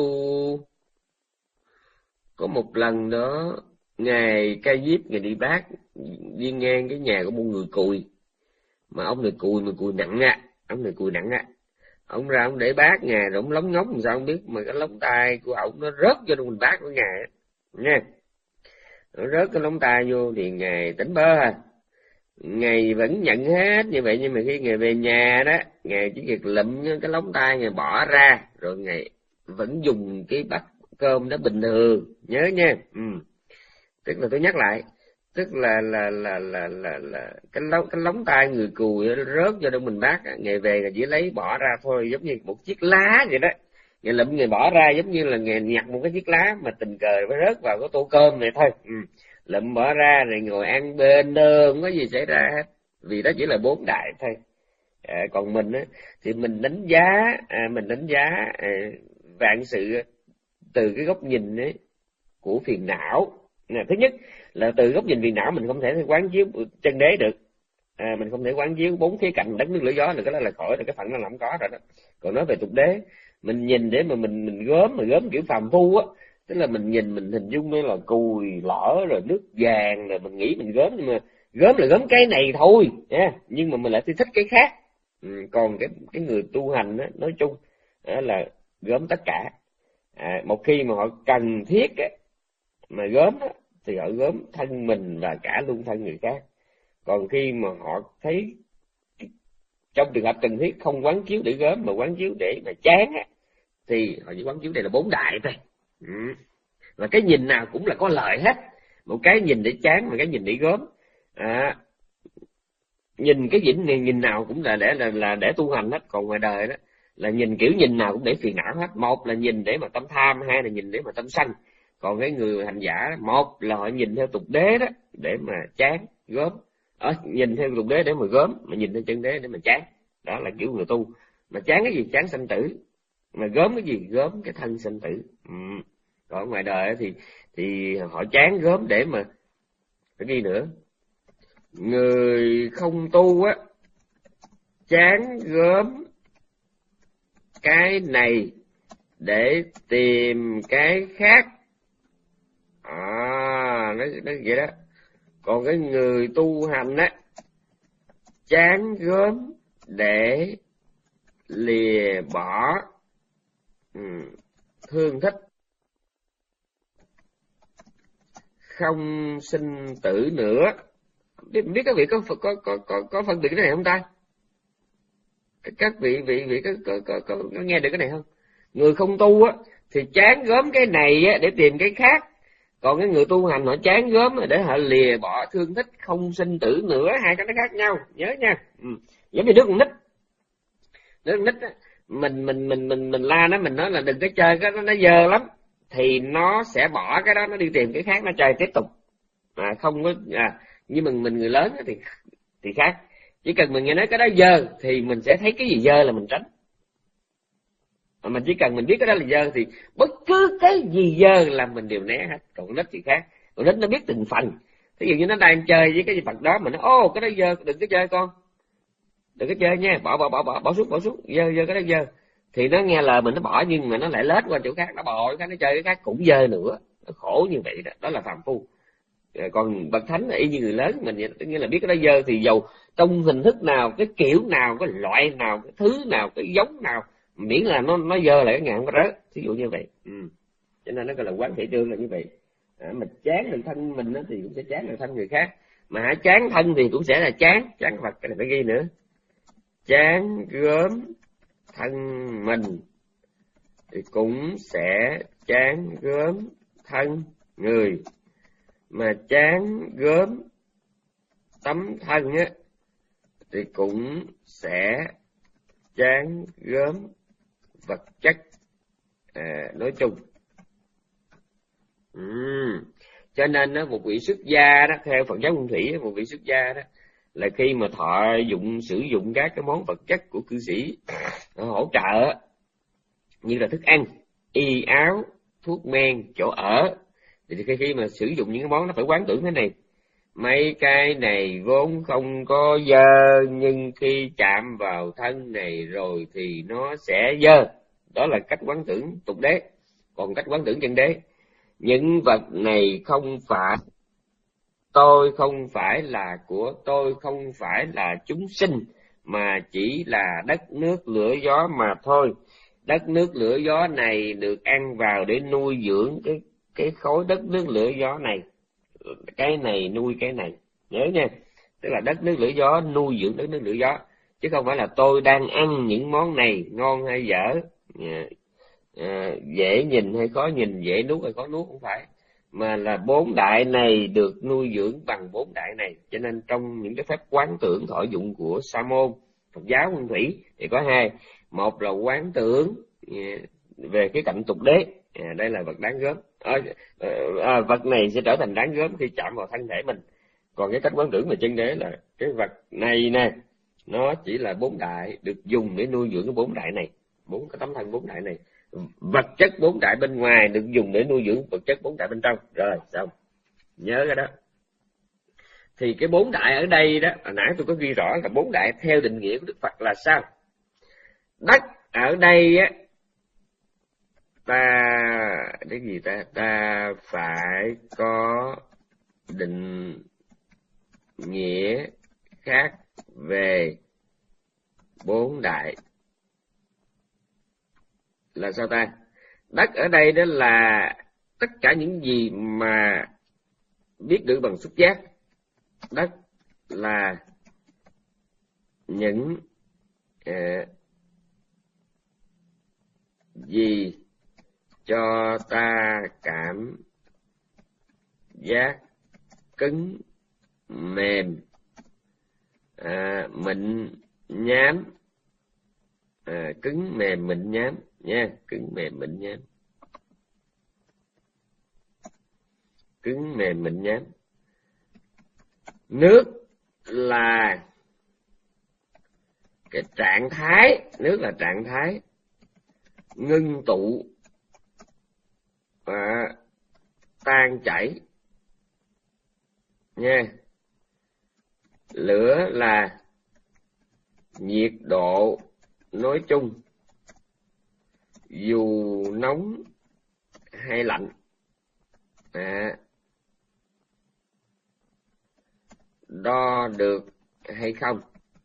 Có một lần đó Ngài Ca Diếp Ngài đi bát, đi ngang cái nhà của một người cùi, mà ông này cùi mà cùi nặng á, ông này cùi nặng á. Ông ra ông để bát Ngài rồi ông lóng ngóng làm sao không biết, mà cái lóng tay của ông nó rớt vô trong bát của Ngài nha. Nó rớt cái lóng tay vô thì Ngài tỉnh bơ à. Ngài vẫn nhận hết như vậy, nhưng mà khi Ngài về nhà đó, Ngài chỉ việc lụm cái lóng tay Ngài bỏ ra, rồi Ngài vẫn dùng cái bát cơm đó bình thường. Nhớ nha. Ừ. Tức là tôi nhắc lại, tức là là là là là, là cái lóng cái lóng tay người cùi rớt vô trong mình bát, Ngày về là chỉ lấy bỏ ra thôi, giống như một chiếc lá vậy đó. Ngày lụm Ngày bỏ ra giống như là Ngày nhặt một cái chiếc lá mà tình cờ phải rớt vào cái tô cơm này thôi. Ừ. Lụm bỏ ra rồi ngồi ăn bên đơn, không có gì xảy ra hết, vì đó chỉ là bốn đại thôi. À, còn mình á thì mình đánh giá, à, mình đánh giá à, vạn sự từ cái góc nhìn ấy của phiền não. Nè, thứ nhất là từ góc nhìn phiền não mình không thể quán chiếu chân đế được. À, mình không thể quán chiếu bốn khía cạnh đất nước lửa gió là cái đó là khỏi rồi, cái phận nó làm có rồi đó. Còn nói về tục đế, mình nhìn để mà mình mình gớm mà gớm kiểu phàm phu á, tức là mình nhìn mình hình dung như là cùi lở rồi nước vàng, rồi mình nghĩ mình gớm, nhưng mà gớm là gớm cái này thôi nha, nhưng mà mình lại thích cái khác. Ừ, còn cái cái người tu hành á, nói chung á, là gớm tất cả. À, một khi mà họ cần thiết á, mà gớm á, thì họ gớm thân mình và cả luôn thân người khác. Còn khi mà họ thấy trong trường hợp cần thiết không quán chiếu để gớm mà quán chiếu để mà chán á, thì họ chỉ quán chiếu đây là bốn đại thôi. Ừ. Và cái nhìn nào cũng là có lợi hết, một cái nhìn để chán, một cái nhìn để gớm. À, nhìn cái nhìn này nhìn nào cũng là để là là để tu hành hết. Còn ngoài đời đó là nhìn kiểu nhìn nào cũng để phiền não hết. Một là nhìn để mà tâm tham, hai là nhìn để mà tâm sân. Còn cái người hành giả, một là họ nhìn theo tục đế đó để mà chán gớm, ở nhìn theo tục đế để mà gớm, mà nhìn theo chân đế để mà chán. Đó là kiểu người tu. Mà chán cái gì? Chán sanh tử. Mà gớm cái gì? Gớm cái thân sanh tử. Ừ. Còn ngoài đời thì thì họ chán gớm để mà cái gì nữa, người không tu á chán gớm cái này để tìm cái khác. À, nó, nó vậy đó. Còn cái người tu hành á chán gớm để lìa bỏ ừ, thương thích, không sinh tử nữa. biết, biết các vị có có có có, có phân biệt cái này không ta? Các vị vị vị có có, có có có nghe được cái này không? Người không tu á thì chán gớm cái này á để tìm cái khác, còn cái người tu hành họ chán gớm để họ lìa bỏ thương thích không sinh tử nữa, hai cái nó khác nhau, nhớ nha. Ừ. Giống như đứa con nít, đứa con nít á, mình mình mình mình mình la nó, mình nói là đừng có chơi cái đó, nó dơ lắm, thì nó sẽ bỏ cái đó, nó đi tìm cái khác nó chơi tiếp tục, à, không có à, nhưng mình mình người lớn thì thì khác, chỉ cần mình nghe nói cái đó dơ thì mình sẽ thấy cái gì dơ là mình tránh, mà chỉ cần mình biết cái đó là dơ thì bất cứ cái gì dơ là mình đều né hết. Còn con nít thì khác, con nít nó biết từng phần, ví dụ như nó đang chơi với cái gì vật đó, mình nói ô cái đó dơ, đừng có chơi con, đừng có chơi nha, bỏ bỏ bỏ bỏ bỏ xuống bỏ xuống, dơ dơ cái đó dơ, thì nó nghe lời mình nó bỏ, nhưng mà nó lại lết qua chỗ khác, nó bò cái nó chơi cái khác cũng dơ nữa, nó khổ như vậy đó, đó là phàm phu. Còn bậc thánh là y như người lớn mình, tức nghĩa là biết cái đó dơ thì dầu trong hình thức nào, cái kiểu nào, cái loại nào, cái thứ nào, cái giống nào, miễn là nó nó dơ lại cái ngàn có rớt, ví dụ như vậy. Ừ. Cho nên nó gọi là quán thể trương là như vậy. À, mình chán được thân mình thì cũng sẽ chán được thân người khác, mà hả chán thân thì cũng sẽ là chán chán vật, cái này phải ghi nữa, chán gớm thân mình thì cũng sẽ chán gớm thân người, mà chán gớm tấm thân á thì cũng sẽ chán gớm vật chất à, nói chung. Ừ. Cho nên đó, một vị xuất gia đó, theo Phật giáo Nguyên Thủy, một vị xuất gia đó là khi mà thọ dụng sử dụng các cái món vật chất của cư sĩ hỗ trợ như là thức ăn, y áo, thuốc men, chỗ ở, thì khi khi mà sử dụng những cái món nó phải quán tưởng thế này: mấy cái này vốn không có dơ, nhưng khi chạm vào thân này rồi thì nó sẽ dơ. Đó là cách quán tưởng tục đế. Còn cách quán tưởng chân đế: những vật này không phải tôi, không phải là của tôi, không phải là chúng sinh, mà chỉ là đất nước lửa gió mà thôi. Đất nước lửa gió này được ăn vào để nuôi dưỡng cái cái khối đất nước lửa gió này, cái này nuôi cái này, nhớ nha. Tức là đất nước lửa gió nuôi dưỡng đất nước lửa gió, chứ không phải là tôi đang ăn những món này ngon hay dở, à, dễ nhìn hay khó nhìn, dễ nuốt hay khó nuốt, không phải, mà là bốn đại này được nuôi dưỡng bằng bốn đại này. Cho nên trong những cái phép quán tưởng thọ dụng của Sa môn Phật giáo Nguyên Thủy thì có hai: một là quán tưởng về cái cạnh tục đế, à, đây là vật đáng gớm, à, à, vật này sẽ trở thành đáng gớm khi chạm vào thân thể mình. Còn cái cách quán tưởng về chân đế là cái vật này nè, nó chỉ là bốn đại được dùng để nuôi dưỡng cái bốn đại này, bốn cái tấm thân bốn đại này. Vật chất bốn đại bên ngoài được dùng để nuôi dưỡng vật chất bốn đại bên trong. Rồi xong, nhớ cái đó. Thì cái bốn đại ở đây đó, hồi nãy tôi có ghi rõ là bốn đại theo định nghĩa của Đức Phật là sao. Đất ở đây á, ta cái gì ta ta phải có định nghĩa khác về bốn đại. Là sao ta? Đất ở đây đó là tất cả những gì mà biết được bằng xúc giác. Đất là những uh, gì cho ta cảm giác cứng, mềm, à, mịn, nhám, à, cứng, mềm, mịn, nhám nha, cứng, mềm, mịn, nhám, cứng, mềm, mịn, nhám. Nước là cái trạng thái, nước là trạng thái ngưng tụ và tan chảy nha. Lửa là nhiệt độ nói chung, dù nóng hay lạnh. À, đo được hay không?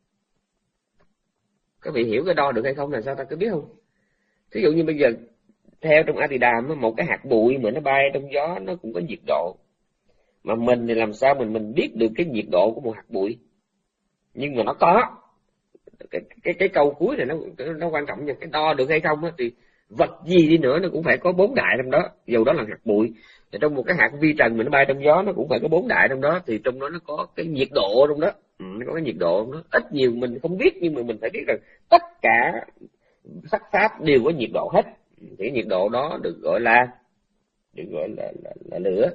Các vị hiểu cái đo được hay không là sao ta có biết không? Thí dụ như bây giờ theo trong A Tỳ Đàm, một cái hạt bụi mà nó bay trong gió nó cũng có nhiệt độ, Mà mình thì làm sao mình mình biết được cái nhiệt độ của một hạt bụi? Nhưng mà nó có. Cái cái cái câu cuối này nó nó quan trọng nha, cái đo được hay không á, thì vật gì đi nữa nó cũng phải có bốn đại trong đó, dù đó là hạt bụi. Thì trong một cái hạt vi trần mình nó bay trong gió nó cũng phải có bốn đại trong đó, thì trong đó nó có cái nhiệt độ trong đó, ừ, nó có cái nhiệt độ trong đó. Ít nhiều mình không biết, nhưng mà mình phải biết rằng tất cả sắc pháp đều có nhiệt độ hết. Thì nhiệt độ đó được gọi là được gọi là là, là lửa.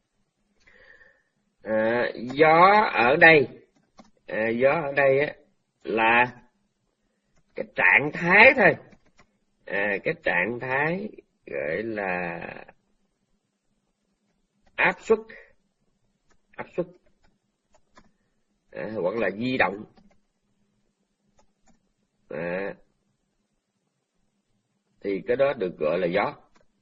À, gió ở đây à, gió ở đây á, là cái trạng thái thôi, à, cái trạng thái gọi là áp suất, áp suất à, hoặc là di động. À, thì cái đó được gọi là gió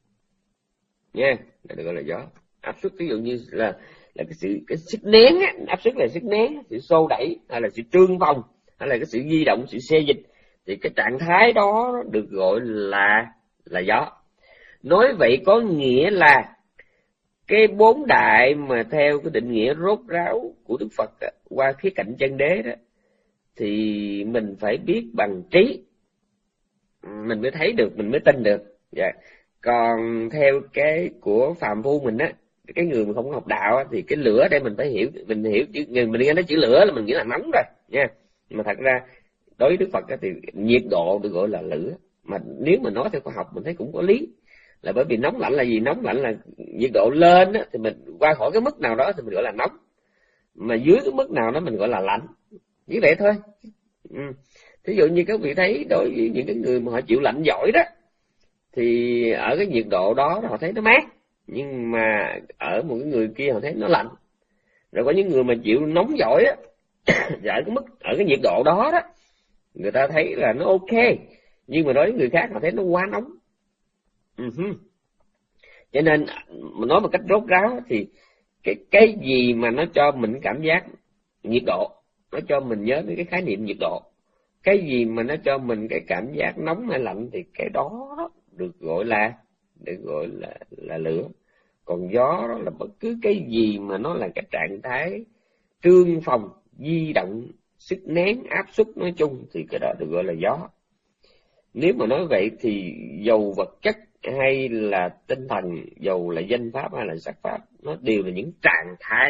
nha, được gọi là gió. Áp suất ví dụ như là là cái sự cái sức nén á, áp suất là sức nén, sự xô đẩy, hay là sự trương phong, hay là cái sự di động, sự xê dịch, thì cái trạng thái đó được gọi là là gió. Nói vậy có nghĩa là cái bốn đại mà theo cái định nghĩa rốt ráo của Đức Phật á, qua khía cạnh chân đế đó, thì mình phải biết bằng trí mình mới thấy được, mình mới tin được. Dạ. Còn theo cái của phàm phu mình á, cái người mà không học đạo á, thì cái lửa đây mình phải hiểu, mình hiểu chữ, mình nghe nói chữ lửa là mình nghĩ là nóng rồi nha. Nhưng mà thật ra đối với Đức Phật á, thì nhiệt độ được gọi là lửa. Mà nếu mà nói theo khoa học mình thấy cũng có lý, là bởi vì nóng lạnh là gì? Nóng lạnh là nhiệt độ lên á, thì mình qua khỏi cái mức nào đó thì mình gọi là nóng, mà dưới cái mức nào đó mình gọi là lạnh, như vậy thôi. Ừ. Thí dụ như các vị thấy đối với những cái người mà họ chịu lạnh giỏi đó, thì ở cái nhiệt độ đó họ thấy nó mát, nhưng mà ở một cái người kia họ thấy nó lạnh. Rồi có những người mà chịu nóng giỏi á, ở cái mức ở cái nhiệt độ đó đó, người ta thấy là nó ok, nhưng mà đối với người khác họ thấy nó quá nóng. Uh-huh. Cho nên mình nói một cách rốt ráo thì cái cái gì mà nó cho mình cảm giác nhiệt độ, nó cho mình nhớ đến cái khái niệm nhiệt độ. Cái gì mà nó cho mình cái cảm giác nóng hay lạnh thì cái đó, đó được gọi là được gọi là là lửa. Còn gió đó là bất cứ cái gì mà nó là cái trạng thái trương phòng, di động, sức nén, áp suất nói chung, thì cái đó được gọi là gió. Nếu mà nói vậy thì dầu vật chất hay là tinh thần, dầu là danh pháp hay là sắc pháp, nó đều là những trạng thái.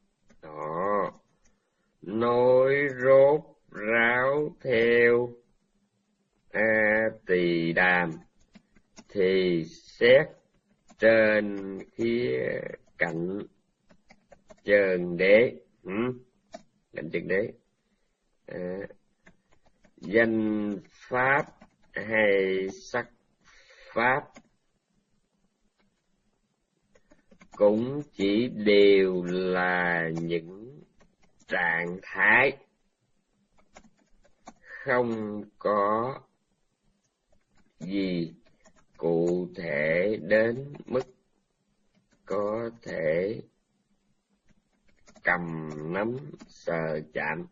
Đó. Nói rốt ráo theo A Tỳ Đàm thì xét trên khía cạnh chân đế, ừ? cạnh chân đế, à, danh pháp hay sắc pháp cũng chỉ đều là những trạng thái, không có gì cụ thể đến mức có thể cầm nắm sờ chạm.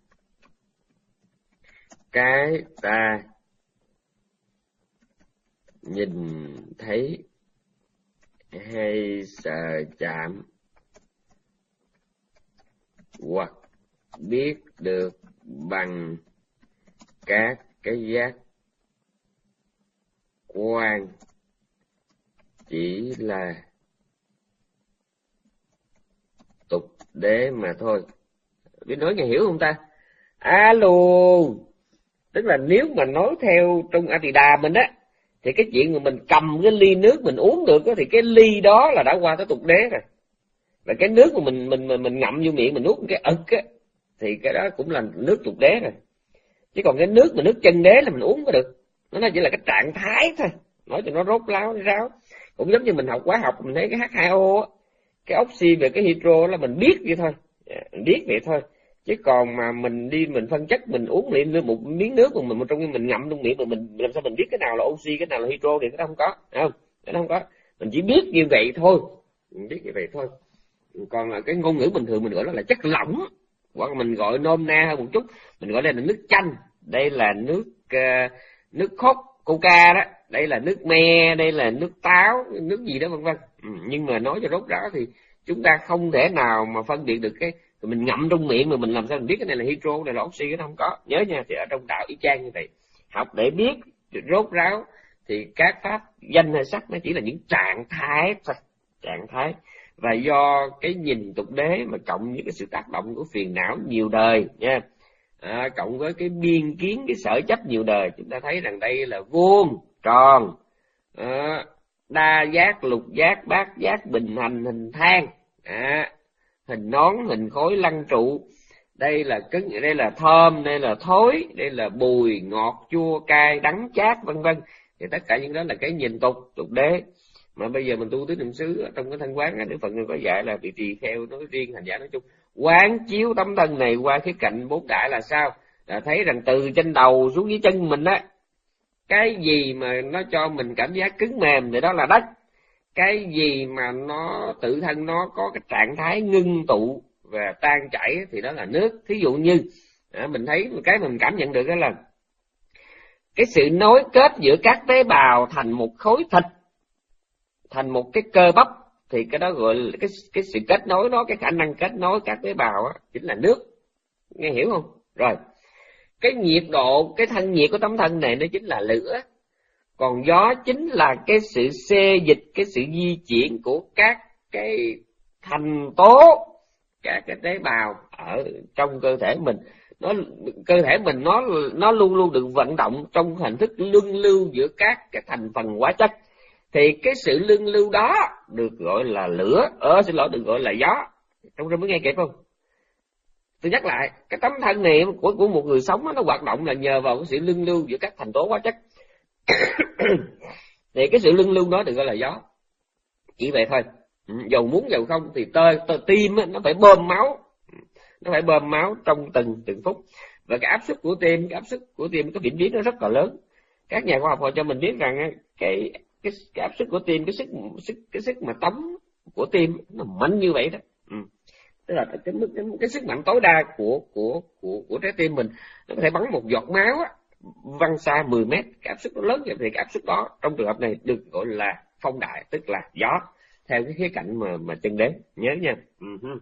Cái ta nhìn thấy hay sờ chạm hoặc biết được bằng các cái giác quan chỉ là tục đế mà thôi. Biết nói nghe hiểu không ta? Alo. Tức là nếu mà nói theo trong A Tỳ Đà mình á, thì cái chuyện mà mình cầm cái ly nước mình uống được á, thì cái ly đó là đã qua tới tục đế rồi. Và cái nước mà mình mình mình, mình ngậm vô miệng mình nuốt cái ực á, thì cái đó cũng là nước tục đế rồi. Chứ còn cái nước mà nước chân đế là mình uống có được, nó chỉ là cái trạng thái thôi, nói cho nó rốt ráo ráo. Cũng giống như mình học hóa học mình thấy cái H hai O á, cái oxy về cái hydro là mình biết vậy thôi, mình biết vậy thôi. Chứ còn mà mình đi mình phân chất mình uống liền một miếng nước mà mình trong mình ngậm trong miệng mà mình làm sao mình biết cái nào là oxy cái nào là hydro thì cái đó không có, không, cái đó không có. Mình chỉ biết như vậy thôi, mình biết như vậy thôi. Còn là cái ngôn ngữ bình thường mình gọi nó là chất lỏng, hoặc mình gọi nôm na hơn một chút, mình gọi đây là nước chanh, đây là nước uh, nước khốc coca đó, đây là nước me, đây là nước táo, nước gì đó vân vân. Ừ, nhưng mà nói cho rốt ráo thì chúng ta không thể nào mà phân biệt được cái mình ngậm trong miệng mà mình làm sao mình biết cái này là hydro, cái này là oxy, cái nó không có. Nhớ nha, thì ở trong đạo y chang như vậy, học để biết rốt ráo thì các pháp danh hay sắc nó chỉ là những trạng thái thôi, trạng thái. Và do cái nhìn tục đế mà cộng với cái sự tác động của phiền não nhiều đời nha, à, cộng với cái biên kiến, cái sở chấp nhiều đời, chúng ta thấy rằng đây là vuông tròn, à, đa giác, lục giác, bát giác, bình hành, hình thang, à, hình nón, hình khối, lăng trụ. Đây là cứng, đây là thơm, đây là thối, đây là bùi, ngọt, chua, cay, đắng, chát, vân vân. Thì tất cả những đó là cái nhìn tục, tục đế. Mà bây giờ mình tu tứ niệm xứ trong cái thanh quán á, Đức Phật người có dạy là vị trì kheo nói riêng, hành giả nói chung, quán chiếu tấm thân này qua khía cạnh bốn đại là sao? Là thấy rằng từ trên đầu xuống dưới chân mình á, cái gì mà nó cho mình cảm giác cứng mềm thì đó là đất. Cái gì mà nó tự thân nó có cái trạng thái ngưng tụ và tan chảy thì đó là nước. Thí dụ như à, mình thấy một cái mình cảm nhận được đó là cái sự nối kết giữa các tế bào thành một khối thịt, thành một cái cơ bắp, thì cái đó gọi là cái cái sự kết nối đó, cái khả năng kết nối các tế bào đó, chính là nước. Nghe hiểu không? Rồi, cái nhiệt độ, cái thân nhiệt của tấm thân này nó chính là lửa. Còn gió chính là cái sự xê dịch, cái sự di chuyển của các cái thành tố, các cái tế bào ở trong cơ thể mình. Nó cơ thể mình nó nó luôn luôn được vận động trong hình thức luân lưu giữa các cái thành phần hóa chất. Thì cái sự luân lưu đó được gọi là lửa, ờ xin lỗi, được gọi là gió. Trong đó mới nghe kịp không? Tôi nhắc lại, cái tấm thân này của của một người sống nó hoạt động là nhờ vào cái sự luân lưu giữa các thành tố hóa chất. Thì cái sự luân lưu đó được gọi là gió. Chỉ vậy thôi. Dầu muốn dầu không thì tơ, tơ tim nó phải bơm máu, nó phải bơm máu trong từng từng phút. Và cái áp suất của tim, cái áp suất của tim có diễn biến nó rất là lớn. Các nhà khoa học họ cho mình biết rằng cái cái, cái áp suất của tim, cái sức sức cái sức mà tống của tim nó mạnh như vậy đó. Ừ. Tức là cái mức cái, cái sức mạnh tối đa của của của của trái tim mình nó có thể bắn một giọt máu á, văng xa mười mét. Cái áp suất nó lớn vậy thì cái áp suất đó trong trường hợp này được gọi là phong đại, tức là gió, theo cái khía cạnh mà mà chân đế. Nhớ nha. Uh-huh.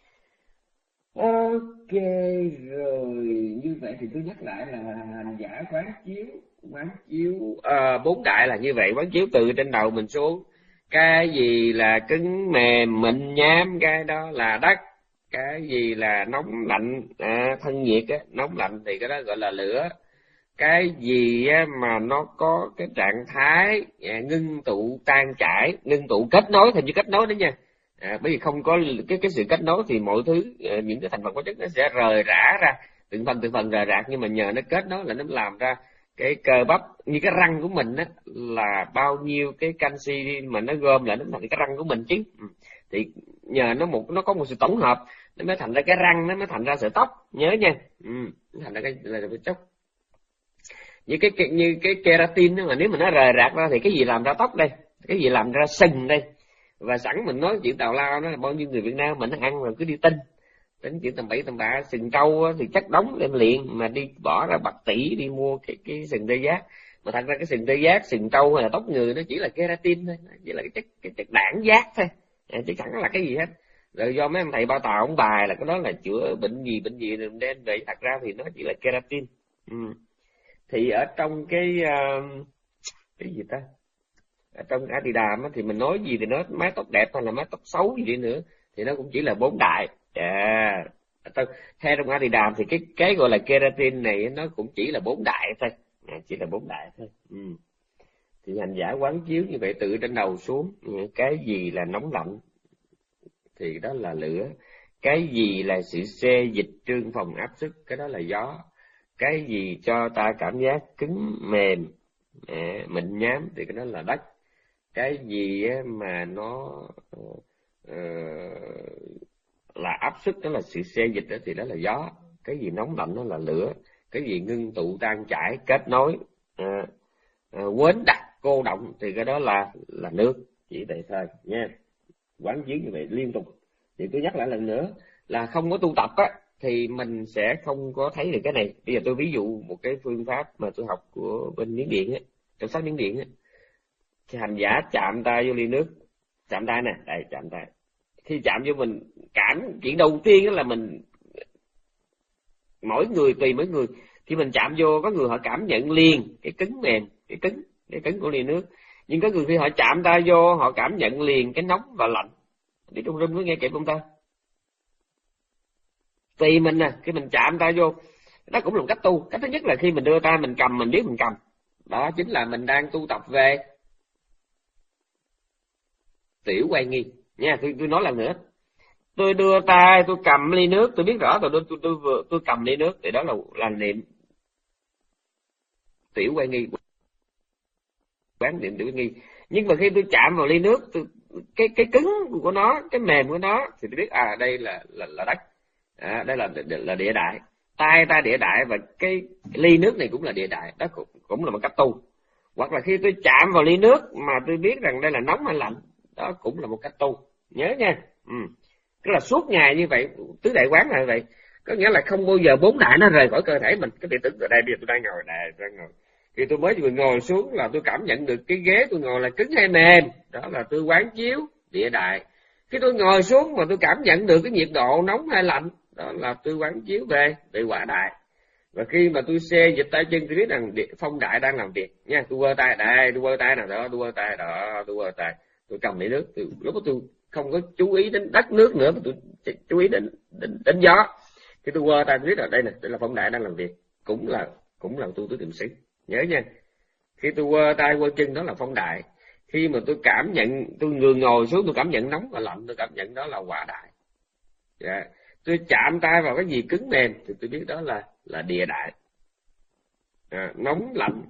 Ok rồi, như vậy thì tôi nhắc lại là hành giả quán chiếu, quán chiếu à, bốn đại là như vậy, quán chiếu từ trên đầu mình xuống. Cái gì là cứng mềm mịn nhám, cái đó là đất. Cái gì là nóng lạnh, à, thân nhiệt á, nóng lạnh thì cái đó gọi là lửa. Cái gì á, mà nó có cái trạng thái à, ngưng tụ tan chảy, ngưng tụ kết nối, thành như kết nối đó nha. À, bởi vì không có cái cái sự kết nối thì mọi thứ, những cái thành phần hóa chất nó sẽ rời rã ra từng phần từng phần rời rạc, nhưng mà nhờ nó kết nối là nó làm ra cái cơ bắp. Như cái răng của mình á, là bao nhiêu cái canxi mà nó gom lại nó thành cái răng của mình chứ. Thì nhờ nó một nó có một sự tổng hợp nó mới thành ra cái răng, nó mới thành ra sợi tóc. Nhớ nha. Ừ, nó thành ra cái là sợi tóc. Như cái, cái như cái keratin đó, mà nếu mà nó rời rạc ra thì cái gì làm ra tóc đây, cái gì làm ra sừng đây. Và sẵn mình nói chuyện tào lao đó là bao nhiêu người Việt Nam mình ăn rồi cứ đi tin tính chuyện tầm bậy tầm bạ. Sừng trâu thì chắc đóng lên liền, mà đi bỏ ra bạc tỷ đi mua cái cái sừng tê giác, mà thật ra cái sừng tê giác, sừng trâu hay là tóc người nó chỉ là keratin thôi, chỉ là cái chất cái chất đảng giác thôi, à, chứ chẳng là cái gì hết. Rồi do mấy ông thầy bao tàu ông bài là cái đó là chữa bệnh gì bệnh gì rồi đem về, thật ra thì nó chỉ là keratin. Ừ. Thì ở trong cái uh, cái gì ta, ở trong A Tỳ Đàm thì mình nói gì thì nó mái tóc đẹp hay là mái tóc xấu gì đi nữa thì nó cũng chỉ là bốn đại. À, theo trong A Tỳ Đàm thì cái cái gọi là keratin này nó cũng chỉ là bốn đại thôi, à, chỉ là bốn đại thôi. Ừ. Thì hành giả quán chiếu như vậy từ trên đầu xuống, cái gì là nóng lạnh thì đó là lửa, cái gì là sự xê dịch trương phòng áp suất, cái đó là gió, cái gì cho ta cảm giác cứng mềm à, mịn nhám thì cái đó là đất, cái gì mà nó uh, là áp suất, đó là sự xê dịch đó thì đó là gió, cái gì nóng lạnh đó là lửa, cái gì ngưng tụ tan chảy kết nối uh, uh, quến đặc cô động thì cái đó là là nước. Chỉ vậy thôi nha, quán chiếu như vậy liên tục. Thì tôi nhắc lại lần nữa là không có tu tập á thì mình sẽ không có thấy được cái này. Bây giờ tôi ví dụ một cái phương pháp mà tôi học của bên Miến Điện á, trong sách Miến Điện á, thì hành giả chạm tay vô ly nước, chạm tay nè, đây chạm tay, Khi chạm vô mình cảm, chuyện đầu tiên đó là mình, mỗi người tùy mỗi người, khi mình chạm vô có người họ cảm nhận liền cái cứng mềm, cái cứng cái cứng của ly nước, nhưng có người khi họ chạm tay vô họ cảm nhận liền cái nóng và lạnh. Biết trong rung có nghe kịp không ta? Tùy mình nè, khi mình chạm tay vô, đó cũng là một cách tu. Cách thứ nhất là khi mình đưa tay mình cầm, mình biết mình cầm, đó chính là mình đang tu tập về tiểu quay nghi nha. Tôi tôi nói lần nữa, tôi đưa tay tôi cầm ly nước, tôi biết rõ tôi tôi tôi vừa tôi cầm ly nước thì đó là là niệm tiểu quay nghi, quán niệm tiểu quay nghi. Nhưng mà khi tôi chạm vào ly nước, tôi, cái cái cứng của nó, cái mềm của nó thì tôi biết à đây là là là đất, à, đây là là địa đại, tay ta địa đại và cái ly nước này cũng là địa đại, đó cũng, cũng là một cách tu. Hoặc là khi tôi chạm vào ly nước mà tôi biết rằng đây là nóng hay lạnh, đó cũng là một cách tu, nhớ nha. Ừ. Tức là suốt ngày như vậy, tứ đại quán là như vậy, có nghĩa là không bao giờ bốn đại nó rời khỏi cơ thể mình. Cái vị tưởng ở đây bây giờ tôi đang ngồi đây, đang ngồi, khi tôi mới vừa ngồi xuống là tôi cảm nhận được cái ghế tôi ngồi là cứng hay mềm, đó là tôi quán chiếu địa đại. Khi tôi ngồi xuống mà tôi cảm nhận được cái nhiệt độ nóng hay lạnh, đó là tôi quán chiếu về về quả đại. Và khi mà tôi xê dịch tay chân, tôi biết rằng phong đại đang làm việc nha. Tôi quơ tay đây, tôi quơ tay nào đó, tôi quơ tay đó, tôi quơ tay, tôi cầm lấy nước, tôi, lúc đó tôi không có chú ý đến đất nước nữa, mà tôi chú ý đến đến, đến gió. Khi tôi quơ tay tôi biết là đây nè, đây là phong đại đang làm việc, cũng là cũng là tu tứ niệm xứ, nhớ nha. Khi tôi quơ tay quơ chân đó là phong đại. Khi mà tôi cảm nhận, tôi người ngồi xuống tôi cảm nhận nóng và lạnh, tôi cảm nhận đó là quả đại. Yeah. Tôi chạm tay vào cái gì cứng mềm thì tôi biết đó là là địa đại. À, nóng lạnh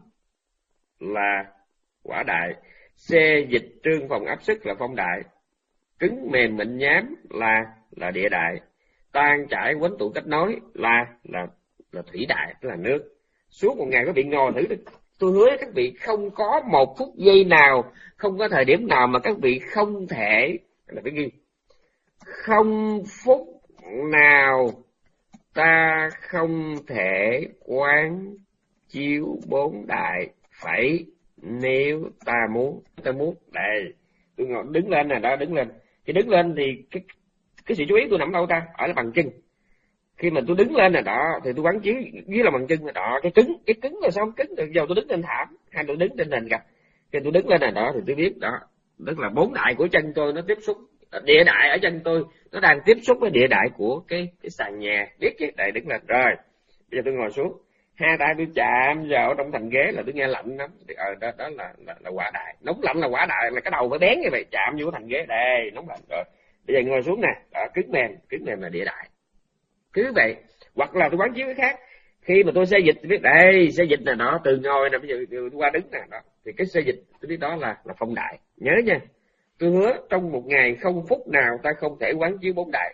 là quả đại. Xê dịch trương phòng áp sức là phong đại. Cứng mềm mịn nhám là là địa đại. Tan chảy quánh tụ kết nối là là là thủy đại, tức là nước. Suốt một ngày các vị ngồi thử, tôi hứa các vị không có một phút giây nào, không có thời điểm nào mà các vị không thể, là phải ghi, không phút nào ta không thể quán chiếu bốn đại, phải nếu ta muốn. Ta muốn đây, tôi ngồi đứng lên nè, đó đứng lên. Khi đứng lên thì cái cái sự chú ý tôi nằm đâu ta? Ở là bằng chân. Khi mà tôi đứng lên nè đó thì tôi quán chiếu dưới là bằng chân nè đó, cái cứng, cái cứng là sao không cứng được, giờ tôi đứng lên thảm hay tôi đứng trên nền gạch. Khi tôi đứng lên nè đó thì tôi biết đó, tức là bốn đại của chân tôi nó tiếp xúc, địa đại ở chân tôi nó đang tiếp xúc với địa đại của cái cái sàn nhà, biết chứ? Đây đứng lên rồi, bây giờ tôi ngồi xuống, hai tay tôi chạm vào trong thành ghế là tôi nghe lạnh lắm. Ờ đó, đó là, là là quả đại. Nóng lạnh là quả đại, là cái đầu phải bén như vậy, chạm vô thành ghế đây nóng lạnh rồi. Bây giờ ngồi xuống nè, đó, cứng mềm, cứng mềm là địa đại. Cứ vậy. Hoặc là tôi quán chiếu cái khác, khi mà tôi xê dịch tôi biết đây xê dịch là nó từ ngồi nè, bây giờ tôi qua đứng nè đó, thì cái xê dịch tôi biết đó là là phong đại, nhớ nha. Tôi hứa trong một ngày không phút nào ta không thể quán chiếu bốn đại,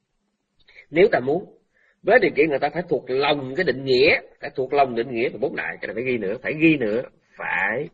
nếu ta muốn, với điều kiện người ta phải thuộc lòng cái định nghĩa, phải thuộc lòng định nghĩa của bốn đại. Cái này phải ghi nữa, phải ghi nữa, phải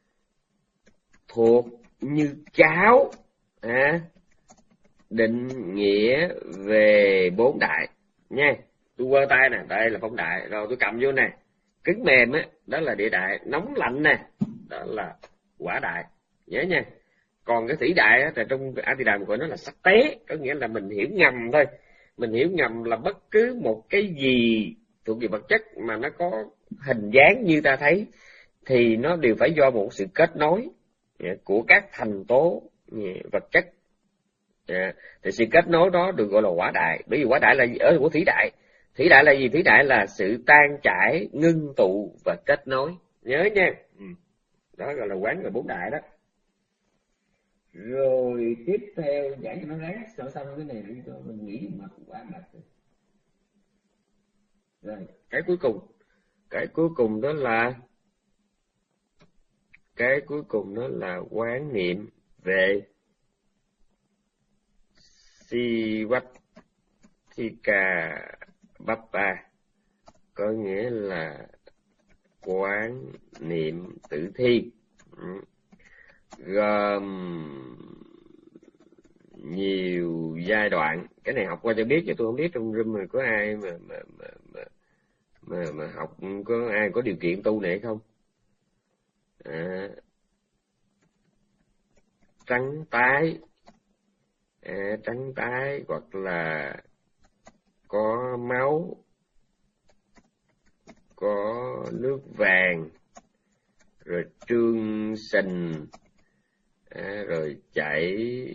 thuộc như cháo à, định nghĩa về bốn đại nha. Tôi quơ tay nè, đây là phong đại, rồi tôi cầm vô nè, cứng mềm á, đó là địa đại, nóng lạnh nè, đó là quả đại, nhớ nha. Còn cái thủy đại á, trong A Di Đà gọi nó là sắc tế, có nghĩa là mình hiểu ngầm thôi. Mình hiểu ngầm là bất cứ một cái gì thuộc về vật chất mà nó có hình dáng như ta thấy thì nó đều phải do một sự kết nối của các thành tố vật chất. Thì sự kết nối đó được gọi là quả đại. Bởi vì quả đại là gì? Ở của thủy đại. Thủy đại là gì? Thủy đại là sự tan chảy, ngưng tụ và kết nối. Nhớ nha. Đó gọi là quán về bốn đại đó. Rồi tiếp theo giảng cho nó ráng sửa xong cái này để cho mình nghĩ mà quá mệt rồi. Rồi cái cuối cùng, cái cuối cùng đó là cái cuối cùng đó là quán niệm về Sivatthika Bappa, có nghĩa là quán niệm tử thi, gồm nhiều giai đoạn. Cái này học qua cho biết, chứ tôi không biết trong room này có ai mà mà mà mà mà, mà học, có ai có điều kiện tu này hay không. À, trắng tái, à, trắng tái, hoặc là có máu, có nước vàng, rồi trương sình, à, rồi chảy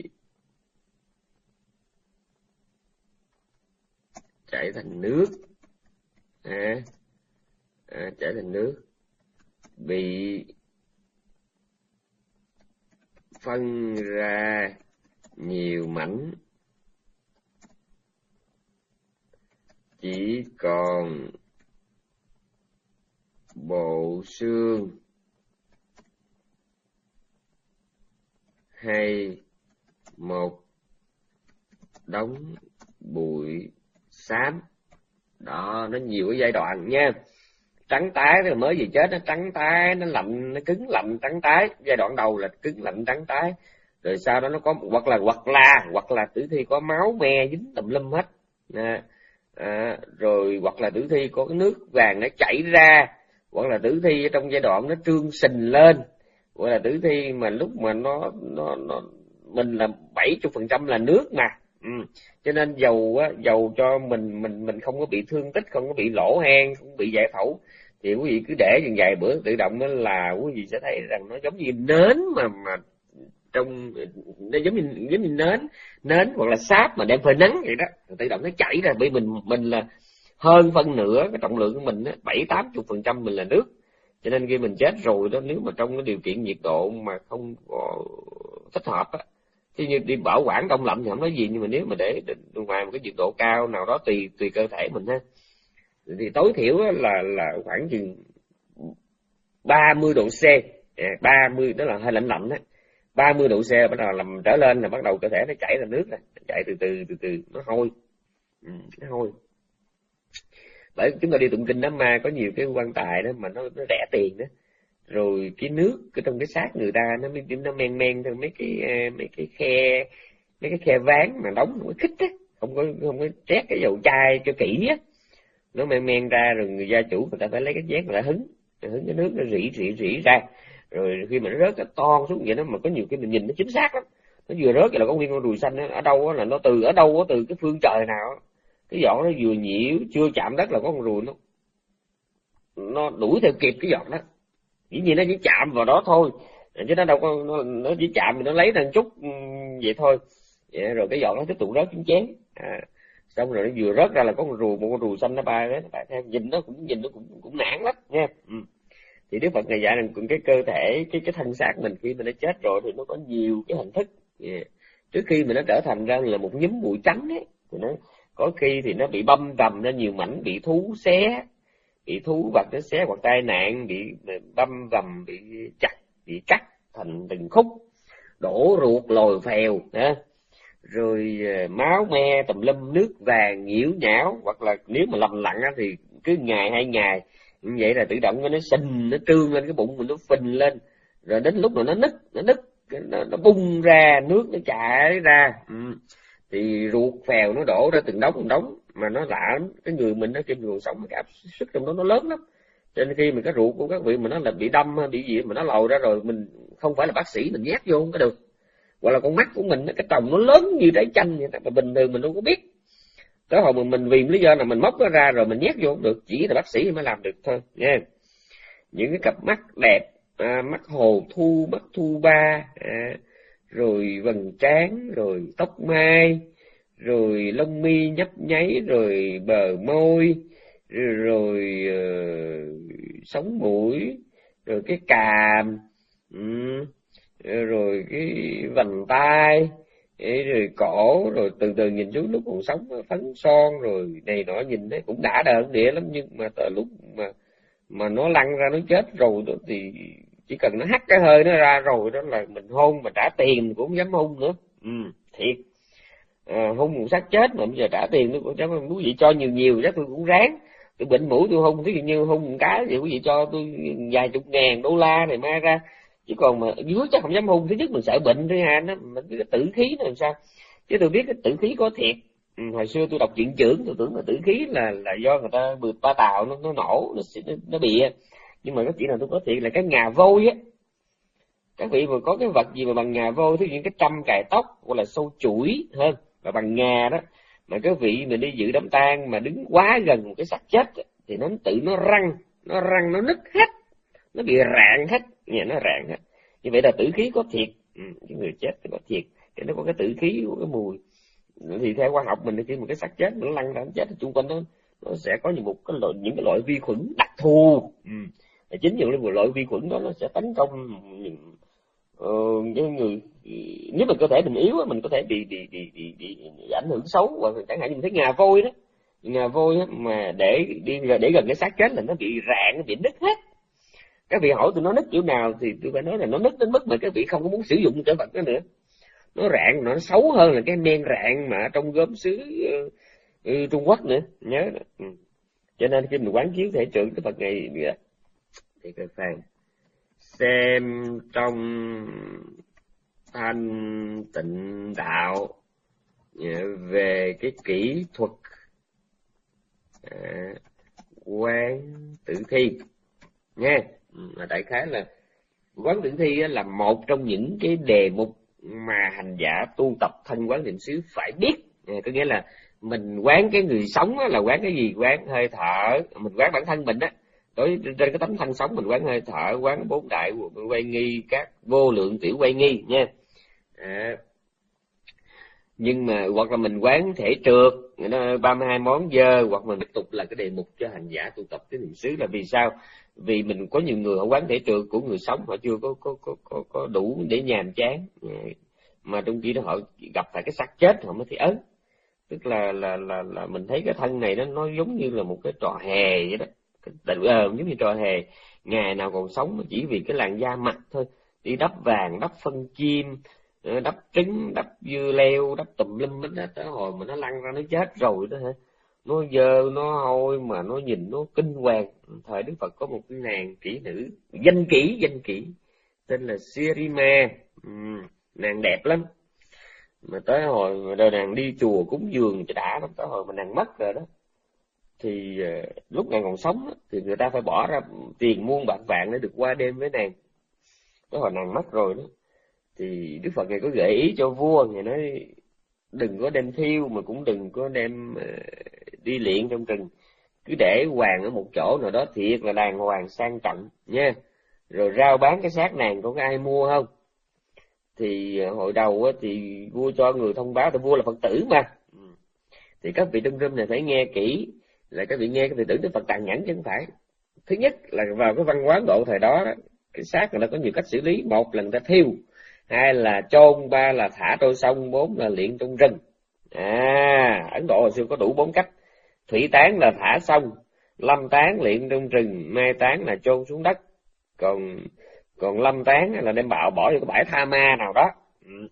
chảy thành nước, à, à, chảy thành nước, bị phân ra nhiều mảnh, chỉ còn bộ xương hay một đống bụi xám. Đó, nó nhiều cái giai đoạn nha. Trắng tái rồi mới vừa chết, nó trắng tái, nó lạnh, nó cứng lạnh trắng tái. Giai đoạn đầu là cứng lạnh trắng tái, rồi sau đó nó có hoặc là hoặc là hoặc là tử thi có máu me dính tùm lum hết, à, à, rồi hoặc là tử thi có cái nước vàng nó chảy ra, hoặc là tử thi ở trong giai đoạn nó trương sình lên, hoặc là tử thi mà lúc mà nó nó nó mình là bảy mươi phần trăm là nước mà. Ừ. Cho nên dầu á, dầu cho mình mình mình không có bị thương tích, không có bị lỗ hang, không bị giải phẫu, thì quý vị cứ để chừng vài bữa tự động đó là quý vị sẽ thấy rằng nó giống như nến mà mà trong nó giống như giống như nến nến hoặc là sáp mà đem phơi nắng vậy đó, tự động nó chảy ra. Bởi mình mình là hơn phân nửa cái trọng lượng của mình á, bảy tám chục phần trăm mình là nước. Cho nên khi mình chết rồi đó, nếu mà trong cái điều kiện nhiệt độ mà không có thích hợp á, thì như đi bảo quản đông lạnh thì không nói gì, nhưng mà nếu mà để ngoài một cái nhiệt độ cao nào đó tùy tùy cơ thể mình ha, thì tối thiểu là là khoảng chừng ba mươi độ C, ba mươi đó là hơi lạnh lạnh đó, ba mươi độ C bắt đầu làm trở lên là bắt đầu cơ thể nó chảy ra nước rồi, chảy từ từ từ từ nó hôi, ừ, nó hôi. Bởi chúng ta đi tụng kinh đám ma có nhiều cái quan tài đó mà nó nó rẻ tiền đó, rồi cái nước cái trong cái xác người ta nó nó men men theo mấy cái mấy cái khe mấy cái khe ván mà đóng không có khít á, không có không có trét cái dầu chai cho kỹ á, nó men men ra, rồi người gia chủ người ta phải lấy cái chén người ta hứng hứng cái nước nó rỉ rỉ rỉ ra, rồi khi mà nó rớt cái to xuống vậy đó, mà có nhiều cái mình nhìn nó chính xác lắm, nó vừa rớt vậy là có nguyên con ruồi xanh đó, ở đâu đó là nó từ ở đâu đó, từ cái phương trời nào, cái giọt nó vừa nhiễu chưa chạm đất là có con ruồi nó nó đuổi theo kịp cái giọt đó. Dĩ nhiên nó chỉ chạm vào đó thôi, chứ nó đâu có nó, nó chỉ chạm thì nó lấy ra chút vậy thôi, vậy rồi cái giọt nó tiếp tục rớt xuống chén, à, xong rồi nó vừa rớt ra là có con ruồi, một con ruồi xanh nó bay đấy, bạn theo nhìn nó cũng nhìn nó cũng cũng nản lắm nha. Ừ. Thì Đức Phật này dạy rằng cái cơ thể cái cái thân xác mình khi mà nó chết rồi thì nó có nhiều cái hình thức, yeah. Trước khi mà nó trở thành ra là một nhúm bụi trắng ấy, thì nó có khi thì nó bị băm rằm ra nhiều mảnh, bị thú xé, bị thú vật nó xé, hoặc tai nạn bị băm vằm, bị chặt, bị cắt thành từng khúc, đổ ruột lồi phèo, ha. Rồi máu me tùm lum, nước vàng nhiễu nhão, hoặc là nếu mà lầm lặng thì cứ ngày hai ngày như vậy là tự động nó sình, nó trương lên cái bụng mình, nó phình lên, rồi đến lúc mà nó nứt, nó nứt, nó, nó bung ra, nước nó chảy ra, ừ. Thì ruột phèo nó đổ ra từng đống từng đống, mà nó lạ lắm, cái người mình nó trên nguồn sống cái áp suất trong đó nó lớn lắm, cho nên khi mà cái ruột của các vị mà nó là bị đâm hay bị gì mà nó lồi ra rồi, mình không phải là bác sĩ mình nhét vô không có được, hoặc là con mắt của mình cái tròng nó lớn như trái chanh vậy, mà bình thường mình đâu có biết, tới hồi mà mình vì lý do nào mình móc nó ra rồi mình nhét vô không được, chỉ là bác sĩ mới làm được thôi nha. Những cái cặp mắt đẹp, à, mắt hồ thu, mắt thu ba, à, rồi vầng trán, rồi tóc mai, rồi lông mi nhấp nháy, rồi bờ môi, rồi, rồi uh, sống mũi, rồi cái cằm, um, rồi cái vành tai, rồi cổ, rồi từ từ nhìn xuống lúc còn sống phấn son rồi này nọ, nhìn thấy cũng đã đợn địa lắm, nhưng mà từ lúc mà mà nó lăn ra nó chết rồi đó, thì chỉ cần nó hắt cái hơi nó ra rồi đó là mình hôn mà trả tiền cũng không dám hôn nữa, ừ, thiệt. À, hôn một xác chết mà bây giờ trả tiền tôi cũng dám, quý vị cho nhiều nhiều chắc tôi cũng ráng, tôi bệnh mũi tôi hôn, ví dụ như hôn một cái thì quý vị cho tôi vài chục ngàn đô la này mai ra, chứ còn mà dưới chắc không dám hôn. Thứ nhất mình sợ bệnh, thứ hai nó mình cái tử khí nó làm sao, chứ tôi biết cái tử khí có thiệt. Ừ, hồi xưa tôi đọc truyện chưởng tôi tưởng là tử khí là là do người ta bượt ba tàu nó nó nổ nó nó, nó bịa, nhưng mà cái chuyện nào tôi có thiệt là cái ngà vôi á, Các vị mà có cái vật gì mà bằng ngà voi, thứ những cái trăm cài tóc hoặc là sâu chuỗi hơn và bằng ngà đó, mà các vị mà đi dự đám tang mà đứng quá gần một cái xác chết thì nó tự nó răng, nó răng nó nứt hết, nó bị rạn hết, nghe nó rạn hết. Như vậy là tử khí có thiệt, ừ, cái người chết thì có thiệt, cái nó có cái tử khí, có cái mùi. Thì theo khoa học mình, khi một cái xác chết nó lăn ra nó chết thì xung quanh nó nó sẽ có những một cái loại những cái loại vi khuẩn đặc thù. Ừ. Chính những loại vi khuẩn đó nó sẽ tấn công những uh, người, nếu mình cơ thể mình yếu mình có thể bị bị bị bị, bị, bị ảnh hưởng xấu, hoặc chẳng hạn như mình thấy ngà voi đó, ngà voi đó, mà để đi để gần cái xác chết là nó bị rạn, nó bị nứt hết. Các vị hỏi tôi nó nứt chỗ nào thì tôi phải nói là nó nứt đến mức mà các vị không có muốn sử dụng cái vật đó nữa. Nó rạn, nó xấu hơn là cái men rạn mà trong gốm sứ uh, uh, Trung Quốc nữa, nhớ đó. Ừ. Cho nên khi mình quán chiếu thể trưởng cái vật này thì các bạn xem trong Thanh Tịnh Đạo về cái kỹ thuật à, quán tử thi nha. Mà đại khái là quán tử thi là một trong những cái đề mục mà hành giả tu tập thanh quán niệm xứ phải biết. À, có nghĩa là mình quán cái người sống là quán cái gì? Quán hơi thở, mình quán bản thân mình á. Đối trên cái tấm thân sống mình quán hơi thở, quán bốn đại quay nghi, các vô lượng tiểu quay nghi nha. À, nhưng mà hoặc là mình quán thể trượt ba mươi hai món dơ, hoặc mình tiếp tục là cái đề mục cho hành giả tu tập cái niệm xứ. Là vì sao? Vì mình có nhiều người họ quán thể trượt của người sống, họ chưa có có có có, có đủ để nhàm chán, mà trong khi đó họ gặp phải cái xác chết họ mới thấy ớn. Tức là là là là mình thấy cái thân này nó nó giống như là một cái trò hề vậy đó. Ờ, giống như trò hề, ngày nào còn sống mà chỉ vì cái làn da mặt thôi, đi đắp vàng, đắp phân chim, đắp trứng, đắp dưa leo, đắp tùm lum hết, tới hồi mà nó lăn ra nó chết rồi đó hả? Nó dơ, nó hôi mà nó nhìn nó kinh hoàng. Thời Đức Phật có một cái nàng kỹ nữ, danh kỹ, danh kỹ tên là Sirima, ừ, nàng đẹp lắm. Mà tới hồi rồi nàng đi chùa cúng dường cho đã lắm, tới hồi mà nàng mất rồi đó, thì uh, lúc nàng còn sống đó, thì người ta phải bỏ ra tiền muôn bạc vạn để được qua đêm với nàng. Tới hồi nàng mất rồi đó, thì Đức Phật này có gợi ý cho vua, ngài nói đừng có đem thiêu mà cũng đừng có đem uh, đi luyện trong rừng, cứ để hoàng ở một chỗ nào đó thiệt là đàng hoàng sang trọng nha, rồi rao bán cái xác nàng có ai mua không. Thì uh, hồi đầu uh, thì vua cho người thông báo, tại vua là Phật tử mà, thì các vị trong room này phải nghe kỹ, là các vị nghe các vị tưởng Đức Phật tàn nhẫn chứ không phải. Thứ nhất là vào cái văn hóa Ấn Độ thời đó, đó cái xác người ta có nhiều cách xử lý. Một là người ta thiêu, hai là chôn, ba là thả trôi sông, bốn là luyện trong rừng. À, Ấn Độ hồi xưa có đủ bốn cách. Thủy tán là thả sông, lâm tán luyện trong rừng, mai tán là chôn xuống đất, còn còn lâm tán là đem bạo bỏ vô cái bãi tha ma nào đó. Ừ.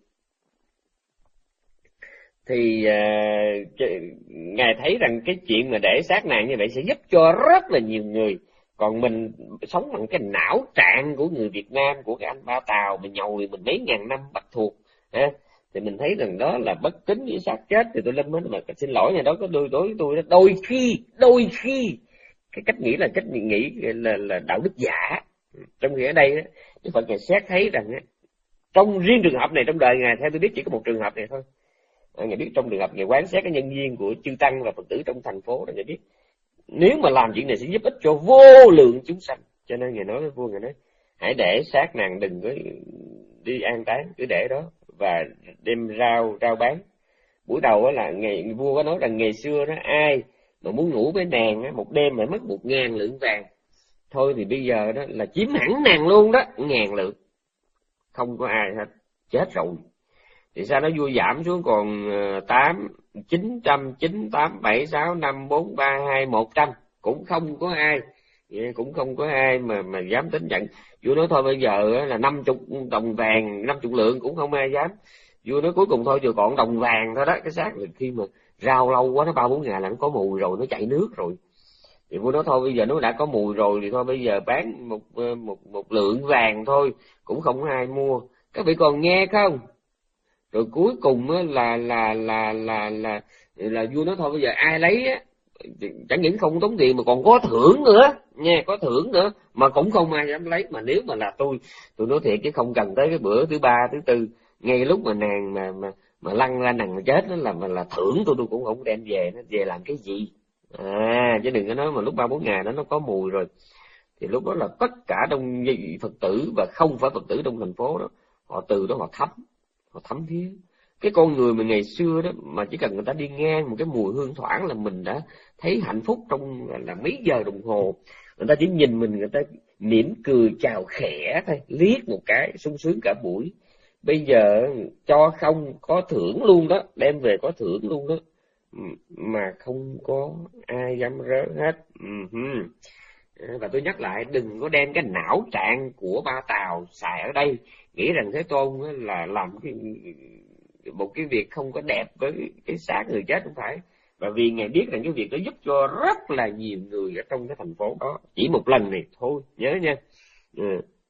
Thì uh, ngài thấy rằng cái chuyện mà để xác nàng như vậy sẽ giúp cho rất là nhiều người. Còn mình sống bằng cái não trạng của người Việt Nam, của cái anh Ba Tàu mình nhồi mình mấy ngàn năm bắt thuộc, ha? Thì mình thấy rằng đó là bất kính với xác chết. Thì tôi lên mới mà xin lỗi này đó, có đôi đối với tôi đó, đôi khi đôi khi cái cách nghĩ là cách nghĩ là là đạo đức giả. Trong khi ở đây Đức Phật ngài xét thấy rằng trong riêng trường hợp này, trong đời ngài theo tôi biết chỉ có một trường hợp này thôi. Ngài biết trong trường hợp ngài quán xét cái nhân duyên của chư tăng và Phật tử trong thành phố, ngài biết nếu mà làm chuyện này sẽ giúp ích cho vô lượng chúng sanh, cho nên ngài nói với vua, ngài nói hãy để xác nàng đừng có đi an táng, cứ để đó và đem rao rao bán. Buổi đầu là ngày vua có nói rằng ngày xưa đó ai mà muốn ngủ với nàng á, một đêm phải mất một ngàn lượng vàng. Thôi thì bây giờ đó là chiếm hẳn nàng luôn đó, ngàn lượng, không có ai hết, chết rồi. Thì sao nó vua giảm xuống còn tám, chín trăm, chín, tám, bảy, sáu, năm, bốn, ba, hai, một trăm, cũng không có ai, cũng không có ai mà mà dám tính nhận. Vua nói thôi bây giờ là năm chục đồng vàng, năm chục lượng cũng không ai dám. Vua nói cuối cùng thôi vừa còn đồng vàng thôi đó. Cái xác là khi mà rau lâu quá, nó ba bốn ngày là nó có mùi rồi, nó chảy nước rồi. Thì vua nói thôi bây giờ nó đã có mùi rồi thì thôi bây giờ bán một một một lượng vàng thôi, cũng không có ai mua. Các vị còn nghe không? Rồi cuối cùng là là là là là là, là vua nói thôi bây giờ ai lấy á chẳng những không tốn tiền mà còn có thưởng nữa nha, có thưởng nữa mà cũng không ai dám lấy. Mà nếu mà là tôi tôi nói thiệt chứ không cần tới cái bữa thứ ba thứ tư, ngay lúc mà nàng mà mà mà lăn ra nàng mà chết đó là mà là thưởng tôi tôi cũng không đem về. Nó về làm cái gì à, chứ đừng có nói mà lúc ba bốn ngày đó nó có mùi rồi thì lúc đó là tất cả đông Phật tử và không phải Phật tử trong thành phố đó, họ từ đó họ thấm, họ thấm thía. Cái con người mà ngày xưa đó mà chỉ cần người ta đi ngang một cái mùi hương thoảng là mình đã thấy hạnh phúc trong là mấy giờ đồng hồ. Người ta chỉ nhìn mình, người ta mỉm cười chào khẽ thôi, liếc một cái sung sướng cả buổi. Bây giờ cho không có thưởng luôn đó, đem về có thưởng luôn đó, mà không có ai dám rớ hết. Uh-huh. Và tôi nhắc lại, đừng có đem cái não trạng của Ba Tào xài ở đây, nghĩ rằng Thế Tôn là làm cái, một cái việc không có đẹp với cái xác người chết, không phải. Và vì Ngài biết rằng cái việc đó giúp cho rất là nhiều người ở trong cái thành phố đó, chỉ một lần này thôi, nhớ nha. Ừ.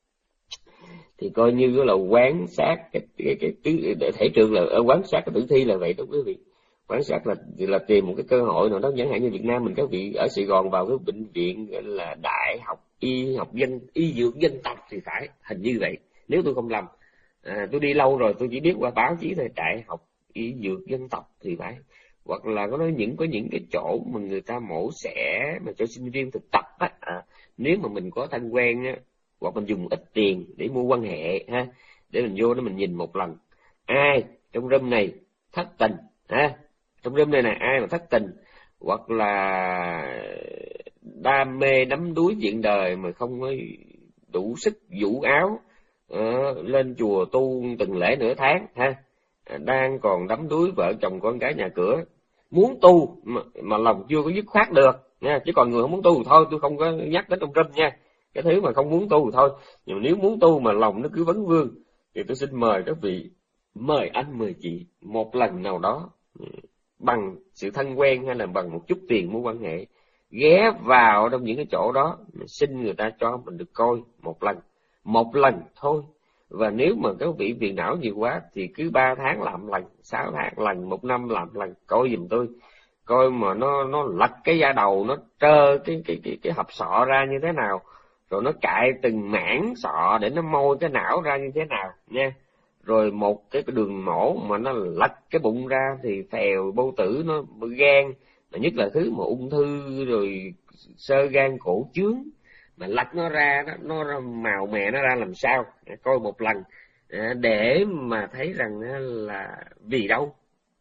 Thì coi như là quán sát cái, cái, cái, cái thể trường là quán sát cái tử thi là vậy đó quý vị. Quán sát là là tìm một cái cơ hội nào đó, chẳng hạn như Việt Nam mình, các vị ở Sài Gòn vào cái bệnh viện gọi là Đại học Y học dân Y dược dân tộc thì phải, hình như vậy nếu tôi không lầm. À, tôi đi lâu rồi tôi chỉ biết qua báo chí thôi, Đại học Y dược dân tộc thì phải. Hoặc là có nói những có những cái chỗ mà người ta mổ xẻ mà cho sinh viên thực tập á, à, nếu mà mình có thân quen á, hoặc mình dùng ít tiền để mua quan hệ ha, để mình vô đó mình nhìn một lần, ai trong room này thất tình ha, trong room này này ai mà thất tình hoặc là đam mê đắm đuối chuyện đời mà không có đủ sức vũ áo uh, lên chùa tu từng lễ nửa tháng ha, đang còn đắm đuối vợ chồng con cái nhà cửa, muốn tu mà, mà lòng chưa có dứt khoát được nha. Chứ còn người không muốn tu thì thôi, tôi không có nhắc đến trong room nha, cái thứ mà không muốn tu thì thôi. Nhưng nếu muốn tu mà lòng nó cứ vấn vương thì tôi xin mời các vị, mời anh mời chị một lần nào đó, bằng sự thân quen hay là bằng một chút tiền mua quan hệ, ghé vào trong những cái chỗ đó, xin người ta cho mình được coi một lần, một lần thôi. Và nếu mà các vị phiền não nhiều quá thì cứ ba tháng làm lần, sáu tháng lần, một năm làm lần, coi giùm tôi, coi mà nó nó lật cái da đầu, nó trơ cái cái cái cái hộp sọ ra như thế nào, rồi nó cạy từng mảng sọ để nó môi cái não ra như thế nào nha. Rồi một cái đường mổ mà nó lật cái bụng ra thì phèo bâu tử nó gan, mà nhất là thứ mà ung thư rồi xơ gan cổ chướng mà lật nó ra đó, nó màu mè nó ra làm sao, coi một lần để mà thấy rằng là vì đâu,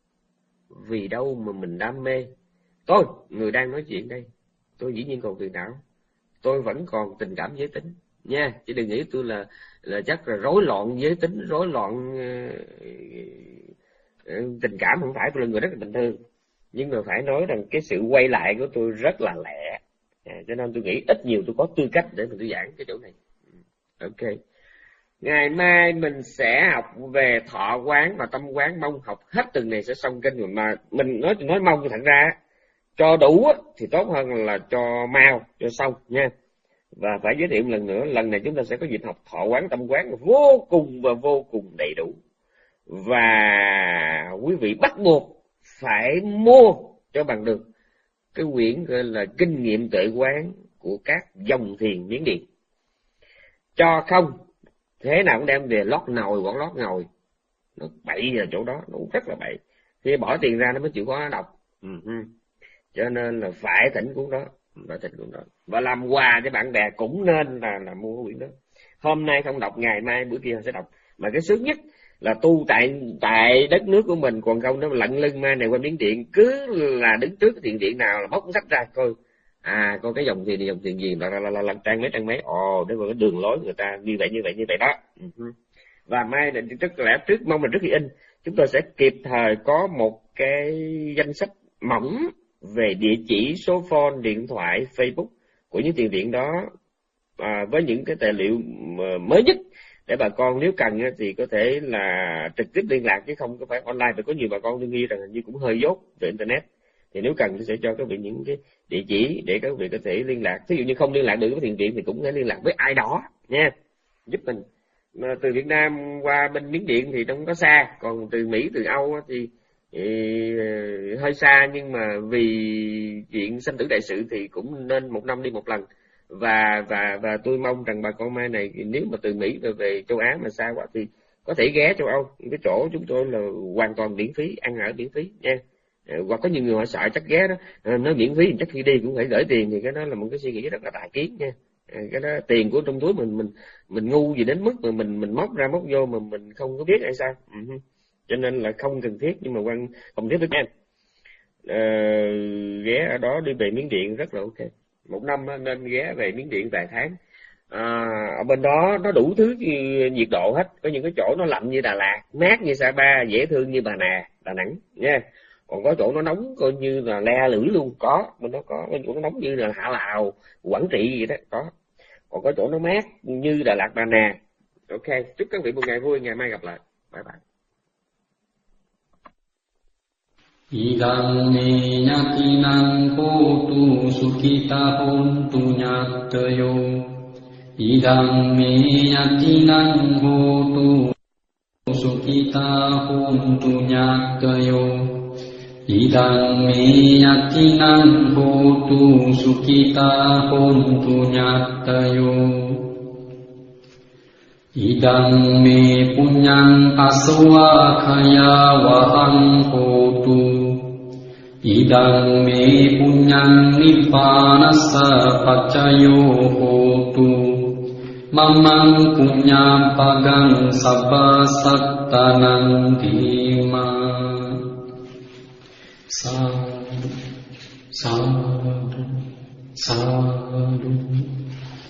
vì đâu mà mình đam mê. Tôi người đang nói chuyện đây, tôi dĩ nhiên còn phiền não, tôi vẫn còn tình cảm giới tính nha, chứ đừng nghĩ tôi là là chắc là rối loạn giới tính, rối loạn uh, tình cảm, không phải. Tôi là người rất là bình thường, nhưng mà phải nói rằng cái sự quay lại của tôi rất là lẹ, à, cho nên tôi nghĩ ít nhiều tôi có tư cách để mà tôi giảng cái chỗ này. Ok, ngày mai mình sẽ học về thọ quán và tâm quán, mong học hết tuần này sẽ xong kinh rồi. Mà mình nói nói mong thì thật ra cho đủ thì tốt hơn là cho mau cho xong nha. Và phải giới thiệu một lần nữa, lần này chúng ta sẽ có dịp học thọ quán tâm quán vô cùng và vô cùng đầy đủ, và quý vị bắt buộc phải mua cho bằng được cái quyển gọi là kinh nghiệm tuệ quán của các dòng thiền Miến Điện. Cho không thế nào cũng đem về lót nồi hoặc lót ngồi, nó bậy ở chỗ đó, nó rất là bậy, khi bỏ tiền ra nó mới chịu khó đọc. Uh-huh. Cho nên là phải thỉnh cuốn đó, phải thỉnh cuốn đó, và làm quà cho bạn bè cũng nên là là mua quyển đó. Hôm nay không đọc, ngày mai bữa kia sẽ đọc. Mà cái sướng nhất là tu tại tại đất nước của mình, còn không nó lận lưng mai này qua Miến Điện, cứ là đứng trước cái thiền điện nào là bóc sách ra coi, à coi cái dòng thiền này dòng thiền gì, là là là, là trang mấy trang mấy, ồ đấy là cái đường lối người ta như vậy như vậy như vậy đó. Uh-huh. Và mai định rất lẽ trước mong mình trước khi in chúng tôi sẽ kịp thời có một cái danh sách mỏng về địa chỉ, số phone, điện thoại, Facebook của những thiền viện đó, à, với những cái tài liệu mới nhất để bà con nếu cần thì có thể là trực tiếp liên lạc, chứ không có phải online. Vì có nhiều bà con tôi nghi rằng như cũng hơi dốt về internet, thì nếu cần thì sẽ cho các vị những cái địa chỉ để các vị có thể liên lạc. Thí dụ như không liên lạc được với thiền viện thì cũng thể liên lạc với ai đó nha, giúp mình. Mà từ Việt Nam qua bên Miến Điện thì nó không có xa, còn từ Mỹ từ Âu thì hơi xa, nhưng mà vì chuyện sanh tử đại sự thì cũng nên một năm đi một lần. Và và và tôi mong rằng bà con Mai này nếu mà từ Mỹ về về châu Á mà xa quá thì có thể ghé châu Âu, cái chỗ chúng tôi là hoàn toàn miễn phí, ăn ở miễn phí nha. Hoặc có nhiều người họ sợ chắc ghé đó, nói miễn phí chắc khi đi cũng phải gửi tiền, thì cái đó là một cái suy nghĩ rất là tà kiến nha. Cái đó tiền của trong túi mình mình mình ngu gì đến mức mà mình mình móc ra móc vô mà mình không có biết hay sao. Uh-huh. Cho nên là không cần thiết, nhưng mà quan không thiết với em ờ, ghé ở đó đi về Miến Điện rất là ok. Một năm nên ghé về Miến Điện vài tháng. À, ở bên đó nó đủ thứ nhiệt độ hết, có những cái chỗ nó lạnh như Đà Lạt, mát như Sa Pa, dễ thương như Bà Nà, Đà Nẵng nha. Còn có chỗ nó nóng coi như là le lưỡi luôn, có bên đó có, có chỗ nó nóng như là Hạ Lào, Quảng Trị gì đó có. Còn có chỗ nó mát như Đà Lạt, Bà Nà. Ok, chúc các vị một ngày vui, ngày mai gặp lại, bye bye. Idang me yatinang hotu sukita hontu nyatayo. Idang me yatinang hotu sukita hontu nyatayo. Idang me yatinang hotu sukita hontu nyatayo. Idang me punyang aswa khaya wahang hotu. Idang me punyang nippanasa paccayo hotu. Mamang punyang pagang sabba sattanang dhima. Sadhu, sadhu, sadhu.